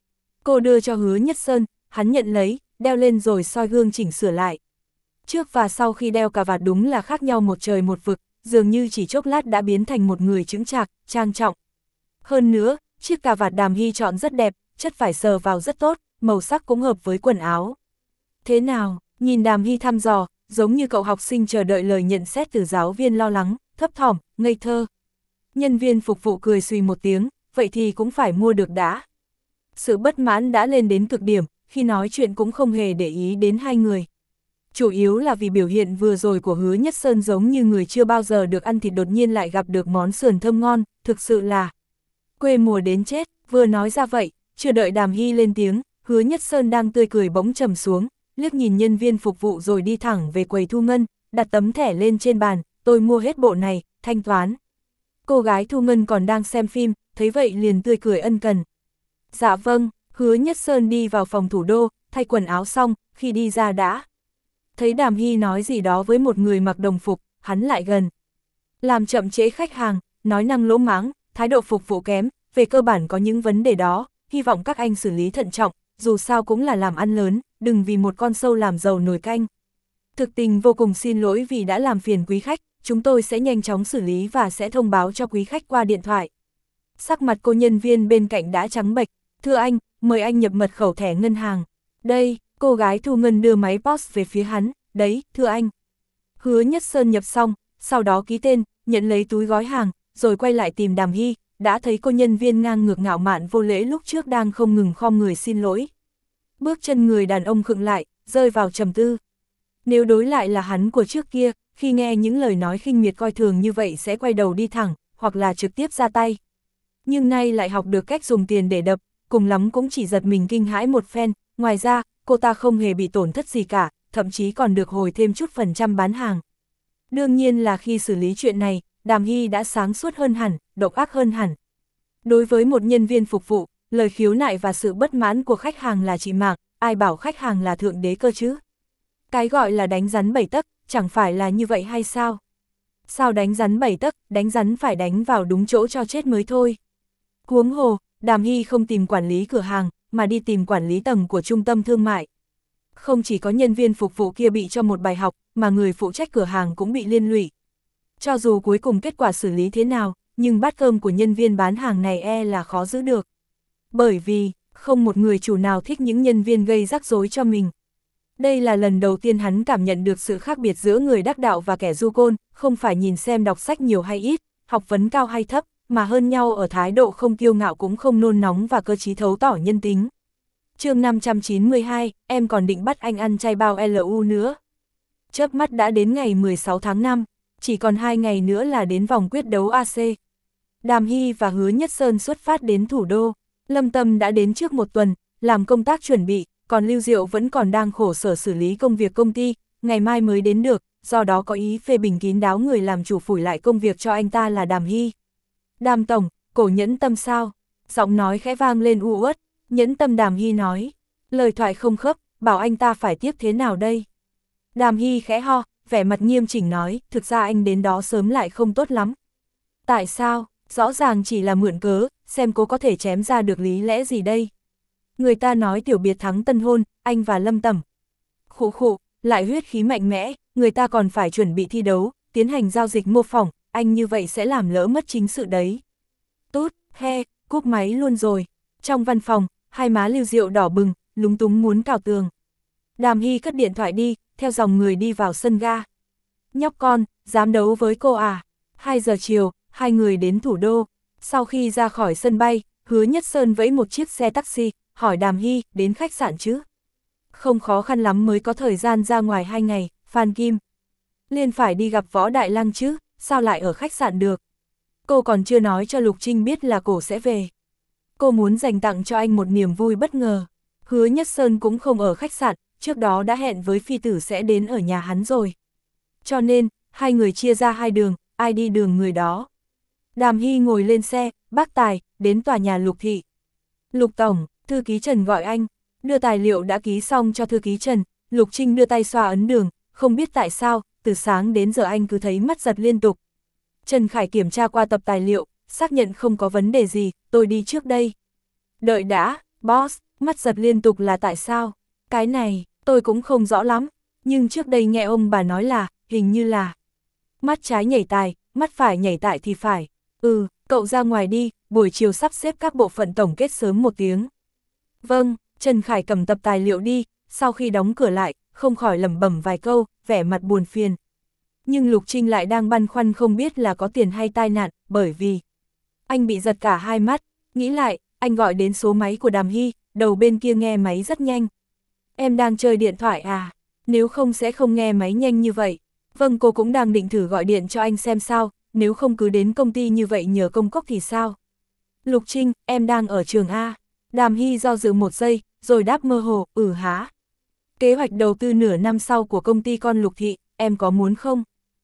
Cô đưa cho Hứa Nhất Sơn, hắn nhận lấy, đeo lên rồi soi gương chỉnh sửa lại. Trước và sau khi đeo cà vạt đúng là khác nhau một trời một vực, dường như chỉ chốc lát đã biến thành một người chững chạc, trang trọng. Hơn nữa, chiếc cà vạt Đàm Hy chọn rất đẹp, chất vải sờ vào rất tốt, màu sắc cũng hợp với quần áo. Thế nào, nhìn Đàm Hy thăm dò, giống như cậu học sinh chờ đợi lời nhận xét từ giáo viên lo lắng, thấp thỏm, ngây thơ. Nhân viên phục vụ cười xùy một tiếng, vậy thì cũng phải mua được đã. Sự bất mãn đã lên đến cực điểm, khi nói chuyện cũng không hề để ý đến hai người. Chủ yếu là vì biểu hiện vừa rồi của Hứa Nhất Sơn giống như người chưa bao giờ được ăn thịt đột nhiên lại gặp được món sườn thơm ngon, thực sự là quê mùa đến chết. Vừa nói ra vậy, chưa đợi Đàm Hy lên tiếng, Hứa Nhất Sơn đang tươi cười bỗng trầm xuống, liếc nhìn nhân viên phục vụ rồi đi thẳng về quầy thu ngân, đặt tấm thẻ lên trên bàn, tôi mua hết bộ này, thanh toán. Cô gái thu ngân còn đang xem phim, thấy vậy liền tươi cười ân cần. Dạ vâng, Hứa Nhất Sơn đi vào phòng thủ đô, thay quần áo xong, khi đi ra đã thấy Đàm Hy nói gì đó với một người mặc đồng phục, hắn lại gần. Làm chậm trễ khách hàng, nói năng lỗ mãng, thái độ phục vụ kém, về cơ bản có những vấn đề đó, hy vọng các anh xử lý thận trọng, dù sao cũng là làm ăn lớn, đừng vì một con sâu làm dầu nồi canh. Thực tình vô cùng xin lỗi vì đã làm phiền quý khách, chúng tôi sẽ nhanh chóng xử lý và sẽ thông báo cho quý khách qua điện thoại. Sắc mặt cô nhân viên bên cạnh đã trắng bệch, thưa anh, mời anh nhập mật khẩu thẻ ngân hàng. Đây, cô gái thu ngân đưa máy pê ô ét về phía hắn, đấy, thưa anh. Hứa Nhất Sơn nhập xong, sau đó ký tên, nhận lấy túi gói hàng, rồi quay lại tìm Đàm Hy, đã thấy cô nhân viên ngang ngược ngạo mạn vô lễ lúc trước đang không ngừng khom người xin lỗi. Bước chân người đàn ông khựng lại, rơi vào trầm tư. Nếu đối lại là hắn của trước kia, khi nghe những lời nói khinh miệt coi thường như vậy sẽ quay đầu đi thẳng, hoặc là trực tiếp ra tay. Nhưng nay lại học được cách dùng tiền để đập, cùng lắm cũng chỉ giật mình kinh hãi một phen, ngoài ra, cô ta không hề bị tổn thất gì cả, thậm chí còn được hồi thêm chút phần trăm bán hàng. Đương nhiên là khi xử lý chuyện này, Đàm Hy đã sáng suốt hơn hẳn, độc ác hơn hẳn. Đối với một nhân viên phục vụ, lời khiếu nại và sự bất mãn của khách hàng là trị mạng, ai bảo khách hàng là thượng đế cơ chứ? Cái gọi là đánh rắn bảy tấc, chẳng phải là như vậy hay sao? Sao đánh rắn bảy tấc, đánh rắn phải đánh vào đúng chỗ cho chết mới thôi. Huống hồ, Đàm Hy không tìm quản lý cửa hàng, mà đi tìm quản lý tầng của trung tâm thương mại. Không chỉ có nhân viên phục vụ kia bị cho một bài học, mà người phụ trách cửa hàng cũng bị liên lụy. Cho dù cuối cùng kết quả xử lý thế nào, nhưng bát cơm của nhân viên bán hàng này e là khó giữ được. Bởi vì, không một người chủ nào thích những nhân viên gây rắc rối cho mình. Đây là lần đầu tiên hắn cảm nhận được sự khác biệt giữa người đắc đạo và kẻ du côn, không phải nhìn xem đọc sách nhiều hay ít, học vấn cao hay thấp, mà hơn nhau ở thái độ không kiêu ngạo cũng không nôn nóng và cơ trí thấu tỏ nhân tính. Chương năm trăm chín mươi hai, em còn định bắt anh ăn chay bao lu nữa. Chớp mắt đã đến ngày mười sáu tháng năm, chỉ còn hai ngày nữa là đến vòng quyết đấu a xê. Đàm Hy và Hứa Nhất Sơn xuất phát đến thủ đô, Lâm Tâm đã đến trước một tuần, làm công tác chuẩn bị, còn Lưu Diệu vẫn còn đang khổ sở xử lý công việc công ty, ngày mai mới đến được, do đó có ý phê bình kín đáo người làm chủ phủi lại công việc cho anh ta là Đàm Hy. Đàm tổng, cổ nhẫn tâm sao? Giọng nói khẽ vang lên u uất, nhẫn tâm Đàm Hy nói. Lời thoại không khớp, bảo anh ta phải tiếp thế nào đây? Đàm Hy khẽ ho, vẻ mặt nghiêm chỉnh nói, thực ra anh đến đó sớm lại không tốt lắm. Tại sao? Rõ ràng chỉ là mượn cớ, xem cô có thể chém ra được lý lẽ gì đây? Người ta nói tiểu biệt thắng tân hôn, anh và Lâm Tẩm. Khụ khụ, lại huyết khí mạnh mẽ, người ta còn phải chuẩn bị thi đấu, tiến hành giao dịch mô phỏng, anh như vậy sẽ làm lỡ mất chính sự đấy. Tốt, he, cúp máy luôn rồi. Trong văn phòng, hai má Lưu Diệu đỏ bừng, lúng túng muốn cào tường. Đàm Hy cất điện thoại đi, theo dòng người đi vào sân ga. Nhóc con, dám đấu với cô à? hai giờ chiều, hai người đến thủ đô. Sau khi ra khỏi sân bay, Hứa Nhất Sơn vẫy một chiếc xe taxi, hỏi Đàm Hy, đến khách sạn chứ? Không khó khăn lắm mới có thời gian ra ngoài hai ngày, Phan Kim. Liên phải đi gặp Võ Đại Lăng chứ, sao lại ở khách sạn được? Cô còn chưa nói cho Lục Trinh biết là cổ sẽ về. Cô muốn dành tặng cho anh một niềm vui bất ngờ. Hứa Nhất Sơn cũng không ở khách sạn, trước đó đã hẹn với phi tử sẽ đến ở nhà hắn rồi. Cho nên, hai người chia ra hai đường, ai đi đường người đó. Đàm Hy ngồi lên xe, bác Tài, đến tòa nhà Lục Thị. Lục Tổng, thư ký Trần gọi anh, đưa tài liệu đã ký xong cho thư ký Trần. Lục Trinh đưa tay xoa ấn đường, không biết tại sao, từ sáng đến giờ anh cứ thấy mắt giật liên tục. Trần Khải kiểm tra qua tập tài liệu, xác nhận không có vấn đề gì, tôi đi trước đây. Đợi đã, boss, Mắt giật liên tục là tại sao? Cái này, tôi cũng không rõ lắm, nhưng trước đây nghe ông bà nói là, hình như là mắt trái nhảy tài, mắt phải nhảy tại thì phải. Ừ, cậu ra ngoài đi, buổi chiều sắp xếp các bộ phận tổng kết sớm một tiếng. Vâng, Trần Khải cầm tập tài liệu đi, sau khi đóng cửa lại, không khỏi lẩm bẩm vài câu, vẻ mặt buồn phiền. Nhưng Lục Trinh lại đang băn khoăn không biết là có tiền hay tai nạn, bởi vì anh bị giật cả hai mắt, nghĩ lại, anh gọi đến số máy của Đàm Hy, đầu bên kia nghe máy rất nhanh. Em đang chơi điện thoại à? Nếu không sẽ không nghe máy nhanh như vậy. Vâng, cô cũng đang định thử gọi điện cho anh xem sao, nếu không cứ đến công ty như vậy nhờ công cốc thì sao? Lục Trinh, em đang ở trường A. Đàm Hy do dự một giây, rồi đáp mơ hồ, ừ hả? Kế hoạch đầu tư nửa năm sau của công ty con Lục Thị, em có muốn không?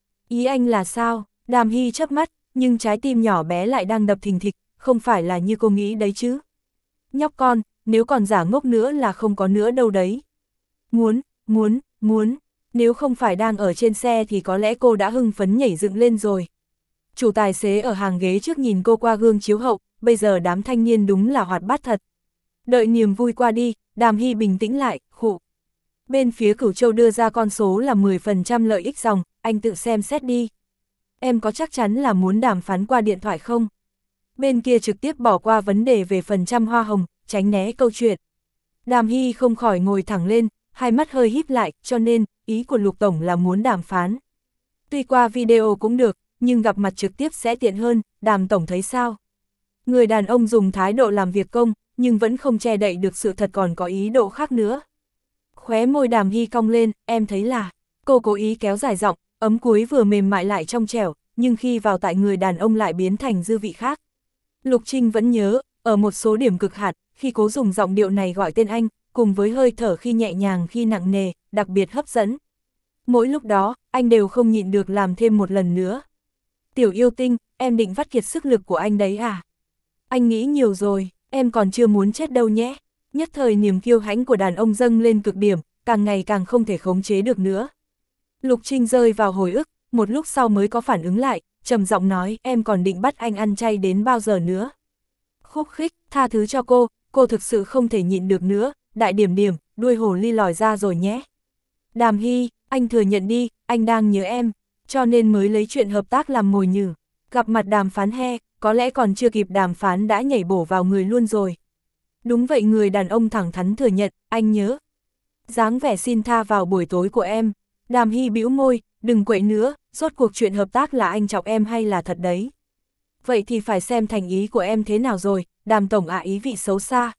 Ý anh là sao? Đàm Hy chớp mắt, nhưng trái tim nhỏ bé lại đang đập thình thịch, không phải là như cô nghĩ đấy chứ. Nhóc con, nếu còn giả ngốc nữa là không có nữa đâu đấy. Muốn, muốn, muốn, nếu không phải đang ở trên xe thì có lẽ cô đã hưng phấn nhảy dựng lên rồi. Chủ tài xế ở hàng ghế trước nhìn cô qua gương chiếu hậu, bây giờ đám thanh niên đúng là hoạt bát thật. Đợi niềm vui qua đi, Đàm Hy bình tĩnh lại, khụ. Bên phía Cửu Châu đưa ra con số là mười phần trăm lợi ích dòng, anh tự xem xét đi. Em có chắc chắn là muốn đàm phán qua điện thoại không? Bên kia trực tiếp bỏ qua vấn đề về phần trăm hoa hồng, tránh né câu chuyện. Đàm Hy không khỏi ngồi thẳng lên, hai mắt hơi híp lại, cho nên, ý của Lục Tổng là muốn đàm phán. Tuy qua video cũng được, nhưng gặp mặt trực tiếp sẽ tiện hơn, Đàm Tổng thấy sao? Người đàn ông dùng thái độ làm việc công, nhưng vẫn không che đậy được sự thật còn có ý độ khác nữa. Khóe môi Đàm Hy cong lên, em thấy là, cô cố ý kéo dài giọng, ấm cuối vừa mềm mại lại trong trẻo, nhưng khi vào tại người đàn ông lại biến thành dư vị khác. Lục Trinh vẫn nhớ, ở một số điểm cực hạn, khi cố dùng giọng điệu này gọi tên anh, cùng với hơi thở khi nhẹ nhàng khi nặng nề, đặc biệt hấp dẫn. Mỗi lúc đó, anh đều không nhịn được làm thêm một lần nữa. Tiểu yêu tinh, em định vắt kiệt sức lực của anh đấy à? Anh nghĩ nhiều rồi, em còn chưa muốn chết đâu nhé. Nhất thời niềm kiêu hãnh của đàn ông dâng lên cực điểm, càng ngày càng không thể khống chế được nữa. Lục Trinh rơi vào hồi ức, một lúc sau mới có phản ứng lại, trầm giọng nói em còn định bắt anh ăn chay đến bao giờ nữa. Khúc khích, tha thứ cho cô, cô thực sự không thể nhịn được nữa, đại điểm điểm, đuôi hồ ly lòi ra rồi nhé. Đàm Hy, anh thừa nhận đi, anh đang nhớ em, cho nên mới lấy chuyện hợp tác làm mồi nhử. Gặp mặt đàm phán he, có lẽ còn chưa kịp đàm phán đã nhảy bổ vào người luôn rồi. Đúng vậy, người đàn ông thẳng thắn thừa nhận, anh nhớ. Dáng vẻ xin tha vào buổi tối của em. Đàm Hy bĩu môi, đừng quậy nữa, rốt cuộc chuyện hợp tác là anh chọc em hay là thật đấy. Vậy thì phải xem thành ý của em thế nào rồi, Đàm Tổng ạ, ý vị xấu xa.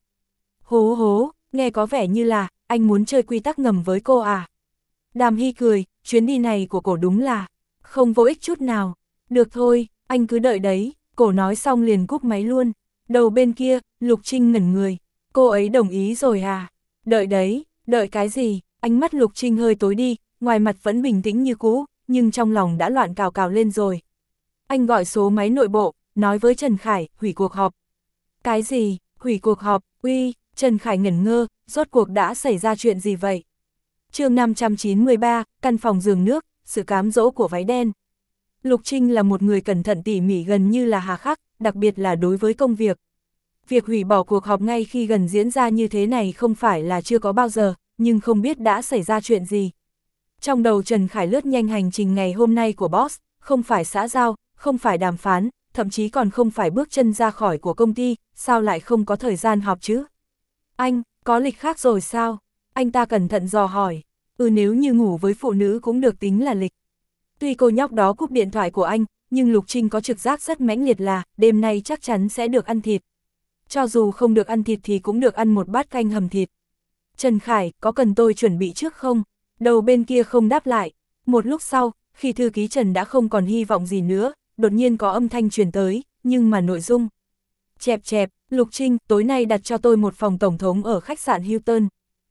Hố hố, nghe có vẻ như là, anh muốn chơi quy tắc ngầm với cô à. Đàm Hy cười, chuyến đi này của cổ đúng là, không vô ích chút nào. Được thôi, anh cứ đợi đấy, cổ nói xong liền cúp máy luôn. Đầu bên kia, Lục Trinh ngẩn người, cô ấy đồng ý rồi à? Đợi đấy, đợi cái gì? Ánh mắt Lục Trinh hơi tối đi, ngoài mặt vẫn bình tĩnh như cũ, nhưng trong lòng đã loạn cào cào lên rồi. Anh gọi số máy nội bộ, nói với Trần Khải, hủy cuộc họp. Cái gì? Hủy cuộc họp? Uy, Trần Khải ngẩn ngơ, rốt cuộc đã xảy ra chuyện gì vậy? Chương năm trăm chín mươi ba, căn phòng giường nước, sự cám dỗ của váy đen. Lục Trinh là một người cẩn thận tỉ mỉ gần như là hà khắc, đặc biệt là đối với công việc. Việc hủy bỏ cuộc họp ngay khi gần diễn ra như thế này không phải là chưa có bao giờ, nhưng không biết đã xảy ra chuyện gì. Trong đầu Trần Khải lướt nhanh hành trình ngày hôm nay của boss, không phải xã giao, không phải đàm phán, thậm chí còn không phải bước chân ra khỏi của công ty, sao lại không có thời gian họp chứ? Anh, có lịch khác rồi sao? Anh ta cẩn thận dò hỏi. Ừ, nếu như ngủ với phụ nữ cũng được tính là lịch. Tuy cô nhóc đó cúp điện thoại của anh, nhưng Lục Trinh có trực giác rất mãnh liệt là đêm nay chắc chắn sẽ được ăn thịt. Cho dù không được ăn thịt thì cũng được ăn một bát canh hầm thịt. Trần Khải, có cần tôi chuẩn bị trước không? Đầu bên kia không đáp lại. Một lúc sau, khi thư ký Trần đã không còn hy vọng gì nữa, đột nhiên có âm thanh truyền tới, nhưng mà nội dung. Chẹp chẹp, Lục Trinh, tối nay đặt cho tôi một phòng tổng thống ở khách sạn Hilton.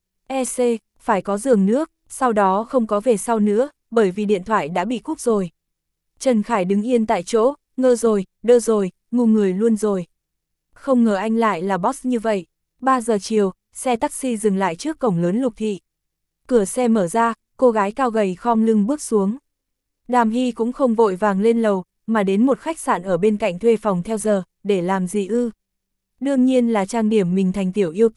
e xê, phải có giường nước, sau đó không có về sau nữa, bởi vì điện thoại đã bị cúp rồi. Trần Khải đứng yên tại chỗ, ngơ rồi, đơ rồi, ngu người luôn rồi. Không ngờ anh lại là boss như vậy. ba giờ chiều, xe taxi dừng lại trước cổng lớn Lục Thị. Cửa xe mở ra, cô gái cao gầy khom lưng bước xuống. Đàm Hy cũng không vội vàng lên lầu, mà đến một khách sạn ở bên cạnh thuê phòng theo giờ, để làm gì ư? Đương nhiên là trang điểm mình thành tiểu yêu tinh,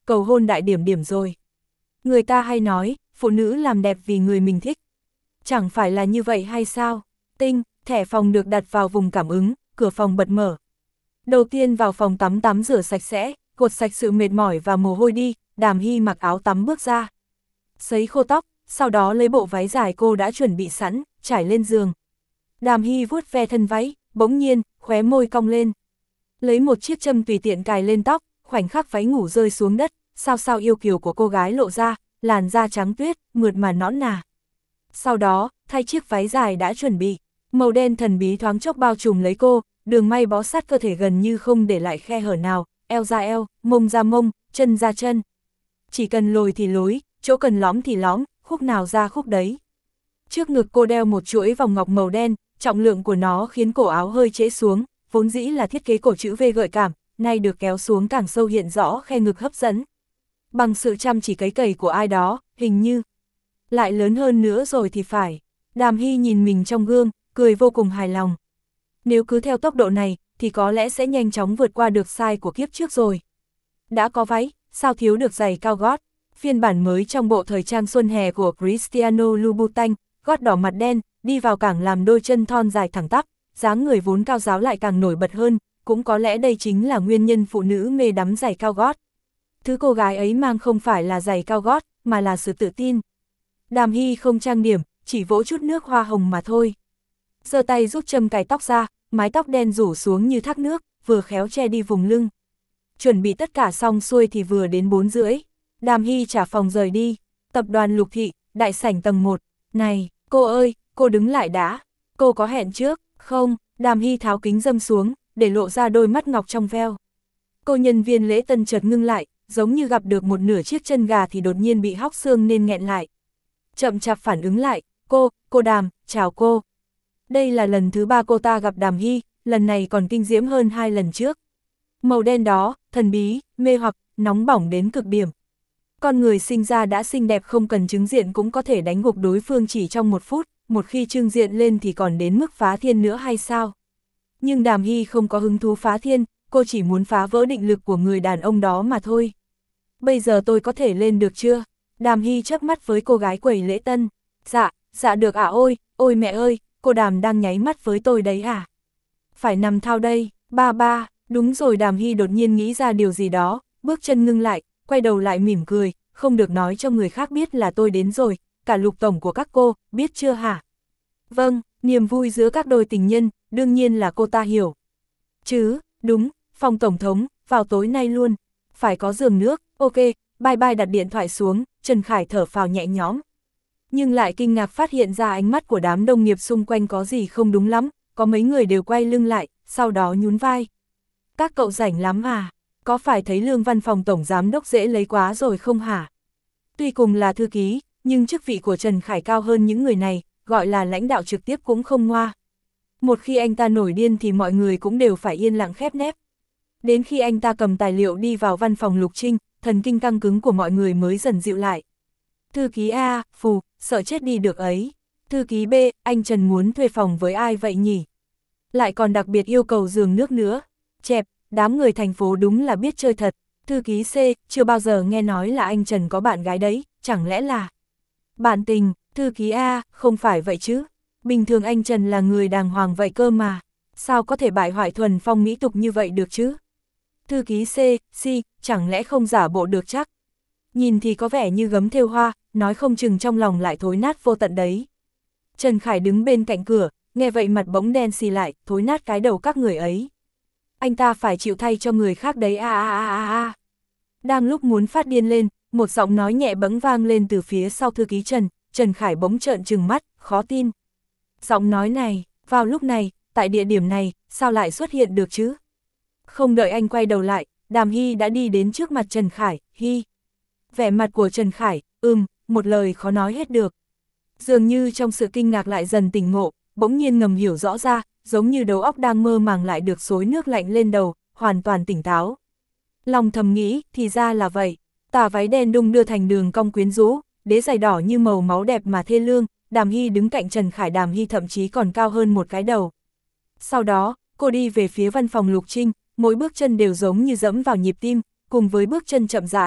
cầu hôn đại điểm điểm rồi. Người ta hay nói, phụ nữ làm đẹp vì người mình thích. Chẳng phải là như vậy hay sao? Tinh, thẻ phòng được đặt vào vùng cảm ứng, cửa phòng bật mở. Đầu tiên vào phòng tắm tắm rửa sạch sẽ, gột sạch sự mệt mỏi và mồ hôi đi, Đàm Hy mặc áo tắm bước ra. Sấy khô tóc, sau đó lấy bộ váy dài cô đã chuẩn bị sẵn, trải lên giường. Đàm Hy vuốt ve thân váy, bỗng nhiên, khóe môi cong lên. Lấy một chiếc châm tùy tiện cài lên tóc, khoảnh khắc váy ngủ rơi xuống đất, sao sao yêu kiều của cô gái lộ ra, làn da trắng tuyết, mượt mà nõn nà. Sau đó, thay chiếc váy dài đã chuẩn bị, màu đen thần bí thoáng chốc bao trùm lấy cô, đường may bó sát cơ thể gần như không để lại khe hở nào, eo ra eo, mông ra mông, chân ra chân. Chỉ cần lồi thì lối, chỗ cần lõm thì lõm, khúc nào ra khúc đấy. Trước ngực cô đeo một chuỗi vòng ngọc màu đen, trọng lượng của nó khiến cổ áo hơi trễ xuống, vốn dĩ là thiết kế cổ chữ V gợi cảm, nay được kéo xuống càng sâu hiện rõ khe ngực hấp dẫn. Bằng sự chăm chỉ cấy cầy của ai đó, hình như lại lớn hơn nữa rồi thì phải. Đàm Hy nhìn mình trong gương, cười vô cùng hài lòng. Nếu cứ theo tốc độ này, thì có lẽ sẽ nhanh chóng vượt qua được size của kiếp trước rồi. Đã có váy, sao thiếu được giày cao gót? Phiên bản mới trong bộ thời trang xuân hè của Cristiano Louboutin, gót đỏ mặt đen, đi vào càng làm đôi chân thon dài thẳng tắp, dáng người vốn cao ráo lại càng nổi bật hơn, cũng có lẽ đây chính là nguyên nhân phụ nữ mê đắm giày cao gót. Thứ cô gái ấy mang không phải là giày cao gót, mà là sự tự tin. Đàm Hy không trang điểm, chỉ vỗ chút nước hoa hồng mà thôi. Giơ tay rút châm cài tóc ra, mái tóc đen rủ xuống như thác nước, vừa khéo che đi vùng lưng. Chuẩn bị tất cả xong xuôi thì vừa đến bốn rưỡi. Đàm Hy trả phòng rời đi. Tập đoàn Lục Thị, đại sảnh tầng một. Này, cô ơi, cô đứng lại đã. Cô có hẹn trước, không? Đàm Hy tháo kính râm xuống, để lộ ra đôi mắt ngọc trong veo. Cô nhân viên lễ tân chợt ngưng lại, giống như gặp được một nửa chiếc chân gà thì đột nhiên bị hóc xương nên nghẹn lại. Chậm chạp phản ứng lại, cô, cô Đàm, chào cô. Đây là lần thứ ba cô ta gặp Đàm Hy, lần này còn kinh diễm hơn hai lần trước. Màu đen đó, thần bí, mê hoặc, nóng bỏng đến cực điểm. Con người sinh ra đã xinh đẹp không cần chứng diện cũng có thể đánh gục đối phương chỉ trong một phút, một khi trưng diện lên thì còn đến mức phá thiên nữa hay sao? Nhưng Đàm Hy không có hứng thú phá thiên, cô chỉ muốn phá vỡ định lực của người đàn ông đó mà thôi. Bây giờ tôi có thể lên được chưa? Đàm Hy chớp mắt với cô gái quầy lễ tân. Dạ, dạ được ạ. À, ôi, ôi mẹ ơi, cô Đàm đang nháy mắt với tôi đấy à? Phải nằm thao đây, ba ba, đúng rồi. Đàm Hy đột nhiên nghĩ ra điều gì đó, bước chân ngưng lại, quay đầu lại mỉm cười, không được nói cho người khác biết là tôi đến rồi, cả Lục tổng của các cô, biết chưa hả? Vâng, niềm vui giữa các đôi tình nhân, đương nhiên là cô ta hiểu. Chứ, đúng, phòng tổng thống, vào tối nay luôn, phải có giường nước, ok, bye bye. Đặt điện thoại xuống, Trần Khải thở phào nhẹ nhõm. Nhưng lại kinh ngạc phát hiện ra ánh mắt của đám đồng nghiệp xung quanh có gì không đúng lắm, có mấy người đều quay lưng lại, sau đó nhún vai. Các cậu rảnh lắm à? Có phải thấy lương văn phòng tổng giám đốc dễ lấy quá rồi không hả? Tuy cùng là thư ký, nhưng chức vị của Trần Khải cao hơn những người này, gọi là lãnh đạo trực tiếp cũng không ngoa. Một khi anh ta nổi điên thì mọi người cũng đều phải yên lặng khép nép. Đến khi anh ta cầm tài liệu đi vào văn phòng Lục Trinh, thần kinh căng cứng của mọi người mới dần dịu lại. Thư ký A, phù, sợ chết đi được ấy. Thư ký B, anh Trần muốn thuê phòng với ai vậy nhỉ? Lại còn đặc biệt yêu cầu giường nước nữa. Chẹp, đám người thành phố đúng là biết chơi thật. Thư ký C, chưa bao giờ nghe nói là anh Trần có bạn gái đấy, chẳng lẽ là bạn tình? Thư ký A, không phải vậy chứ. Bình thường anh Trần là người đàng hoàng vậy cơ mà. Sao có thể bại hoại thuần phong mỹ tục như vậy được chứ? Thư ký C, C, chẳng lẽ không giả bộ được chắc? Nhìn thì có vẻ như gấm thêu hoa, nói không chừng trong lòng lại thối nát vô tận đấy. Trần Khải đứng bên cạnh cửa, nghe vậy mặt bỗng đen xì lại, thối nát cái đầu các người ấy. Anh ta phải chịu thay cho người khác đấy a a a a a. Đang lúc muốn phát điên lên, một giọng nói nhẹ bẫng vang lên từ phía sau thư ký Trần, Trần Khải bỗng trợn trừng mắt, khó tin. Giọng nói này, vào lúc này, tại địa điểm này, sao lại xuất hiện được chứ? Không đợi anh quay đầu lại, Đàm Hy đã đi đến trước mặt Trần Khải, Hy. Vẻ mặt của Trần Khải, ừm, một lời khó nói hết được. Dường như trong sự kinh ngạc lại dần tỉnh ngộ, bỗng nhiên ngầm hiểu rõ ra, giống như đầu óc đang mơ màng lại được xối nước lạnh lên đầu, hoàn toàn tỉnh táo. Lòng thầm nghĩ, thì ra là vậy, tà váy đen đung đưa thành đường cong quyến rũ, đế giày đỏ như màu máu đẹp mà thê lương, Đàm Hy đứng cạnh Trần Khải. Đàm Hy thậm chí còn cao hơn một cái đầu. Sau đó, cô đi về phía văn phòng Lục Trinh, mỗi bước chân đều giống như dẫm vào nhịp tim, cùng với bước chân chậm rãi,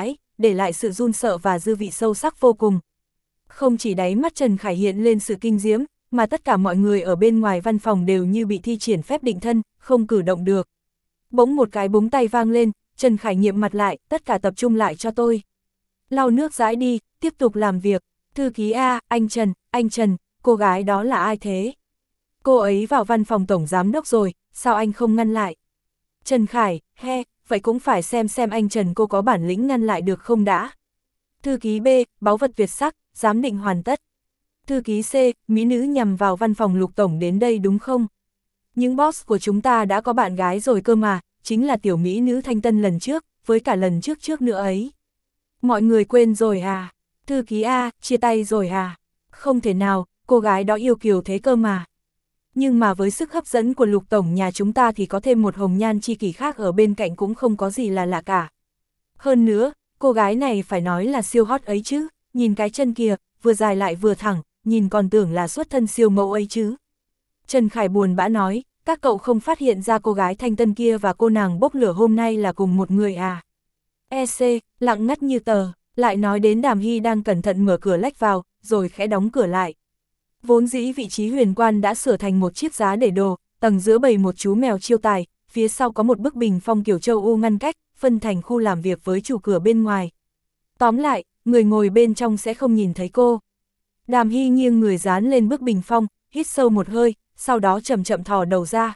để lại sự run sợ và dư vị sâu sắc vô cùng. Không chỉ đáy mắt Trần Khải hiện lên sự kinh diễm, mà tất cả mọi người ở bên ngoài văn phòng đều như bị thi triển phép định thân, không cử động được. Bỗng một cái búng tay vang lên, Trần Khải nghiệm mặt lại, tất cả tập trung lại cho tôi. Lau nước rãi đi, tiếp tục làm việc. Thư ký A, anh Trần, anh Trần, cô gái đó là ai thế? Cô ấy vào văn phòng tổng giám đốc rồi, sao anh không ngăn lại? Trần Khải, he, vậy cũng phải xem xem anh Trần cô có bản lĩnh ngăn lại được không đã. Thư ký B, báu vật Việt sắc, giám định hoàn tất. Thư ký C, mỹ nữ nhằm vào văn phòng Lục tổng đến đây đúng không? Những boss của chúng ta đã có bạn gái rồi cơ mà, chính là tiểu mỹ nữ Thanh Tân lần trước, với cả lần trước trước nữa ấy. Mọi người quên rồi à? Thư ký A, chia tay rồi à? Không thể nào, cô gái đó yêu kiều thế cơ mà. Nhưng mà với sức hấp dẫn của Lục tổng nhà chúng ta thì có thêm một hồng nhan chi kỷ khác ở bên cạnh cũng không có gì là lạ cả. Hơn nữa, cô gái này phải nói là siêu hot ấy chứ, nhìn cái chân kìa, vừa dài lại vừa thẳng, nhìn còn tưởng là xuất thân siêu mẫu ấy chứ. Trần Khải buồn bã nói, các cậu không phát hiện ra cô gái Thanh Tân kia và cô nàng bốc lửa hôm nay là cùng một người à? e xê, lặng ngắt như tờ, lại nói đến Đàm Hy đang cẩn thận mở cửa lách vào, rồi khẽ đóng cửa lại. Vốn dĩ vị trí huyền quan đã sửa thành một chiếc giá để đồ, tầng giữa bày một chú mèo chiêu tài, phía sau có một bức bình phong kiểu châu Âu ngăn cách, phân thành khu làm việc với chủ cửa bên ngoài. Tóm lại, người ngồi bên trong sẽ không nhìn thấy cô. Đàm Hy nghiêng người dán lên bức bình phong, hít sâu một hơi, sau đó chậm chậm thò đầu ra.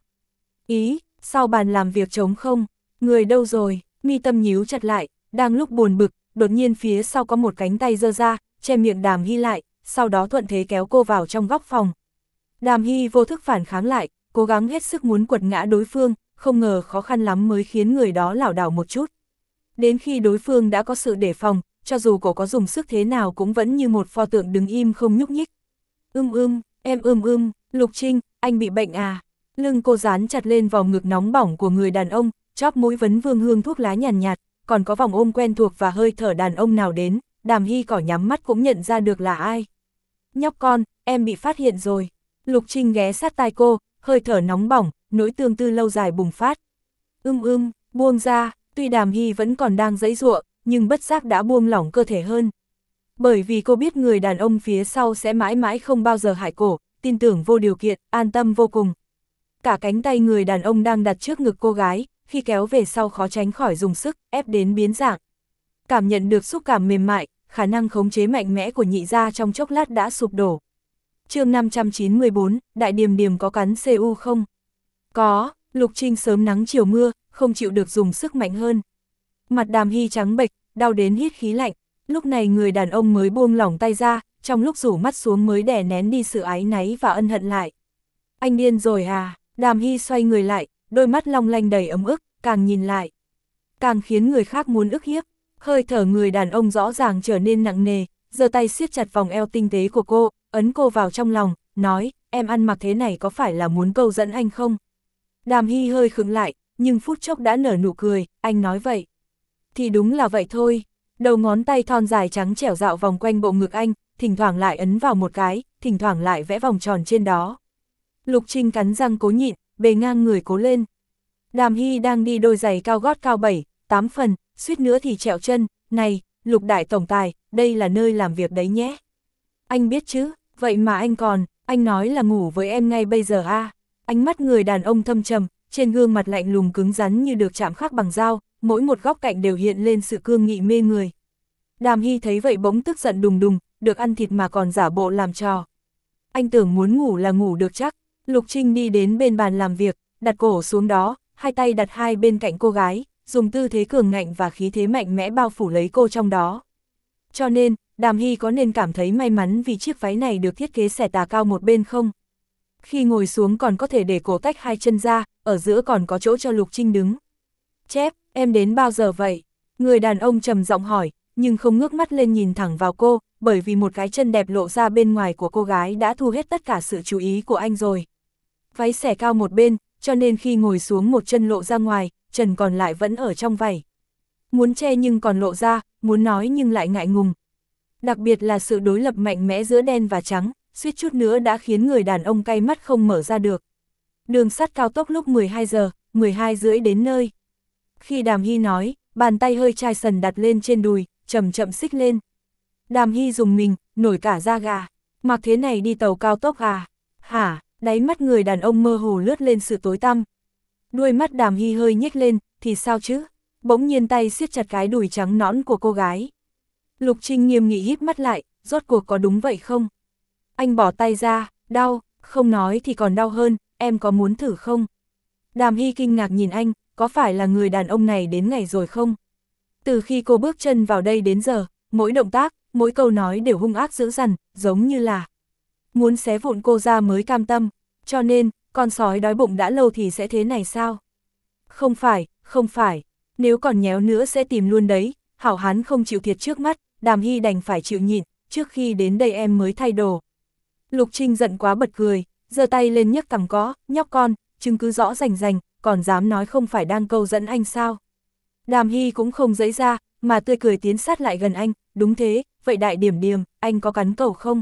Ý, sau bàn làm việc trống không, người đâu rồi, mi tâm nhíu chặt lại, đang lúc buồn bực, đột nhiên phía sau có một cánh tay giơ ra, che miệng Đàm Hy lại, sau đó thuận thế kéo cô vào trong góc phòng. Đàm Hy vô thức phản kháng lại, cố gắng hết sức muốn quật ngã đối phương, không ngờ khó khăn lắm mới khiến người đó lảo đảo một chút. Đến khi đối phương đã có sự đề phòng, cho dù cô có dùng sức thế nào cũng vẫn như một pho tượng đứng im không nhúc nhích. Ưm ưm, em ưm ưm, Lục Trinh, anh bị bệnh à? Lưng cô dán chặt lên vòng ngực nóng bỏng của người đàn ông, chóp mũi vấn vương hương thuốc lá nhàn nhạt, nhạt, còn có vòng ôm quen thuộc và hơi thở đàn ông nào đến, Đàm Hy cỏ nhắm mắt cũng nhận ra được là ai. Nhóc con, em bị phát hiện rồi. Lục Trinh ghé sát tai cô, hơi thở nóng bỏng, nỗi tương tư lâu dài bùng phát. Ưm ưm, buông ra, tuy Đàm Hy vẫn còn đang giãy giụa, nhưng bất giác đã buông lỏng cơ thể hơn. Bởi vì cô biết người đàn ông phía sau sẽ mãi mãi không bao giờ hại cổ, tin tưởng vô điều kiện, an tâm vô cùng. Cả cánh tay người đàn ông đang đặt trước ngực cô gái, khi kéo về sau khó tránh khỏi dùng sức, ép đến biến dạng. Cảm nhận được xúc cảm mềm mại, khả năng khống chế mạnh mẽ của nhị gia trong chốc lát đã sụp đổ. Chương năm trăm chín mươi bốn, Đại Điềm Điềm có cắn xê u không? Có, Lục Trinh sớm nắng chiều mưa, không chịu được dùng sức mạnh hơn. Mặt Đàm Hy trắng bệch, đau đến hít khí lạnh, lúc này người đàn ông mới buông lỏng tay ra, trong lúc rủ mắt xuống mới đè nén đi sự áy náy và ân hận lại. Anh điên rồi à? Đàm Hy xoay người lại, đôi mắt long lanh đầy ấm ức, càng nhìn lại, càng khiến người khác muốn ức hiếp. Hơi thở người đàn ông rõ ràng trở nên nặng nề, giơ tay siết chặt vòng eo tinh tế của cô, ấn cô vào trong lòng, nói, em ăn mặc thế này có phải là muốn câu dẫn anh không? Đàm Hy hơi khựng lại, nhưng phút chốc đã nở nụ cười, anh nói vậy. Thì đúng là vậy thôi. Đầu ngón tay thon dài trắng trẻo dạo vòng quanh bộ ngực anh, thỉnh thoảng lại ấn vào một cái, thỉnh thoảng lại vẽ vòng tròn trên đó. Lục Trinh cắn răng cố nhịn, bề ngang người cố lên. Đàm Hy đang đi đôi giày cao gót cao bảy, tám phần, suýt nữa thì trẹo chân, này, Lục đại tổng tài, đây là nơi làm việc đấy nhé. Anh biết chứ, vậy mà anh còn, anh nói là ngủ với em ngay bây giờ à. Ánh mắt người đàn ông thâm trầm, trên gương mặt lạnh lùng cứng rắn như được chạm khắc bằng dao, mỗi một góc cạnh đều hiện lên sự cương nghị mê người. Đàm Hy thấy vậy bỗng tức giận đùng đùng, được ăn thịt mà còn giả bộ làm trò. Anh tưởng muốn ngủ là ngủ được chắc. Lục Trinh đi đến bên bàn làm việc, đặt cổ xuống đó, hai tay đặt hai bên cạnh cô gái, dùng tư thế cường ngạnh và khí thế mạnh mẽ bao phủ lấy cô trong đó. Cho nên, Đàm Hy có nên cảm thấy may mắn vì chiếc váy này được thiết kế xẻ tà cao một bên không? Khi ngồi xuống còn có thể để cổ tách hai chân ra, ở giữa còn có chỗ cho Lục Trinh đứng. Chép, em đến bao giờ vậy? Người đàn ông trầm giọng hỏi, nhưng không ngước mắt lên nhìn thẳng vào cô, bởi vì một cái chân đẹp lộ ra bên ngoài của cô gái đã thu hết tất cả sự chú ý của anh rồi. Váy xẻ cao một bên, cho nên khi ngồi xuống một chân lộ ra ngoài, chân còn lại vẫn ở trong vảy. Muốn che nhưng còn lộ ra, muốn nói nhưng lại ngại ngùng. Đặc biệt là sự đối lập mạnh mẽ giữa đen và trắng, suýt chút nữa đã khiến người đàn ông cay mắt không mở ra được. Đường sắt cao tốc lúc mười hai giờ, mười hai rưỡi đến nơi. Khi Đàm Hy nói, bàn tay hơi chai sần đặt lên trên đùi, chậm chậm xích lên. Đàm Hy dùng mình, nổi cả da gà. Mặc thế này đi tàu cao tốc à? Hả? Đáy mắt người đàn ông mơ hồ lướt lên sự tối tăm. Đuôi mắt Đàm Hy hơi nhếch lên, thì sao chứ? Bỗng nhiên tay siết chặt cái đùi trắng nõn của cô gái. Lục Trinh nghiêm nghị híp mắt lại, rốt cuộc có đúng vậy không? Anh bỏ tay ra, đau, không nói thì còn đau hơn, em có muốn thử không? Đàm Hy kinh ngạc nhìn anh, có phải là người đàn ông này đến ngày rồi không? Từ khi cô bước chân vào đây đến giờ, mỗi động tác, mỗi câu nói đều hung ác dữ dằn, giống như là muốn xé vụn cô ra mới cam tâm, cho nên, con sói đói bụng đã lâu thì sẽ thế này sao? Không phải, không phải, nếu còn nhéo nữa sẽ tìm luôn đấy, hảo hán không chịu thiệt trước mắt, Đàm Hy đành phải chịu nhịn, trước khi đến đây em mới thay đồ. Lục Trinh giận quá bật cười, giơ tay lên nhấc cằm có, nhóc con, chứng cứ rõ rành rành, còn dám nói không phải đang câu dẫn anh sao? Đàm Hy cũng không giãy ra, mà tươi cười tiến sát lại gần anh, đúng thế, vậy đại điểm điểm, anh có cắn cẩu không?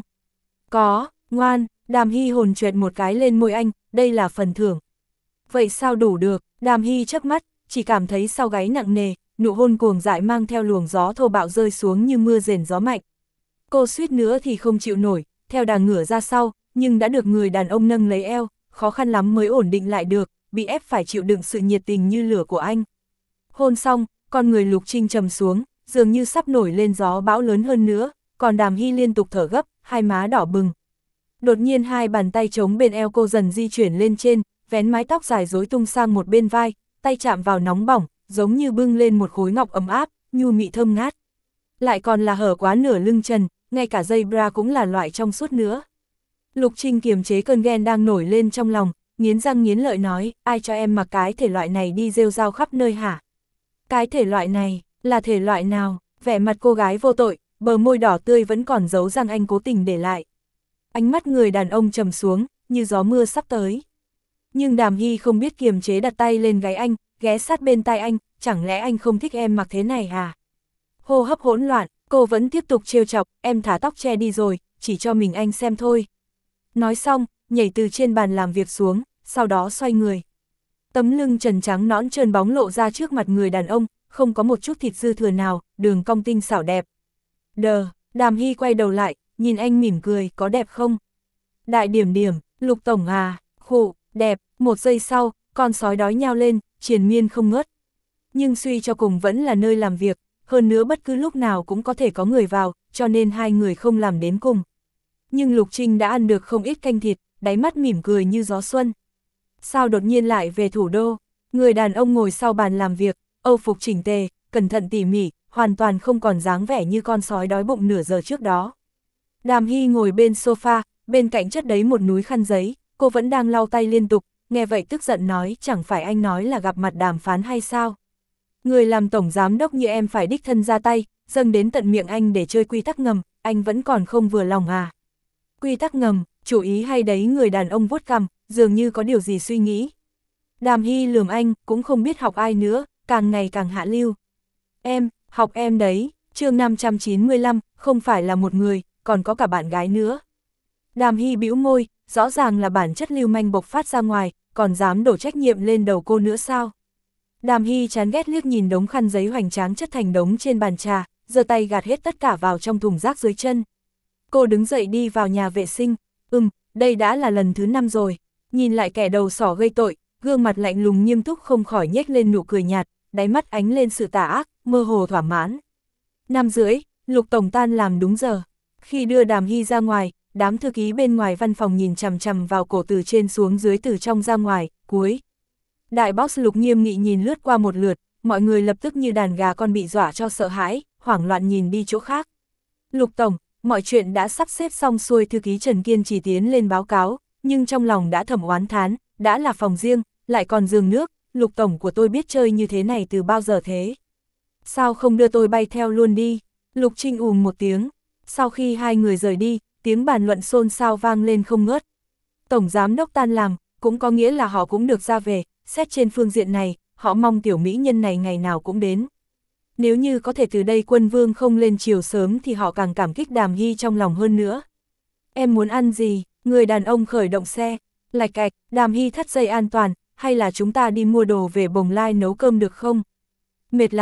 Có, ngoan, Đàm Hy hồn choẹt một cái lên môi anh, đây là phần thưởng. Vậy sao đủ được, Đàm Hy chớp mắt, chỉ cảm thấy sau gáy nặng nề, nụ hôn cuồng dại mang theo luồng gió thô bạo rơi xuống như mưa rền gió mạnh. Cô suýt nữa thì không chịu nổi, theo đà ngửa ra sau, nhưng đã được người đàn ông nâng lấy eo, khó khăn lắm mới ổn định lại được, bị ép phải chịu đựng sự nhiệt tình như lửa của anh. Hôn xong, con người Lục Trinh trầm xuống, dường như sắp nổi lên gió bão lớn hơn nữa, còn Đàm Hy liên tục thở gấp, hai má đỏ bừng. Đột nhiên hai bàn tay trống bên eo cô dần di chuyển lên trên, vén mái tóc dài rối tung sang một bên vai, tay chạm vào nóng bỏng, giống như bưng lên một khối ngọc ấm áp, nhu mị thơm ngát. Lại còn là hở quá nửa lưng trần, ngay cả dây bra cũng là loại trong suốt nữa. Lục Trinh kiềm chế cơn ghen đang nổi lên trong lòng, nghiến răng nghiến lợi nói, ai cho em mặc cái thể loại này đi rêu rao khắp nơi hả? Cái thể loại này, là thể loại nào? Vẻ mặt cô gái vô tội, bờ môi đỏ tươi vẫn còn dấu răng anh cố tình để lại. Ánh mắt người đàn ông trầm xuống, như gió mưa sắp tới. Nhưng Đàm Hy không biết kiềm chế đặt tay lên gáy anh, ghé sát bên tai anh, chẳng lẽ anh không thích em mặc thế này à? Hô hấp hỗn loạn, cô vẫn tiếp tục trêu chọc, em thả tóc che đi rồi, chỉ cho mình anh xem thôi. Nói xong, nhảy từ trên bàn làm việc xuống, sau đó xoay người. Tấm lưng trần trắng nõn trơn bóng lộ ra trước mặt người đàn ông, không có một chút thịt dư thừa nào, đường cong tinh xảo đẹp. Đờ, Đàm Hy quay đầu lại, nhìn anh mỉm cười, có đẹp không? Đại điểm điểm, Lục tổng à, khụ, đẹp, một giây sau, con sói đói nhao lên, triền miên không ngớt. Nhưng suy cho cùng vẫn là nơi làm việc, hơn nữa bất cứ lúc nào cũng có thể có người vào, cho nên hai người không làm đến cùng. Nhưng Lục Trinh đã ăn được không ít canh thịt, đáy mắt mỉm cười như gió xuân. Sao đột nhiên lại về thủ đô? Người đàn ông ngồi sau bàn làm việc, âu phục chỉnh tề, cẩn thận tỉ mỉ, hoàn toàn không còn dáng vẻ như con sói đói bụng nửa giờ trước đó. Đàm Hy ngồi bên sofa, bên cạnh chất đấy một núi khăn giấy, cô vẫn đang lau tay liên tục, nghe vậy tức giận nói, chẳng phải anh nói là gặp mặt đàm phán hay sao? Người làm tổng giám đốc như em phải đích thân ra tay, dâng đến tận miệng anh để chơi quy tắc ngầm, anh vẫn còn không vừa lòng à? Quy tắc ngầm, chủ ý hay đấy, người đàn ông vuốt cằm, dường như có điều gì suy nghĩ. Đàm Hy lườm anh, cũng không biết học ai nữa, càng ngày càng hạ lưu. Em, học em đấy, chương năm trăm chín mươi lăm, không phải là một người, còn có cả bạn gái nữa. Đàm Hy bĩu môi, rõ ràng là bản chất lưu manh bộc phát ra ngoài, còn dám đổ trách nhiệm lên đầu cô nữa sao? Đàm Hy chán ghét liếc nhìn đống khăn giấy hoành tráng chất thành đống trên bàn trà, giơ tay gạt hết tất cả vào trong thùng rác dưới chân. Cô đứng dậy đi vào nhà vệ sinh, ừm, đây đã là lần thứ năm rồi. Nhìn lại kẻ đầu sỏ gây tội, gương mặt lạnh lùng nghiêm túc không khỏi nhếch lên nụ cười nhạt, đáy mắt ánh lên sự tà ác, mơ hồ thỏa mãn. Năm rưỡi, Lục tổng tan làm đúng giờ. Khi đưa Đàm Hy ra ngoài, đám thư ký bên ngoài văn phòng nhìn chằm chằm vào cổ từ trên xuống dưới từ trong ra ngoài, cuối. Đại boss Lục nghiêm nghị nhìn lướt qua một lượt, mọi người lập tức như đàn gà con bị dọa cho sợ hãi, hoảng loạn nhìn đi chỗ khác. Lục tổng, mọi chuyện đã sắp xếp xong xuôi, thư ký Trần Kiên chỉ tiến lên báo cáo, nhưng trong lòng đã thầm oán thán, đã là phòng riêng, lại còn giường nước, Lục tổng của tôi biết chơi như thế này từ bao giờ thế? Sao không đưa tôi bay theo luôn đi? Lục Trinh ùm một tiếng, sau khi hai người rời đi, tiếng bàn luận xôn xao vang lên không ngớt. Tổng giám đốc tan làm, cũng có nghĩa là họ cũng được ra về, xét trên phương diện này, họ mong tiểu mỹ nhân này ngày nào cũng đến. Nếu như có thể từ đây Quân Vương không lên chiều sớm thì họ càng cảm kích Đàm Hy trong lòng hơn nữa. Em muốn ăn gì? Người đàn ông khởi động xe, lạch cạch, Đàm Hy thắt dây an toàn, hay là chúng ta đi mua đồ về Bồng Lai nấu cơm được không? Mệt lắm,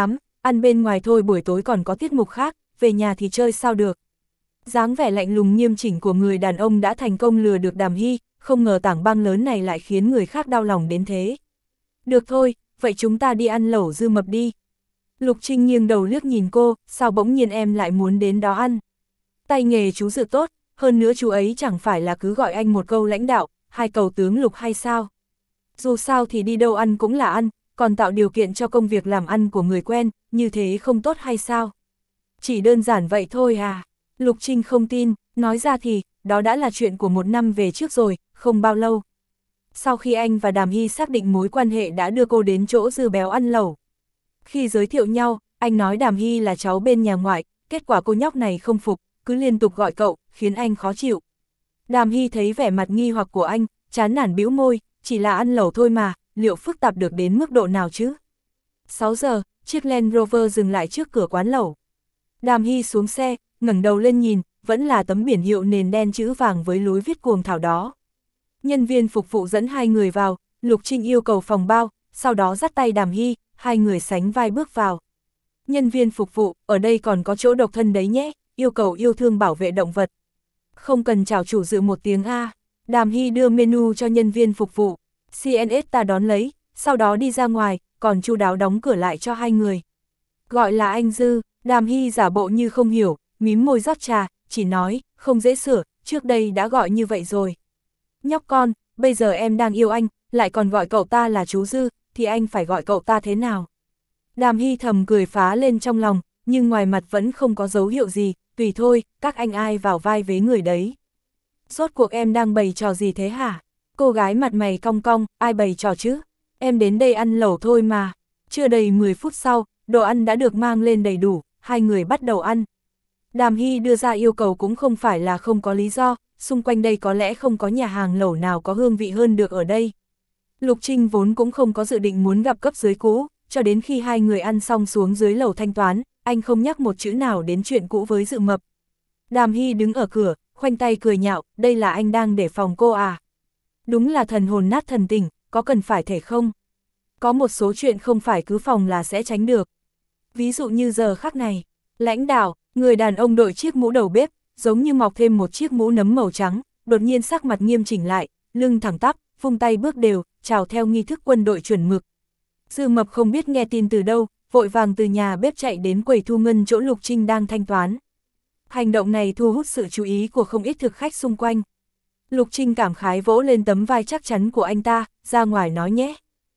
ăn bên ngoài thôi, buổi tối còn có tiết mục khác, về nhà thì chơi sao được. Dáng vẻ lạnh lùng nghiêm chỉnh của người đàn ông đã thành công lừa được Đàm Hy, không ngờ tảng băng lớn này lại khiến người khác đau lòng đến thế. Được thôi, vậy chúng ta đi ăn lẩu Dư Mập đi. Lục Trinh nghiêng đầu liếc nhìn cô, sao bỗng nhiên em lại muốn đến đó ăn? Tay nghề chú dự tốt, hơn nữa chú ấy chẳng phải là cứ gọi anh một câu lãnh đạo, hai cầu tướng Lục hay sao? Dù sao thì đi đâu ăn cũng là ăn, còn tạo điều kiện cho công việc làm ăn của người quen, như thế không tốt hay sao? Chỉ đơn giản vậy thôi à? Lục Trinh không tin, nói ra thì, đó đã là chuyện của một năm về trước rồi, không bao lâu. Sau khi anh và Đàm Hy xác định mối quan hệ đã đưa cô đến chỗ Dư Béo ăn lẩu. Khi giới thiệu nhau, anh nói Đàm Hy là cháu bên nhà ngoại, kết quả cô nhóc này không phục, cứ liên tục gọi cậu, khiến anh khó chịu. Đàm Hy thấy vẻ mặt nghi hoặc của anh, chán nản bĩu môi, chỉ là ăn lẩu thôi mà, liệu phức tạp được đến mức độ nào chứ? sáu giờ, chiếc Land Rover dừng lại trước cửa quán lẩu. Đàm Hy xuống xe, ngẩng đầu lên nhìn, vẫn là tấm biển hiệu nền đen chữ vàng với lối viết cuồng thảo đó. Nhân viên phục vụ dẫn hai người vào, Lục Trinh yêu cầu phòng bao, sau đó dắt tay Đàm Hy, hai người sánh vai bước vào. Nhân viên phục vụ, ở đây còn có chỗ độc thân đấy nhé, yêu cầu yêu thương bảo vệ động vật. Không cần chào chủ dự một tiếng A. Đàm Hy đưa menu cho nhân viên phục vụ, xê en ét ta đón lấy, sau đó đi ra ngoài, còn chu đáo đóng cửa lại cho hai người. Gọi là anh Dư, Đàm Hy giả bộ như không hiểu, mím môi rót trà, chỉ nói, không dễ sửa, trước đây đã gọi như vậy rồi. Nhóc con, bây giờ em đang yêu anh, lại còn gọi cậu ta là chú Dư, thì anh phải gọi cậu ta thế nào? Đàm Hy thầm cười phá lên trong lòng, nhưng ngoài mặt vẫn không có dấu hiệu gì, tùy thôi, các anh ai vào vai vế người đấy. Rốt cuộc em đang bày trò gì thế hả? Cô gái mặt mày cong cong, ai bày trò chứ? Em đến đây ăn lẩu thôi mà. Chưa đầy mười phút sau, đồ ăn đã được mang lên đầy đủ, hai người bắt đầu ăn. Đàm Hy đưa ra yêu cầu cũng không phải là không có lý do, xung quanh đây có lẽ không có nhà hàng lẩu nào có hương vị hơn được ở đây. Lục Trinh vốn cũng không có dự định muốn gặp cấp dưới cũ, cho đến khi hai người ăn xong xuống dưới lầu thanh toán, anh không nhắc một chữ nào đến chuyện cũ với Dự Mập. Đàm Hy đứng ở cửa, khoanh tay cười nhạo, đây là anh đang để phòng cô à? Đúng là thần hồn nát thần tình, có cần phải thể không? Có một số chuyện không phải cứ phòng là sẽ tránh được. Ví dụ như giờ khắc này, lãnh đạo, người đàn ông đội chiếc mũ đầu bếp, giống như mọc thêm một chiếc mũ nấm màu trắng, đột nhiên sắc mặt nghiêm chỉnh lại, lưng thẳng tắp, vung tay bước đều, chào theo nghi thức quân đội chuẩn mực. Dư Mập không biết nghe tin từ đâu, vội vàng từ nhà bếp chạy đến quầy thu ngân chỗ Lục Trinh đang thanh toán. Hành động này thu hút sự chú ý của không ít thực khách xung quanh. Lục Trinh cảm khái vỗ lên tấm vai chắc chắn của anh ta, ra ngoài nói nhé.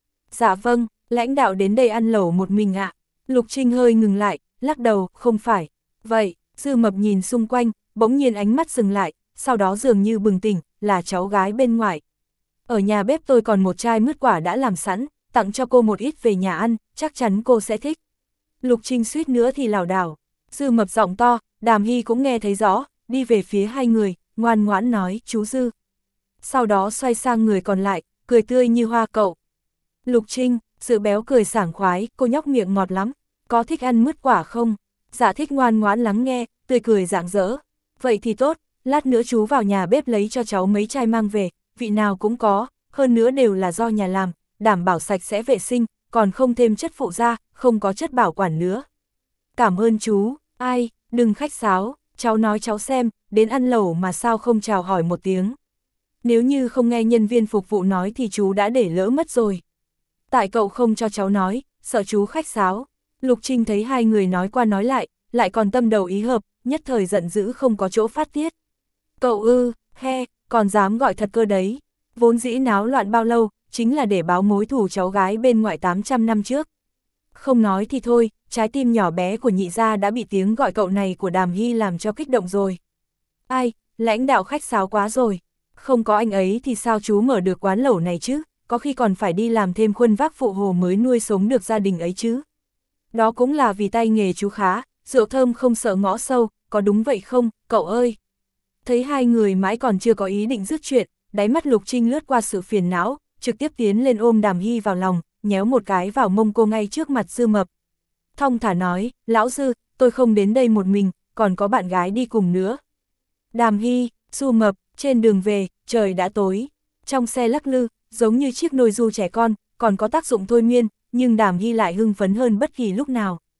Dạ vâng, lãnh đạo đến đây ăn lẩu một mình ạ. Lục Trinh hơi ngừng lại, lắc đầu, không phải. Vậy, Dư Mập nhìn xung quanh, bỗng nhiên ánh mắt dừng lại, sau đó dường như bừng tỉnh, là cháu gái bên ngoài. Ở nhà bếp tôi còn một chai mứt quả đã làm sẵn, tặng cho cô một ít về nhà ăn, chắc chắn cô sẽ thích. Lục Trinh suýt nữa thì lảo đảo. Dư Mập giọng to, Đàm Hy cũng nghe thấy rõ, đi về phía hai người, ngoan ngoãn nói, chú Dư. Sau đó xoay sang người còn lại, cười tươi như hoa cậu. Lục Trinh, Dự Béo cười sảng khoái, cô nhóc miệng ngọt lắm, có thích ăn mứt quả không? Dạ thích, ngoan ngoãn lắng nghe, tươi cười rạng rỡ. Vậy thì tốt, lát nữa chú vào nhà bếp lấy cho cháu mấy chai mang về, vị nào cũng có, hơn nữa đều là do nhà làm, đảm bảo sạch sẽ vệ sinh, còn không thêm chất phụ gia, không có chất bảo quản nữa. Cảm ơn chú, ai, đừng khách sáo, cháu nói cháu xem, đến ăn lẩu mà sao không chào hỏi một tiếng. Nếu như không nghe nhân viên phục vụ nói thì chú đã để lỡ mất rồi. Tại cậu không cho cháu nói, sợ chú khách sáo. Lục Trinh thấy hai người nói qua nói lại, lại còn tâm đầu ý hợp, nhất thời giận dữ không có chỗ phát tiết. Cậu ư, he, còn dám gọi thật cơ đấy. Vốn dĩ náo loạn bao lâu, chính là để báo mối thù cháu gái bên ngoại tám trăm năm trước. Không nói thì thôi, trái tim nhỏ bé của nhị gia đã bị tiếng gọi cậu này của Đàm Hy làm cho kích động rồi. Ai, lãnh đạo khách sáo quá rồi. Không có anh ấy thì sao chú mở được quán lẩu này chứ, có khi còn phải đi làm thêm khuân vác phụ hồ mới nuôi sống được gia đình ấy chứ. Đó cũng là vì tay nghề chú khá, rượu thơm không sợ ngõ sâu, có đúng vậy không, cậu ơi? Thấy hai người mãi còn chưa có ý định dứt chuyện, đáy mắt Lục Trinh lướt qua sự phiền não, trực tiếp tiến lên ôm Đàm Hy vào lòng, nhéo một cái vào mông cô ngay trước mặt Dư Mập. Thong thả nói, lão Dư, tôi không đến đây một mình, còn có bạn gái đi cùng nữa. Đàm Hy, Dư Mập, trên đường về, trời đã tối. Trong xe lắc lư, giống như chiếc nồi ru trẻ con, còn có tác dụng thôi miên, nhưng Đàm Hy lại hưng phấn hơn bất kỳ lúc nào.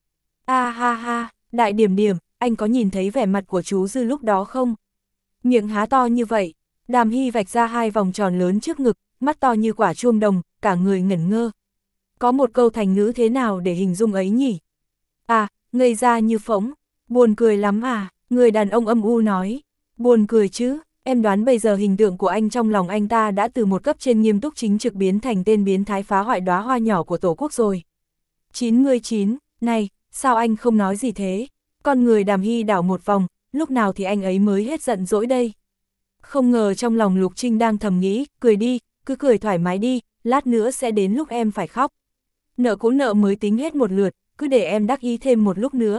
A ha ha, đại điểm điểm, anh có nhìn thấy vẻ mặt của chú Dư lúc đó không? Miệng há to như vậy, Đàm Hy vạch ra hai vòng tròn lớn trước ngực, mắt to như quả chuông đồng, cả người ngẩn ngơ. Có một câu thành ngữ thế nào để hình dung ấy nhỉ? À, ngây ra như phỗng, buồn cười lắm à, người đàn ông âm u nói. Buồn cười chứ, em đoán bây giờ hình tượng của anh trong lòng anh ta đã từ một cấp trên nghiêm túc chính trực biến thành tên biến thái phá hoại đóa hoa nhỏ của Tổ quốc rồi. chín mươi chín, này, sao anh không nói gì thế? Con người Đàm Hy đảo một vòng, lúc nào thì anh ấy mới hết giận dỗi đây? Không ngờ trong lòng Lục Trinh đang thầm nghĩ, cười đi, cứ cười thoải mái đi, lát nữa sẽ đến lúc em phải khóc. Nợ cũ nợ mới tính hết một lượt, cứ để em đắc ý thêm một lúc nữa.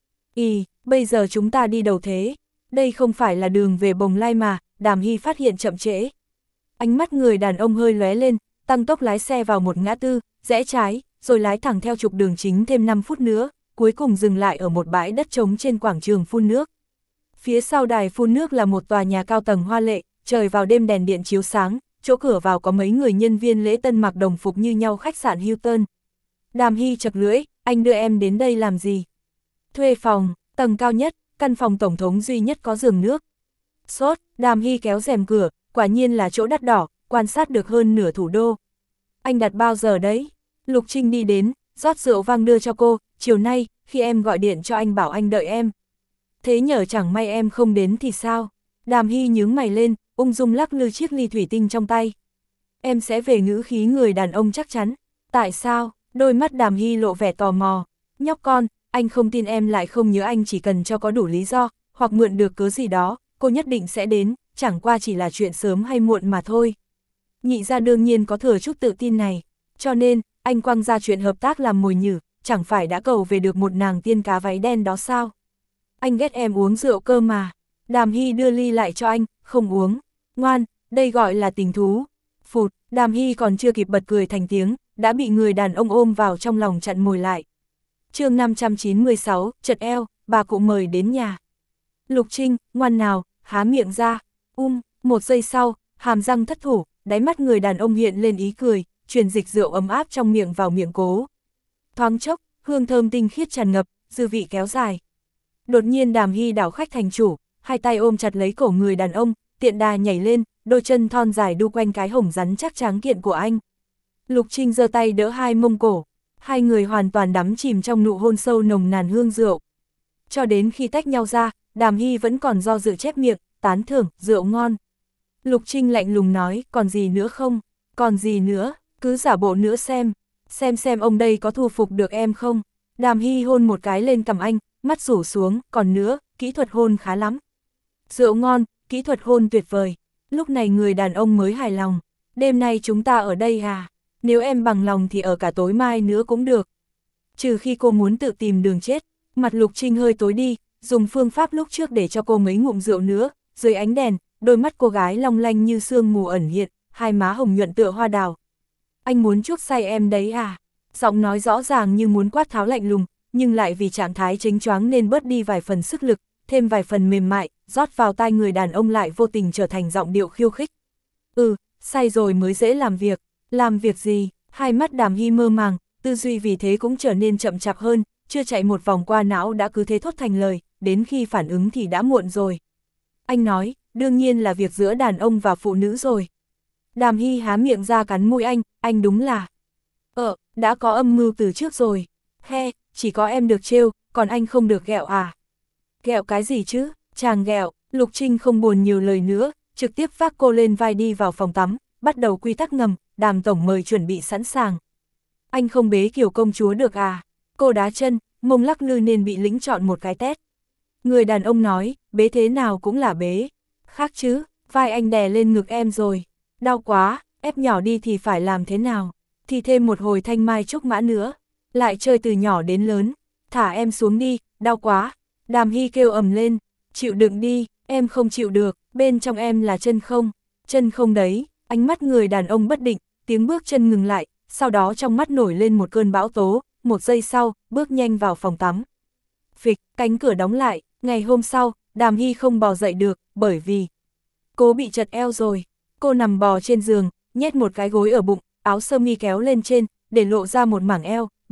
Ý, bây giờ chúng ta đi đâu thế? Đây không phải là đường về Bồng Lai mà, Đàm Hy phát hiện chậm trễ. Ánh mắt người đàn ông hơi lóe lên, tăng tốc lái xe vào một ngã tư, rẽ trái, rồi lái thẳng theo trục đường chính thêm năm phút nữa, cuối cùng dừng lại ở một bãi đất trống trên quảng trường phun nước. Phía sau đài phun nước là một tòa nhà cao tầng hoa lệ, trời vào đêm đèn điện chiếu sáng, chỗ cửa vào có mấy người nhân viên lễ tân mặc đồng phục như nhau khách sạn Hilton. Đàm Hy chật lưỡi, anh đưa em đến đây làm gì? Thuê phòng, tầng cao nhất, căn phòng tổng thống duy nhất có giường nước. Sốt, Đàm Hy kéo rèm cửa, quả nhiên là chỗ đắt đỏ, quan sát được hơn nửa thủ đô. Anh đặt bao giờ đấy? Lục Trinh đi đến, rót rượu vang đưa cho cô, chiều nay, khi em gọi điện cho anh bảo anh đợi em. Thế nhờ chẳng may em không đến thì sao? Đàm Hy nhướng mày lên, ung dung lắc lư chiếc ly thủy tinh trong tay. Em sẽ về, ngữ khí người đàn ông chắc chắn. Tại sao? Đôi mắt Đàm Hy lộ vẻ tò mò. Nhóc con, anh không tin em lại không nhớ anh, chỉ cần cho có đủ lý do, hoặc mượn được cớ gì đó, cô nhất định sẽ đến, chẳng qua chỉ là chuyện sớm hay muộn mà thôi. Nhị gia đương nhiên có thừa chút tự tin này, cho nên, anh quăng ra chuyện hợp tác làm mồi nhử, chẳng phải đã cầu về được một nàng tiên cá váy đen đó sao? Anh ghét em uống rượu cơ mà. Đàm Hy đưa ly lại cho anh, không uống. Ngoan, đây gọi là tình thú. Phụt, Đàm Hy còn chưa kịp bật cười thành tiếng, đã bị người đàn ông ôm vào trong lòng chặn mồi lại. chương năm trăm chín mươi sáu, chật eo, bà cụ mời đến nhà. Lục Trinh, ngoan nào, há miệng ra. Um, một giây sau, hàm răng thất thủ, đáy mắt người đàn ông hiện lên ý cười, truyền dịch rượu ấm áp trong miệng vào miệng cố. Thoáng chốc, hương thơm tinh khiết tràn ngập, dư vị kéo dài. Đột nhiên Đàm Hy đảo khách thành chủ, hai tay ôm chặt lấy cổ người đàn ông, tiện đà nhảy lên, đôi chân thon dài đu quanh cái hổng rắn chắc tráng kiện của anh. Lục Trinh giơ tay đỡ hai mông cổ, hai người hoàn toàn đắm chìm trong nụ hôn sâu nồng nàn hương rượu. Cho đến khi tách nhau ra, Đàm Hy vẫn còn do dự chép miệng, tán thưởng, rượu ngon. Lục Trinh lạnh lùng nói, còn gì nữa không? Còn gì nữa? Cứ giả bộ nữa xem. Xem xem ông đây có thu phục được em không? Đàm Hy hôn một cái lên cằm anh, mắt rủ xuống, còn nữa, kỹ thuật hôn khá lắm. Rượu ngon, kỹ thuật hôn tuyệt vời. Lúc này người đàn ông mới hài lòng. Đêm nay chúng ta ở đây à? Nếu em bằng lòng thì ở cả tối mai nữa cũng được. Trừ khi cô muốn tự tìm đường chết. Mặt Lục Trinh hơi tối đi, dùng phương pháp lúc trước để cho cô mấy ngụm rượu nữa. Dưới ánh đèn, đôi mắt cô gái long lanh như sương mù ẩn hiện, hai má hồng nhuận tựa hoa đào. Anh muốn chuốc say em đấy à? Giọng nói rõ ràng như muốn quát tháo lạnh lùng, nhưng lại vì trạng thái chênh choáng nên bớt đi vài phần sức lực, thêm vài phần mềm mại, rót vào tai người đàn ông lại vô tình trở thành giọng điệu khiêu khích. Ừ, say rồi mới dễ làm việc. Làm việc gì? Hai mắt Đàm Hy mơ màng, tư duy vì thế cũng trở nên chậm chạp hơn, chưa chạy một vòng qua não đã cứ thế thốt thành lời, đến khi phản ứng thì đã muộn rồi. Anh nói, đương nhiên là việc giữa đàn ông và phụ nữ rồi. Đàm Hy há miệng ra cắn môi anh, anh đúng là... Ờ, đã có âm mưu từ trước rồi. He, chỉ có em được trêu, còn anh không được ghẹo à? Ghẹo cái gì chứ? Chàng ghẹo. Lục Trinh không buồn nhiều lời nữa, trực tiếp vác cô lên vai đi vào phòng tắm, bắt đầu quy tắc ngầm, Đàm tổng mời chuẩn bị sẵn sàng. Anh không bế kiểu công chúa được à? Cô đá chân, mông lắc lư nên bị lĩnh chọn một cái tét. Người đàn ông nói, bế thế nào cũng là bế. Khác chứ, vai anh đè lên ngực em rồi. Đau quá, ép nhỏ đi thì phải làm thế nào? Thì thêm một hồi thanh mai trúc mã nữa. Lại chơi từ nhỏ đến lớn. Thả em xuống đi, đau quá. Đàm Hy kêu ầm lên, chịu đựng đi, em không chịu được, bên trong em là chân không, chân không đấy. Ánh mắt người đàn ông bất định, tiếng bước chân ngừng lại, sau đó trong mắt nổi lên một cơn bão tố, một giây sau, bước nhanh vào phòng tắm. Phịch, cánh cửa đóng lại, ngày hôm sau, Đàm Hy không bò dậy được, bởi vì cô bị chật eo rồi. Cô nằm bò trên giường, nhét một cái gối ở bụng, áo sơ mi kéo lên trên, để lộ ra một mảng eo,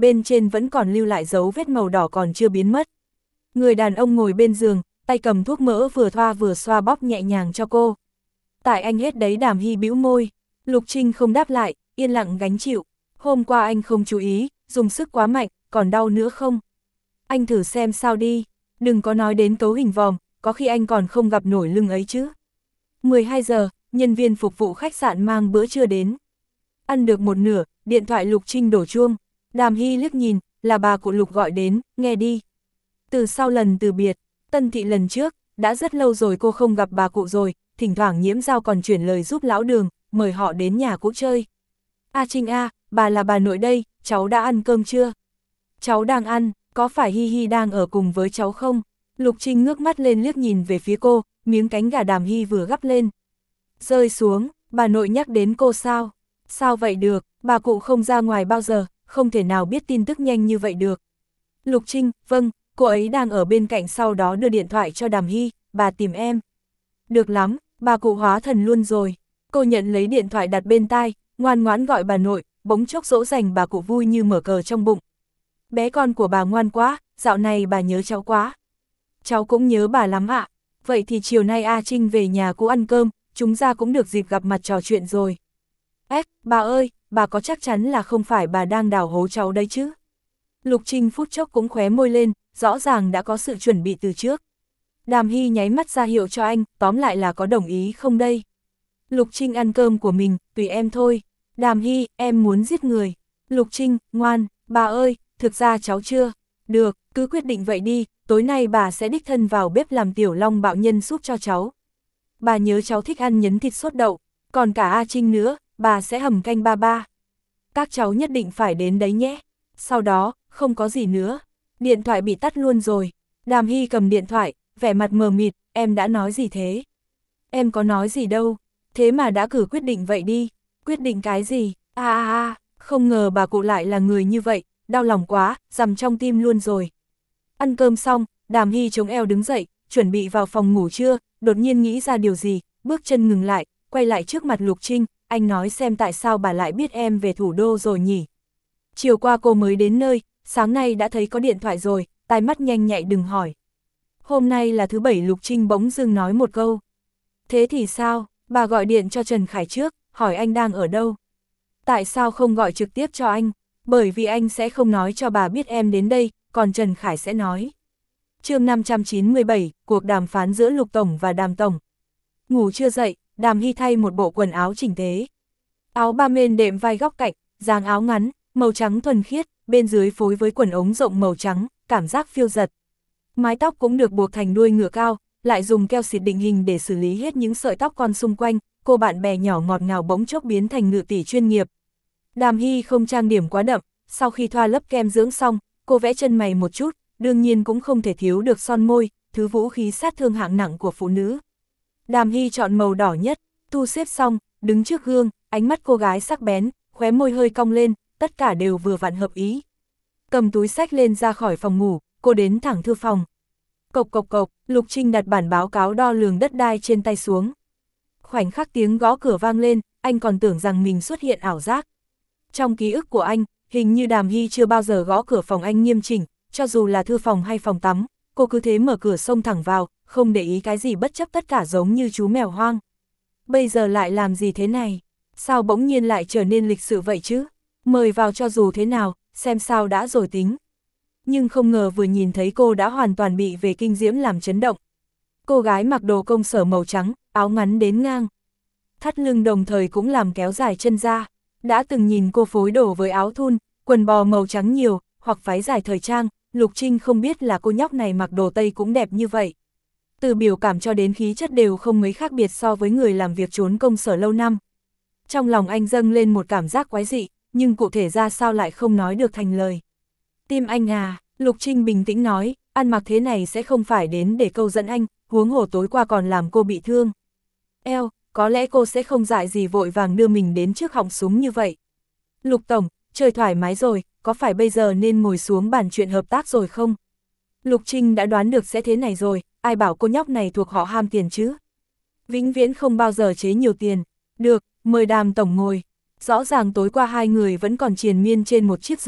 bên trên vẫn còn lưu lại dấu vết màu đỏ còn chưa biến mất. Người đàn ông ngồi bên giường, tay cầm thuốc mỡ vừa thoa vừa xoa bóp nhẹ nhàng cho cô. Tại anh hết đấy. Đàm Hy bĩu môi. Lục Trinh không đáp lại, yên lặng gánh chịu. Hôm qua anh không chú ý, dùng sức quá mạnh, còn đau nữa không? Anh thử xem sao đi, đừng có nói đến cấu hình vòm, có khi anh còn không gặp nổi lưng ấy chứ. mười hai giờ, nhân viên phục vụ khách sạn mang bữa trưa đến. Ăn được một nửa, điện thoại Lục Trinh đổ chuông. Đàm Hy liếc nhìn, là bà cụ Lục gọi đến, nghe đi. Từ sau lần từ biệt, Tân Thị lần trước, đã rất lâu rồi cô không gặp bà cụ rồi, thỉnh thoảng Nhiễm Giao còn chuyển lời giúp lão Đường, mời họ đến nhà cũ chơi. A Trinh a, à, bà là bà nội đây, cháu đã ăn cơm chưa? Cháu đang ăn, có phải Hi Hi đang ở cùng với cháu không? Lục Trinh ngước mắt lên liếc nhìn về phía cô, miếng cánh gà Đàm Hy vừa gắp lên. Rơi xuống, bà nội nhắc đến cô sao? Sao vậy được, bà cụ không ra ngoài bao giờ, không thể nào biết tin tức nhanh như vậy được. Lục Trinh, vâng, cô ấy đang ở bên cạnh, sau đó đưa điện thoại cho Đàm Hy, bà tìm em. Được lắm, bà cụ hóa thần luôn rồi. Cô nhận lấy điện thoại đặt bên tai, ngoan ngoãn gọi bà nội, bỗng chốc dỗ dành bà cụ vui như mở cờ trong bụng. Bé con của bà ngoan quá, dạo này bà nhớ cháu quá. Cháu cũng nhớ bà lắm ạ. Vậy thì chiều nay A Trinh về nhà cũ ăn cơm, chúng ta cũng được dịp gặp mặt trò chuyện rồi. Ếch, bà ơi, bà có chắc chắn là không phải bà đang đào hố cháu đấy chứ? Lục Trinh phút chốc cũng khóe môi lên, rõ ràng đã có sự chuẩn bị từ trước. Đàm Hy nháy mắt ra hiệu cho anh, tóm lại là có đồng ý không đây? Lục Trinh ăn cơm của mình, tùy em thôi. Đàm Hy, em muốn giết người. Lục Trinh, ngoan, bà ơi, thực ra cháu chưa. Được, cứ quyết định vậy đi, tối nay bà sẽ đích thân vào bếp làm tiểu long bạo nhân súp cho cháu. Bà nhớ cháu thích ăn nhấn thịt sốt đậu, còn cả A Trinh nữa, bà sẽ hầm canh ba ba. Các cháu nhất định phải đến đấy nhé. Sau đó, không có gì nữa. Điện thoại bị tắt luôn rồi. Đàm Hy cầm điện thoại, vẻ mặt mờ mịt, em đã nói gì thế? Em có nói gì đâu, thế mà đã cử quyết định vậy đi. Quyết định cái gì? À à à, không ngờ bà cụ lại là người như vậy, đau lòng quá, dằm trong tim luôn rồi. Ăn cơm xong, Đàm Hy chống eo đứng dậy, chuẩn bị vào phòng ngủ trưa, đột nhiên nghĩ ra điều gì, bước chân ngừng lại, quay lại trước mặt Lục Trinh, anh nói xem tại sao bà lại biết em về thủ đô rồi nhỉ? Chiều qua cô mới đến nơi, sáng nay đã thấy có điện thoại rồi, tai mắt nhanh nhạy đừng hỏi. Hôm nay là thứ bảy. Lục Trinh bỗng dưng nói một câu. Thế thì sao, bà gọi điện cho Trần Khải trước, hỏi anh đang ở đâu. Tại sao không gọi trực tiếp cho anh? Bởi vì anh sẽ không nói cho bà biết em đến đây, còn Trần Khải sẽ nói. Chương năm trăm chín mươi bảy, cuộc đàm phán giữa Lục Tổng và Đàm Tổng. Ngủ chưa dậy, Đàm Hy thay một bộ quần áo chỉnh tề. Áo ba men đệm vai góc cạnh, dáng áo ngắn, màu trắng thuần khiết, bên dưới phối với quần ống rộng màu trắng, cảm giác phiêu giật. Mái tóc cũng được buộc thành đuôi ngựa cao, lại dùng keo xịt định hình để xử lý hết những sợi tóc con xung quanh, cô bạn bè nhỏ ngọt ngào bỗng chốc biến thành ngự tỷ chuyên nghiệp. Đàm Hy không trang điểm quá đậm, sau khi thoa lớp kem dưỡng xong, cô vẽ chân mày một chút, đương nhiên cũng không thể thiếu được son môi, thứ vũ khí sát thương hạng nặng của phụ nữ. Đàm Hy chọn màu đỏ nhất, thu xếp xong, đứng trước gương, ánh mắt cô gái sắc bén, khóe môi hơi cong lên, tất cả đều vừa vặn hợp ý. Cầm túi sách lên ra khỏi phòng ngủ, cô đến thẳng thư phòng. Cộc cộc cộc, Lục Trinh đặt bản báo cáo đo lường đất đai trên tay xuống. Khoảnh khắc tiếng gõ cửa vang lên, anh còn tưởng rằng mình xuất hiện ảo giác. Trong ký ức của anh, hình như Đàm Hy chưa bao giờ gõ cửa phòng anh nghiêm chỉnh, cho dù là thư phòng hay phòng tắm, cô cứ thế mở cửa xông thẳng vào, không để ý cái gì, bất chấp tất cả, giống như chú mèo hoang. Bây giờ lại làm gì thế này? Sao bỗng nhiên lại trở nên lịch sự vậy chứ? Mời vào cho dù thế nào, xem sao đã rồi tính. Nhưng không ngờ vừa nhìn thấy cô đã hoàn toàn bị về kinh diễm làm chấn động. Cô gái mặc đồ công sở màu trắng, áo ngắn đến ngang. Thắt lưng đồng thời cũng làm kéo dài chân ra. Đã từng nhìn cô phối đồ với áo thun, quần bò màu trắng nhiều, hoặc váy dài thời trang, Lục Trinh không biết là cô nhóc này mặc đồ Tây cũng đẹp như vậy. Từ biểu cảm cho đến khí chất đều không mấy khác biệt so với người làm việc trốn công sở lâu năm. Trong lòng anh dâng lên một cảm giác quái dị, nhưng cụ thể ra sao lại không nói được thành lời. Tim anh à, Lục Trinh bình tĩnh nói, ăn mặc thế này sẽ không phải đến để câu dẫn anh, huống hồ tối qua còn làm cô bị thương. Eo, có lẽ cô sẽ không dại gì vội vàng đưa mình đến trước họng súng như vậy. Lục Tổng, chơi thoải mái rồi, có phải bây giờ nên ngồi xuống bàn chuyện hợp tác rồi không? Lục Trinh đã đoán được sẽ thế này rồi, ai bảo cô nhóc này thuộc họ ham tiền chứ? Vĩnh viễn không bao giờ chế nhiều tiền. Được, mời Đàm Tổng ngồi. Rõ ràng tối qua hai người vẫn còn triền miên trên một chiếc giường,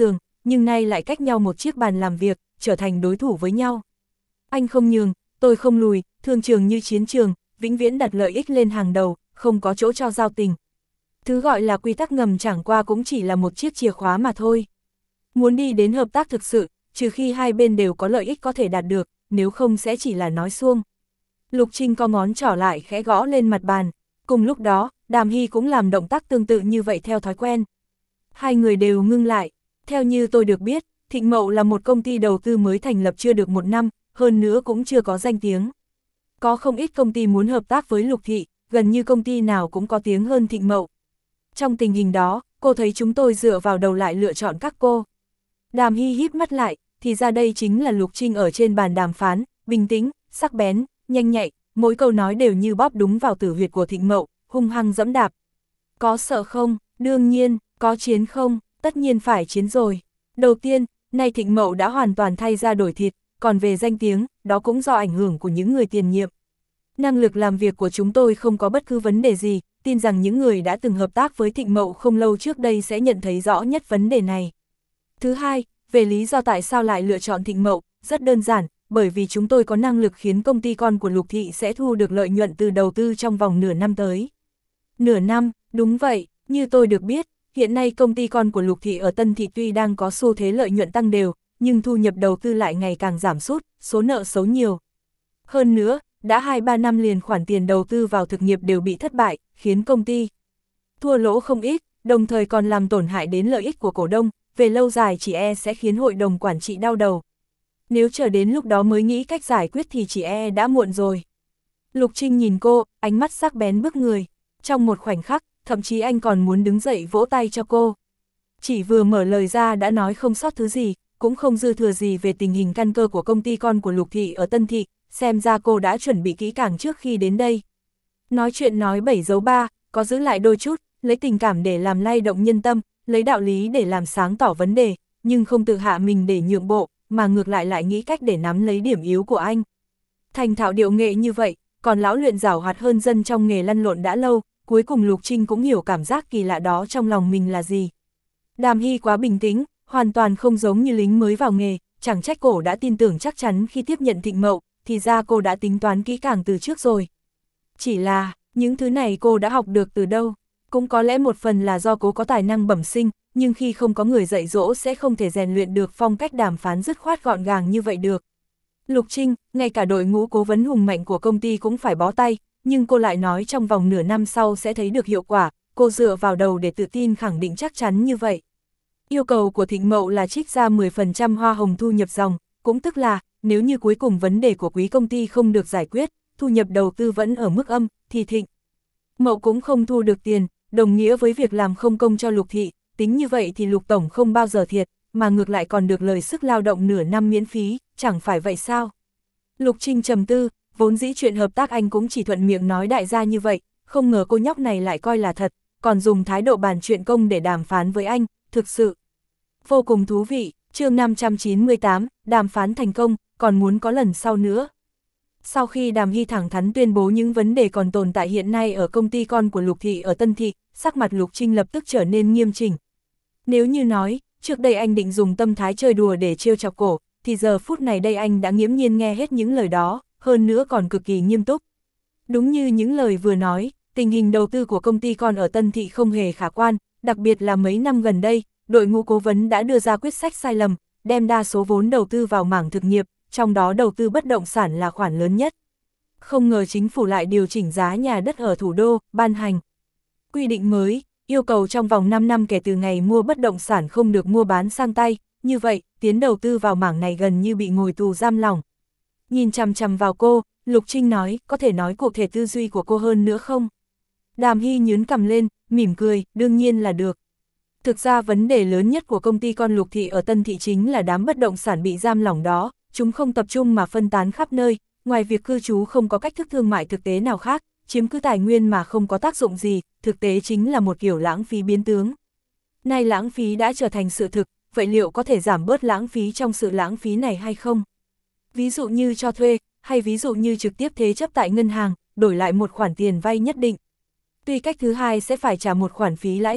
nhưng nay lại cách nhau một chiếc bàn làm việc, trở thành đối thủ với nhau. Anh không nhường, tôi không lùi, thương trường như chiến trường, vĩnh viễn đặt lợi ích lên hàng đầu, không có chỗ cho giao tình. Thứ gọi là quy tắc ngầm chẳng qua cũng chỉ là một chiếc chìa khóa mà thôi. Muốn đi đến hợp tác thực sự, trừ khi hai bên đều có lợi ích có thể đạt được, nếu không sẽ chỉ là nói suông. Lục Trinh có ngón trỏ lại khẽ gõ lên mặt bàn, cùng lúc đó, Đàm Hy cũng làm động tác tương tự như vậy theo thói quen. Hai người đều ngưng lại, theo như tôi được biết, Thịnh Mậu là một công ty đầu tư mới thành lập chưa được một năm, hơn nữa cũng chưa có danh tiếng. Có không ít công ty muốn hợp tác với Lục Thị, gần như công ty nào cũng có tiếng hơn Thịnh Mậu. Trong tình hình đó, cô thấy chúng tôi dựa vào đầu lại lựa chọn các cô. Đàm Hy híp mắt lại, thì ra đây chính là Lục Trinh ở trên bàn đàm phán, bình tĩnh, sắc bén, nhanh nhạy, mỗi câu nói đều như bóp đúng vào tử huyệt của Thịnh Mậu, hung hăng dẫm đạp. Có sợ không? Đương nhiên. Có chiến không? Tất nhiên phải chiến rồi. Đầu tiên, nay Thịnh Mậu đã hoàn toàn thay ra đổi thịt, còn về danh tiếng, đó cũng do ảnh hưởng của những người tiền nhiệm. Năng lực làm việc của chúng tôi không có bất cứ vấn đề gì, tin rằng những người đã từng hợp tác với Thịnh Mậu không lâu trước đây sẽ nhận thấy rõ nhất vấn đề này. Thứ hai, về lý do tại sao lại lựa chọn Thịnh Mậu, rất đơn giản, bởi vì chúng tôi có năng lực khiến công ty con của Lục Thị sẽ thu được lợi nhuận từ đầu tư trong vòng nửa năm tới. Nửa năm, đúng vậy, như tôi được biết, hiện nay công ty con của Lục Thị ở Tân Thị tuy đang có xu thế lợi nhuận tăng đều, nhưng thu nhập đầu tư lại ngày càng giảm sút, số nợ xấu nhiều. Hơn nữa, đã hai ba năm liền khoản tiền đầu tư vào thực nghiệp đều bị thất bại, khiến công ty thua lỗ không ít, đồng thời còn làm tổn hại đến lợi ích của cổ đông, về lâu dài chỉ e sẽ khiến hội đồng quản trị đau đầu. Nếu chờ đến lúc đó mới nghĩ cách giải quyết thì chỉ e đã muộn rồi. Lục Trinh nhìn cô, ánh mắt sắc bén bức người. Trong một khoảnh khắc, thậm chí anh còn muốn đứng dậy vỗ tay cho cô. Chỉ vừa mở lời ra đã nói không sót thứ gì, cũng không dư thừa gì về tình hình căn cơ của công ty con của Lục Thị ở Tân Thị, xem ra cô đã chuẩn bị kỹ càng trước khi đến đây. Nói chuyện nói bảy dấu ba, có giữ lại đôi chút, lấy tình cảm để làm lay động nhân tâm, lấy đạo lý để làm sáng tỏ vấn đề, nhưng không tự hạ mình để nhượng bộ, mà ngược lại lại nghĩ cách để nắm lấy điểm yếu của anh. Thành thạo điệu nghệ như vậy, còn lão luyện giảo hoạt hơn dân trong nghề lăn lộn đã lâu, cuối cùng Lục Trinh cũng hiểu cảm giác kỳ lạ đó trong lòng mình là gì. Đàm Hy quá bình tĩnh, hoàn toàn không giống như lính mới vào nghề, chẳng trách cổ đã tin tưởng chắc chắn khi tiếp nhận Thịnh Mậu, thì ra cô đã tính toán kỹ càng từ trước rồi. Chỉ là, những thứ này cô đã học được từ đâu? Cũng có lẽ một phần là do cô có tài năng bẩm sinh, nhưng khi không có người dạy dỗ sẽ không thể rèn luyện được phong cách đàm phán dứt khoát gọn gàng như vậy được. Lục Trinh, ngay cả đội ngũ cố vấn hùng mạnh của công ty cũng phải bó tay, nhưng cô lại nói trong vòng nửa năm sau sẽ thấy được hiệu quả, cô dựa vào đầu để tự tin khẳng định chắc chắn như vậy. Yêu cầu của Thịnh Mậu là trích ra mười phần trăm hoa hồng thu nhập dòng, cũng tức là, nếu như cuối cùng vấn đề của quý công ty không được giải quyết, thu nhập đầu tư vẫn ở mức âm, thì Thịnh Mậu cũng không thu được tiền, đồng nghĩa với việc làm không công cho Lục Thị, tính như vậy thì Lục Tổng không bao giờ thiệt, mà ngược lại còn được lời sức lao động nửa năm miễn phí, chẳng phải vậy sao? Lục Trinh trầm tư, vốn dĩ chuyện hợp tác anh cũng chỉ thuận miệng nói đại gia như vậy, không ngờ cô nhóc này lại coi là thật, còn dùng thái độ bàn chuyện công để đàm phán với anh, thực sự vô cùng thú vị. Chương năm trăm chín mươi tám, đàm phán thành công, còn muốn có lần sau nữa. Sau khi Đàm Hy thẳng thắn tuyên bố những vấn đề còn tồn tại hiện nay ở công ty con của Lục Thị ở Tân Thị, sắc mặt Lục Trinh lập tức trở nên nghiêm chỉnh. Nếu như nói, trước đây anh định dùng tâm thái chơi đùa để trêu chọc cổ, thì giờ phút này đây anh đã nghiễm nhiên nghe hết những lời đó, hơn nữa còn cực kỳ nghiêm túc. Đúng như những lời vừa nói, tình hình đầu tư của công ty con ở Tân Thị không hề khả quan, đặc biệt là mấy năm gần đây, đội ngũ cố vấn đã đưa ra quyết sách sai lầm, đem đa số vốn đầu tư vào mảng thực nghiệp, trong đó đầu tư bất động sản là khoản lớn nhất. Không ngờ chính phủ lại điều chỉnh giá nhà đất ở thủ đô, ban hành quy định mới, yêu cầu trong vòng năm năm kể từ ngày mua bất động sản không được mua bán sang tay, như vậy, tiến đầu tư vào mảng này gần như bị ngồi tù giam lỏng. Nhìn chằm chằm vào cô, Lục Trinh nói, có thể nói cụ thể tư duy của cô hơn nữa không? Đàm Hy nhướng cằm lên, mỉm cười, đương nhiên là được. Thực ra vấn đề lớn nhất của công ty con Lục Thị ở Tân Thị chính là đám bất động sản bị giam lỏng đó, chúng không tập trung mà phân tán khắp nơi, ngoài việc cư trú không có cách thức thương mại thực tế nào khác, chiếm cứ tài nguyên mà không có tác dụng gì, thực tế chính là một kiểu lãng phí biến tướng. Nay lãng phí đã trở thành sự thực, vậy liệu có thể giảm bớt lãng phí trong sự lãng phí này hay không? Ví dụ như cho thuê, hay ví dụ như trực tiếp thế chấp tại ngân hàng, đổi lại một khoản tiền vay nhất định. Tuy cách thứ hai sẽ phải trả một khoản phí lãi suất,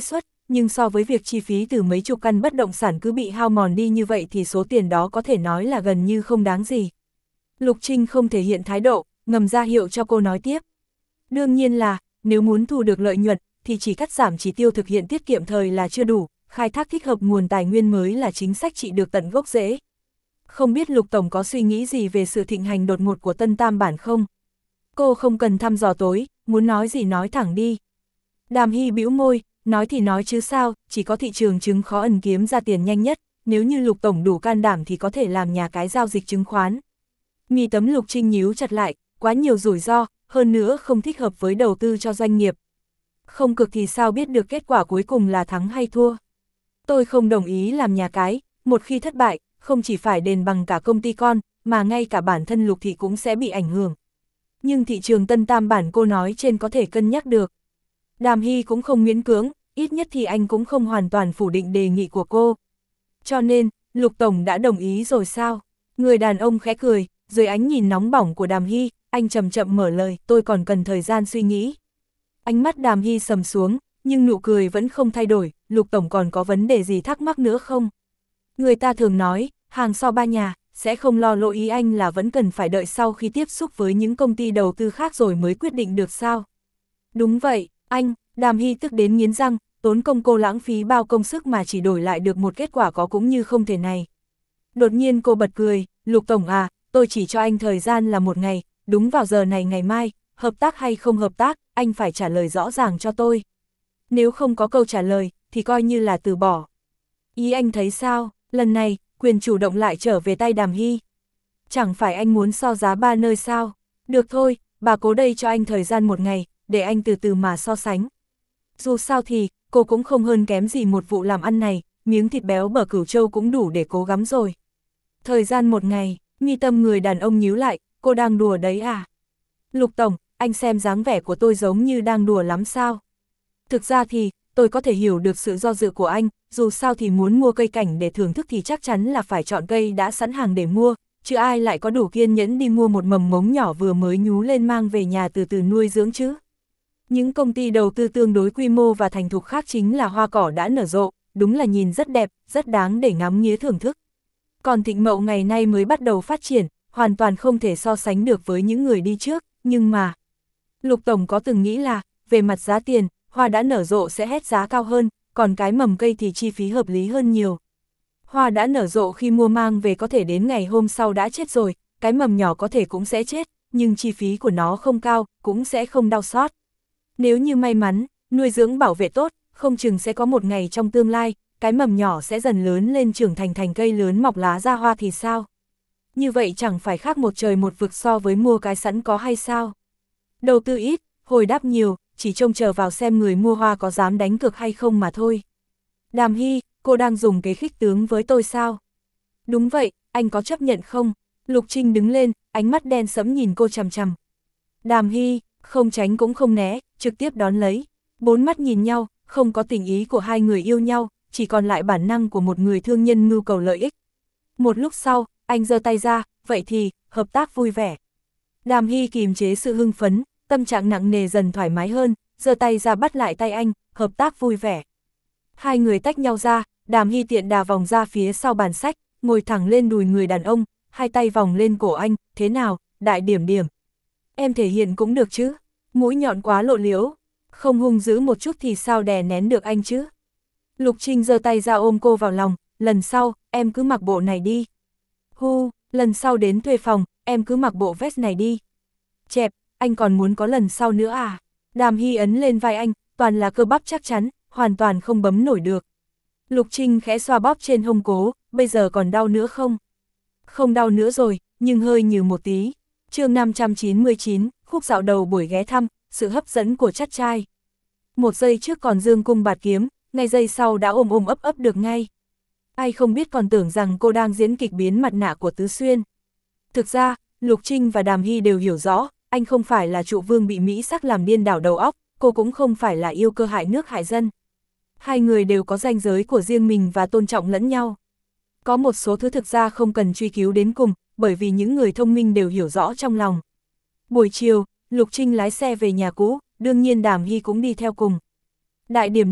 nhưng so với việc chi phí từ mấy chục căn bất động sản cứ bị hao mòn đi như vậy thì số tiền đó có thể nói là gần như không đáng gì. Lục Trinh không thể hiện thái độ, ngầm ra hiệu cho cô nói tiếp. Đương nhiên là, nếu muốn thu được lợi nhuận, thì chỉ cắt giảm chỉ tiêu thực hiện tiết kiệm thời là chưa đủ, khai thác thích hợp nguồn tài nguyên mới là chính sách trị được tận gốc rễ. Không biết Lục Tổng có suy nghĩ gì về sự thịnh hành đột ngột của Tân Tam Bản không? Cô không cần thăm dò tối, muốn nói gì nói thẳng đi. Đàm Hy bĩu môi, nói thì nói chứ sao, chỉ có thị trường chứng khó ẩn kiếm ra tiền nhanh nhất, nếu như Lục Tổng đủ can đảm thì có thể làm nhà cái giao dịch chứng khoán. Mi tấm Lục Trinh nhíu chặt lại, quá nhiều rủi ro, hơn nữa không thích hợp với đầu tư cho doanh nghiệp. Không cực thì sao biết được kết quả cuối cùng là thắng hay thua. Tôi không đồng ý làm nhà cái, một khi thất bại, không chỉ phải đền bằng cả công ty con, mà ngay cả bản thân Lục Thị cũng sẽ bị ảnh hưởng. Nhưng thị trường Tân Tam Bản cô nói trên có thể cân nhắc được. Đàm Hy cũng không miễn cưỡng, ít nhất thì anh cũng không hoàn toàn phủ định đề nghị của cô. Cho nên, Lục Tổng đã đồng ý rồi sao? Người đàn ông khẽ cười, dưới ánh nhìn nóng bỏng của Đàm Hy, anh chậm chậm mở lời, tôi còn cần thời gian suy nghĩ. Ánh mắt Đàm Hy sầm xuống, nhưng nụ cười vẫn không thay đổi, Lục Tổng còn có vấn đề gì thắc mắc nữa không? Người ta thường nói, hàng sau ba nhà, sẽ không lo lỗi, ý anh là vẫn cần phải đợi sau khi tiếp xúc với những công ty đầu tư khác rồi mới quyết định được sao? Đúng vậy, anh, Đàm Hy tức đến nghiến răng, tốn công cô lãng phí bao công sức mà chỉ đổi lại được một kết quả có cũng như không thể này. Đột nhiên cô bật cười, Lục Tổng à, tôi chỉ cho anh thời gian là một ngày, đúng vào giờ này ngày mai, hợp tác hay không hợp tác, anh phải trả lời rõ ràng cho tôi. Nếu không có câu trả lời, thì coi như là từ bỏ. Ý anh thấy sao, lần này, quyền chủ động lại trở về tay Đàm Hy. Chẳng phải anh muốn so giá ba nơi sao? Được thôi, bà cố đây cho anh thời gian một ngày, để anh từ từ mà so sánh. Dù sao thì, cô cũng không hơn kém gì một vụ làm ăn này, miếng thịt béo bở Cửu Châu cũng đủ để cố gắng rồi. Thời gian một ngày, mi tâm người đàn ông nhíu lại, cô đang đùa đấy à? Lục Tổng, anh xem dáng vẻ của tôi giống như đang đùa lắm sao? Thực ra thì, tôi có thể hiểu được sự do dự của anh, dù sao thì muốn mua cây cảnh để thưởng thức thì chắc chắn là phải chọn cây đã sẵn hàng để mua, chứ ai lại có đủ kiên nhẫn đi mua một mầm mống nhỏ vừa mới nhú lên mang về nhà từ từ nuôi dưỡng chứ. Những công ty đầu tư tương đối quy mô và thành thục khác chính là hoa cỏ đã nở rộ, đúng là nhìn rất đẹp, rất đáng để ngắm nghía thưởng thức. Còn Thịnh Mậu ngày nay mới bắt đầu phát triển, hoàn toàn không thể so sánh được với những người đi trước, nhưng mà... Lục Tổng có từng nghĩ là, về mặt giá tiền, hoa đã nở rộ sẽ hét giá cao hơn, còn cái mầm cây thì chi phí hợp lý hơn nhiều. Hoa đã nở rộ khi mua mang về có thể đến ngày hôm sau đã chết rồi, cái mầm nhỏ có thể cũng sẽ chết, nhưng chi phí của nó không cao, cũng sẽ không đau xót. Nếu như may mắn, nuôi dưỡng bảo vệ tốt, không chừng sẽ có một ngày trong tương lai, cái mầm nhỏ sẽ dần lớn lên trưởng thành thành cây lớn mọc lá ra hoa thì sao? Như vậy chẳng phải khác một trời một vực so với mua cái sẵn có hay sao? Đầu tư ít, hồi đáp nhiều, chỉ trông chờ vào xem người mua hoa có dám đánh cược hay không mà thôi. Đàm Hy, cô đang dùng cái khích tướng với tôi sao? Đúng vậy, anh có chấp nhận không? Lục Trinh đứng lên, ánh mắt đen sẫm nhìn cô chằm chằm. Đàm Hy, không tránh cũng không né, trực tiếp đón lấy. Bốn mắt nhìn nhau, không có tình ý của hai người yêu nhau, chỉ còn lại bản năng của một người thương nhân mưu cầu lợi ích. Một lúc sau, anh giơ tay ra, vậy thì, hợp tác vui vẻ. Đàm Hy kìm chế sự hưng phấn, tâm trạng nặng nề dần thoải mái hơn, giơ tay ra bắt lại tay anh, hợp tác vui vẻ. Hai người tách nhau ra, Đàm Hy tiện đà vòng ra phía sau bàn sách, ngồi thẳng lên đùi người đàn ông, hai tay vòng lên cổ anh, thế nào, đại điểm điểm. Em thể hiện cũng được chứ, mũi nhọn quá lộ liễu, không hung dữ một chút thì sao đè nén được anh chứ. Lục Trinh giơ tay ra ôm cô vào lòng, lần sau, em cứ mặc bộ này đi. Hu, lần sau đến thuê phòng, em cứ mặc bộ vest này đi. Chẹp, anh còn muốn có lần sau nữa à? Đàm Hy ấn lên vai anh, toàn là cơ bắp chắc chắn, hoàn toàn không bấm nổi được. Lục Trinh khẽ xoa bóp trên hông cố, bây giờ còn đau nữa không? Không đau nữa rồi, nhưng hơi nhừ một tí. Chương năm trăm chín mươi chín, khúc dạo đầu buổi ghé thăm, sự hấp dẫn của chắt trai. Một giây trước còn dương cung bạt kiếm, ngay giây sau đã ôm ôm ấp ấp được ngay. Ai không biết còn tưởng rằng cô đang diễn kịch biến mặt nạ của Tứ Xuyên. Thực ra, Lục Trinh và Đàm Hy đều hiểu rõ, anh không phải là trụ vương bị Mỹ sắc làm điên đảo đầu óc, cô cũng không phải là yêu cơ hại nước hại dân. Hai người đều có ranh giới của riêng mình và tôn trọng lẫn nhau. Có một số thứ thực ra không cần truy cứu đến cùng, bởi vì những người thông minh đều hiểu rõ trong lòng. Buổi chiều, Lục Trinh lái xe về nhà cũ, đương nhiên Đàm Hy cũng đi theo cùng. Đại điểm điểm,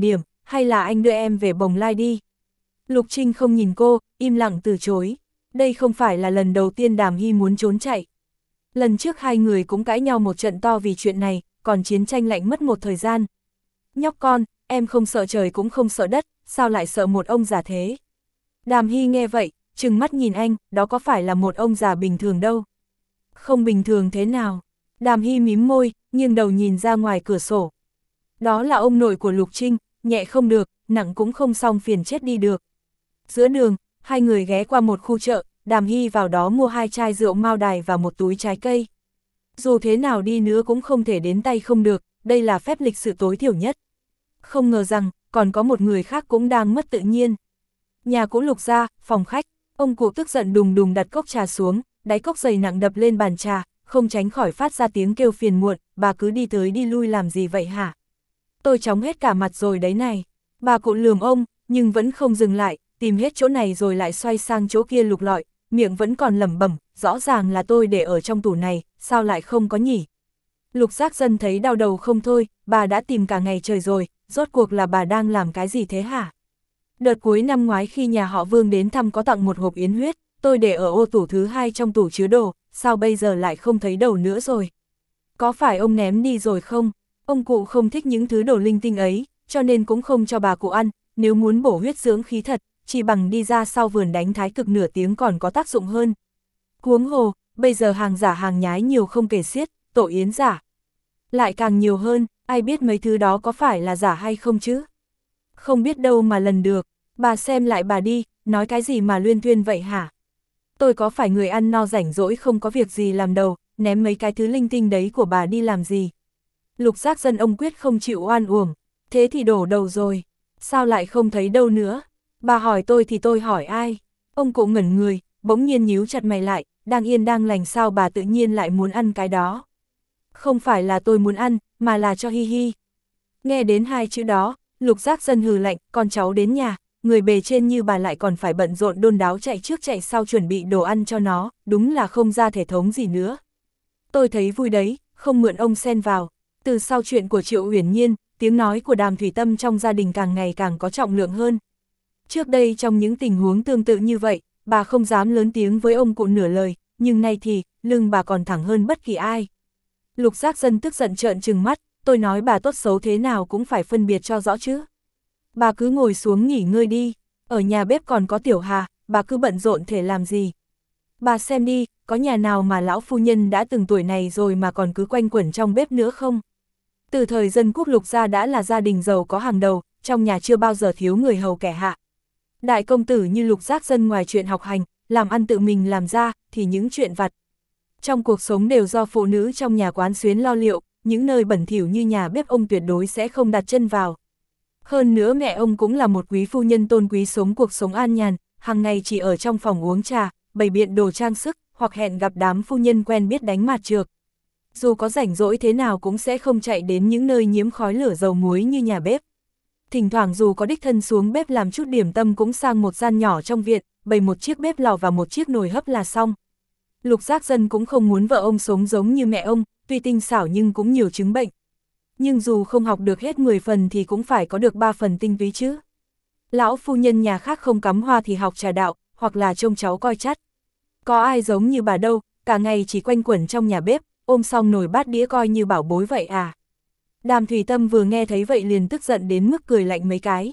hay là anh đưa em về Bồng Lai đi. Lục Trinh không nhìn cô, im lặng từ chối. Đây không phải là lần đầu tiên Đàm Hy muốn trốn chạy. Lần trước hai người cũng cãi nhau một trận to vì chuyện này, còn chiến tranh lạnh mất một thời gian. Nhóc con, em không sợ trời cũng không sợ đất, sao lại sợ một ông già thế? Đàm Hy nghe vậy, trừng mắt nhìn anh, đó có phải là một ông già bình thường đâu. Không bình thường thế nào? Đàm Hy mím môi, nghiêng đầu nhìn ra ngoài cửa sổ. Đó là ông nội của Lục Trinh, nhẹ không được, nặng cũng không xong phiền chết đi được. Giữa đường, hai người ghé qua một khu chợ, Đàm Hy vào đó mua hai chai rượu Mao Đài và một túi trái cây. Dù thế nào đi nữa cũng không thể đến tay không được, đây là phép lịch sự tối thiểu nhất. Không ngờ rằng, còn có một người khác cũng đang mất tự nhiên. Nhà cũ Lục gia, phòng khách, ông cụ tức giận đùng đùng đặt cốc trà xuống, đáy cốc dày nặng đập lên bàn trà, không tránh khỏi phát ra tiếng kêu phiền muộn, bà cứ đi tới đi lui làm gì vậy hả? Tôi chóng hết cả mặt rồi đấy này. Bà cụ lườm ông, nhưng vẫn không dừng lại, tìm hết chỗ này rồi lại xoay sang chỗ kia lục lọi, miệng vẫn còn lẩm bẩm, rõ ràng là tôi để ở trong tủ này, sao lại không có nhỉ? Lục Giác Dân thấy đau đầu không thôi, bà đã tìm cả ngày trời rồi, rốt cuộc là bà đang làm cái gì thế hả? Đợt cuối năm ngoái khi nhà họ Vương đến thăm có tặng một hộp yến huyết, tôi để ở ô tủ thứ hai trong tủ chứa đồ, sao bây giờ lại không thấy đâu nữa rồi? Có phải ông ném đi rồi không? Ông cụ không thích những thứ đồ linh tinh ấy, cho nên cũng không cho bà cụ ăn, nếu muốn bổ huyết dưỡng khí thật, chỉ bằng đi ra sau vườn đánh thái cực nửa tiếng còn có tác dụng hơn. Huống hồ, bây giờ hàng giả hàng nhái nhiều không kể xiết, tổ yến giả lại càng nhiều hơn, ai biết mấy thứ đó có phải là giả hay không chứ? Không biết đâu mà lần được, bà xem lại bà đi, nói cái gì mà luyên thuyên vậy hả? Tôi có phải người ăn no rảnh rỗi không có việc gì làm đâu, ném mấy cái thứ linh tinh đấy của bà đi làm gì? Lục Giác Dân ông quyết không chịu oan uổng, thế thì đổ đầu rồi, sao lại không thấy đâu nữa? Bà hỏi tôi thì tôi hỏi ai? Ông cụ ngẩn người, bỗng nhiên nhíu chặt mày lại, đang yên đang lành sao bà tự nhiên lại muốn ăn cái đó? Không phải là tôi muốn ăn, mà là cho Hi Hi. Nghe đến hai chữ đó, Lục Giác Dân hừ lạnh, con cháu đến nhà, người bề trên như bà lại còn phải bận rộn đôn đáo chạy trước chạy sau chuẩn bị đồ ăn cho nó, đúng là không ra thể thống gì nữa. Tôi thấy vui đấy, không mượn ông xen vào. Từ sau chuyện của Triệu Uyển Nhiên, tiếng nói của Đàm Thủy Tâm trong gia đình càng ngày càng có trọng lượng hơn. Trước đây trong những tình huống tương tự như vậy, bà không dám lớn tiếng với ông cụ nửa lời, nhưng nay thì, lưng bà còn thẳng hơn bất kỳ ai. Lục Giác Dân tức giận trợn trừng mắt, tôi nói bà tốt xấu thế nào cũng phải phân biệt cho rõ chứ. Bà cứ ngồi xuống nghỉ ngơi đi, ở nhà bếp còn có Tiểu Hà, bà cứ bận rộn thể làm gì. Bà xem đi, có nhà nào mà lão phu nhân đã từng tuổi này rồi mà còn cứ quanh quẩn trong bếp nữa không? Từ thời Dân Quốc Lục gia đã là gia đình giàu có hàng đầu, trong nhà chưa bao giờ thiếu người hầu kẻ hạ. Đại công tử như Lục Giác Dân ngoài chuyện học hành, làm ăn tự mình làm ra, thì những chuyện vặt trong cuộc sống đều do phụ nữ trong nhà quán xuyến lo liệu, những nơi bẩn thỉu như nhà bếp ông tuyệt đối sẽ không đặt chân vào. Hơn nữa mẹ ông cũng là một quý phu nhân tôn quý sống cuộc sống an nhàn, hàng ngày chỉ ở trong phòng uống trà, bày biện đồ trang sức, hoặc hẹn gặp đám phu nhân quen biết đánh mạt trược. Dù có rảnh rỗi thế nào cũng sẽ không chạy đến những nơi nhiễm khói lửa dầu muối như nhà bếp. Thỉnh thoảng dù có đích thân xuống bếp làm chút điểm tâm cũng sang một gian nhỏ trong viện, bày một chiếc bếp lò và một chiếc nồi hấp là xong. Lục Giác Dân cũng không muốn vợ ông sống giống như mẹ ông, tuy tinh xảo nhưng cũng nhiều chứng bệnh. Nhưng dù không học được hết mười phần thì cũng phải có được ba phần tinh túy chứ. Lão phu nhân nhà khác không cắm hoa thì học trà đạo, hoặc là trông cháu coi chắt. Có ai giống như bà đâu, cả ngày chỉ quanh quẩn trong nhà bếp, ôm xong nồi bát đĩa coi như bảo bối vậy à. Đàm Thủy Tâm vừa nghe thấy vậy liền tức giận đến mức cười lạnh mấy cái.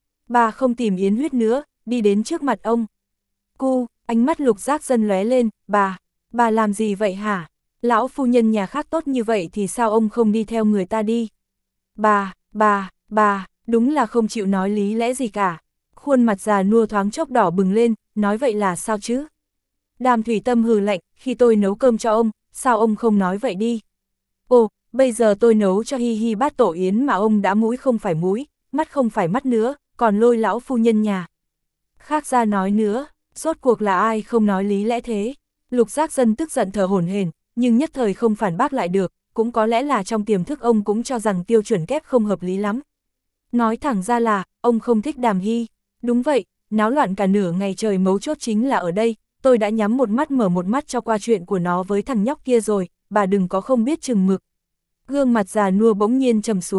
Bà không tìm yến huyết nữa, đi đến trước mặt ông. Cu, ánh mắt Lục Giác Dân lóe lên, bà, bà làm gì vậy hả? Lão phu nhân nhà khác tốt như vậy thì sao ông không đi theo người ta đi? Bà, bà, bà, đúng là không chịu nói lý lẽ gì cả. Khuôn mặt già nua thoáng chốc đỏ bừng lên, nói vậy là sao chứ? Đàm Thủy Tâm hừ lạnh, khi tôi nấu cơm cho ông, sao ông không nói vậy đi? Ồ, bây giờ tôi nấu cho Hi Hi bát tổ yến mà ông đã mũi không phải mũi, mắt không phải mắt nữa, còn lôi lão phu nhân nhà khác ra nói nữa, rốt cuộc là ai không nói lý lẽ thế? Lục Giác Dân tức giận thở hổn hển, nhưng nhất thời không phản bác lại được, cũng có lẽ là trong tiềm thức ông cũng cho rằng tiêu chuẩn kép không hợp lý lắm. Nói thẳng ra là, ông không thích Đàm Hy. Đúng vậy, náo loạn cả nửa ngày trời mấu chốt chính là ở đây, tôi đã nhắm một mắt mở một mắt cho qua chuyện của nó với thằng nhóc kia rồi, bà đừng có không biết chừng mực. Gương mặt già nua bỗng nhiên trầm xuống,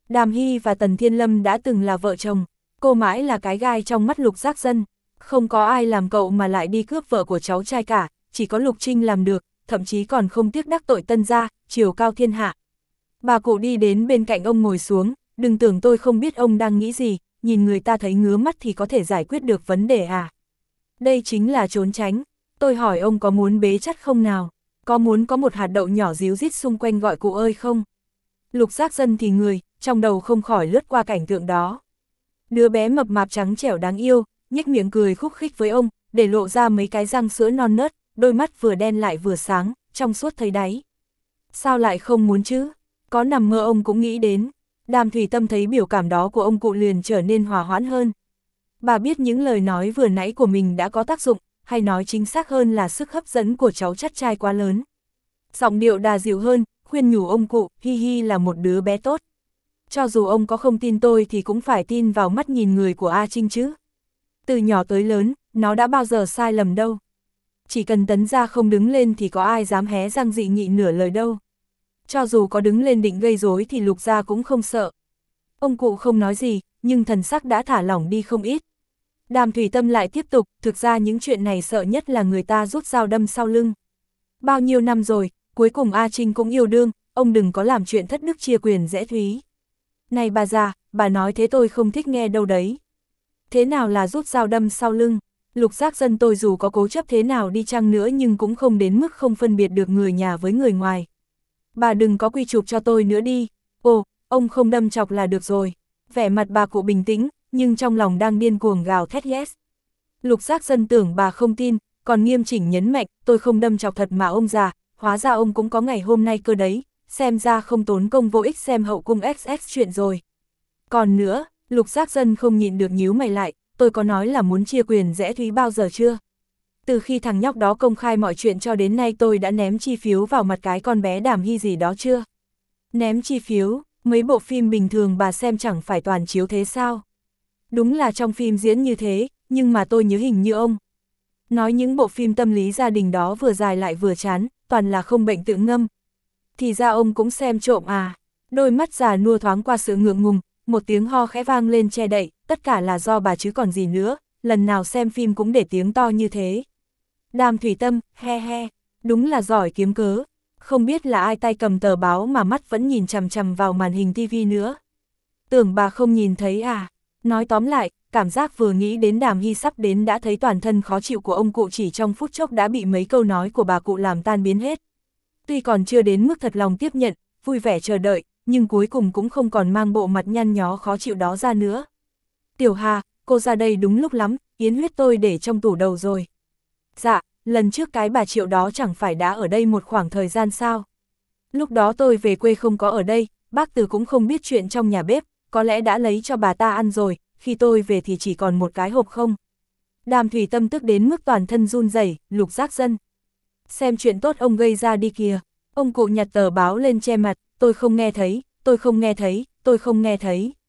Đàm Hy và Tần Thiên Lâm đã từng là vợ chồng, cô mãi là cái gai trong mắt Lục Giác Dân, không có ai làm cậu mà lại đi cướp vợ của cháu trai cả, chỉ có Lục Trinh làm được, thậm chí còn không tiếc đắc tội Tân gia, chiều cao thiên hạ. Bà cụ đi đến bên cạnh ông ngồi xuống, đừng tưởng tôi không biết ông đang nghĩ gì, nhìn người ta thấy ngứa mắt thì có thể giải quyết được vấn đề à. Đây chính là trốn tránh, tôi hỏi ông có muốn bế chắt không nào, có muốn có một hạt đậu nhỏ díu dít xung quanh gọi cụ ơi không? Lục Giác Dân thì người, trong đầu không khỏi lướt qua cảnh tượng đó. Đứa bé mập mạp trắng trẻo đáng yêu, nhếch miệng cười khúc khích với ông, để lộ ra mấy cái răng sữa non nớt, đôi mắt vừa đen lại vừa sáng, trong suốt thấy đáy. Sao lại không muốn chứ? Có nằm mơ ông cũng nghĩ đến. Đàm Thủy Tâm thấy biểu cảm đó của ông cụ liền trở nên hòa hoãn hơn. Bà biết những lời nói vừa nãy của mình đã có tác dụng, hay nói chính xác hơn là sức hấp dẫn của cháu chắt trai quá lớn. Giọng điệu đà dịu hơn, khuyên nhủ ông cụ, Hi Hi là một đứa bé tốt. Cho dù ông có không tin tôi thì cũng phải tin vào mắt nhìn người của A Trinh chứ. Từ nhỏ tới lớn, nó đã bao giờ sai lầm đâu. Chỉ cần Tấn gia không đứng lên thì có ai dám hé răng dị nghị nửa lời đâu. Cho dù có đứng lên định gây rối thì Lục gia cũng không sợ. Ông cụ không nói gì, nhưng thần sắc đã thả lỏng đi không ít. Đàm Thủy Tâm lại tiếp tục, thực ra những chuyện này sợ nhất là người ta rút dao đâm sau lưng. Bao nhiêu năm rồi, cuối cùng A Trinh cũng yêu đương, ông đừng có làm chuyện thất đức chia quyền rẽ thúy. Này bà già, bà nói thế tôi không thích nghe đâu đấy. Thế nào là rút dao đâm sau lưng? Lục Giác Dân tôi dù có cố chấp thế nào đi chăng nữa nhưng cũng không đến mức không phân biệt được người nhà với người ngoài. Bà đừng có quy chụp cho tôi nữa đi. Ồ, ông không đâm chọc là được rồi. Vẻ mặt bà cụ bình tĩnh, nhưng trong lòng đang điên cuồng gào thét yes. Lục Giác Dân tưởng bà không tin, còn nghiêm chỉnh nhấn mạnh, tôi không đâm chọc thật mà ông già, hóa ra ông cũng có ngày hôm nay cơ đấy, xem ra không tốn công vô ích xem hậu cung ích ích chuyện rồi. Còn nữa, Lục Giác Dân không nhịn được nhíu mày lại, tôi có nói là muốn chia quyền rẽ thúy bao giờ chưa? Từ khi thằng nhóc đó công khai mọi chuyện cho đến nay tôi đã ném chi phiếu vào mặt cái con bé Đàm Hy gì đó chưa? Ném chi phiếu, mấy bộ phim bình thường bà xem chẳng phải toàn chiếu thế sao? Đúng là trong phim diễn như thế, nhưng mà tôi nhớ hình như ông nói những bộ phim tâm lý gia đình đó vừa dài lại vừa chán, toàn là không bệnh tự ngâm. Thì ra ông cũng xem trộm à? Đôi mắt già nua thoáng qua sự ngượng ngùng, một tiếng ho khẽ vang lên che đậy, tất cả là do bà chứ còn gì nữa, lần nào xem phim cũng để tiếng to như thế. Đàm Thủy Tâm, he he, đúng là giỏi kiếm cớ, không biết là ai tay cầm tờ báo mà mắt vẫn nhìn chằm chằm vào màn hình tivi nữa. Tưởng bà không nhìn thấy à? Nói tóm lại, cảm giác vừa nghĩ đến Đàm Hy sắp đến đã thấy toàn thân khó chịu của ông cụ chỉ trong phút chốc đã bị mấy câu nói của bà cụ làm tan biến hết. Tuy còn chưa đến mức thật lòng tiếp nhận, vui vẻ chờ đợi, nhưng cuối cùng cũng không còn mang bộ mặt nhăn nhó khó chịu đó ra nữa. Tiểu Hà, cô ra đây đúng lúc lắm, yến huyết tôi để trong tủ đầu rồi. Dạ, lần trước cái bà Triệu đó chẳng phải đã ở đây một khoảng thời gian sao? Lúc đó tôi về quê không có ở đây, bác Từ cũng không biết chuyện trong nhà bếp, có lẽ đã lấy cho bà ta ăn rồi, khi tôi về thì chỉ còn một cái hộp không. Đàm Thủy Tâm tức đến mức toàn thân run rẩy. Lục Giác Dân. Xem chuyện tốt ông gây ra đi kìa. Ông cụ nhặt tờ báo lên che mặt, tôi không nghe thấy, tôi không nghe thấy, tôi không nghe thấy.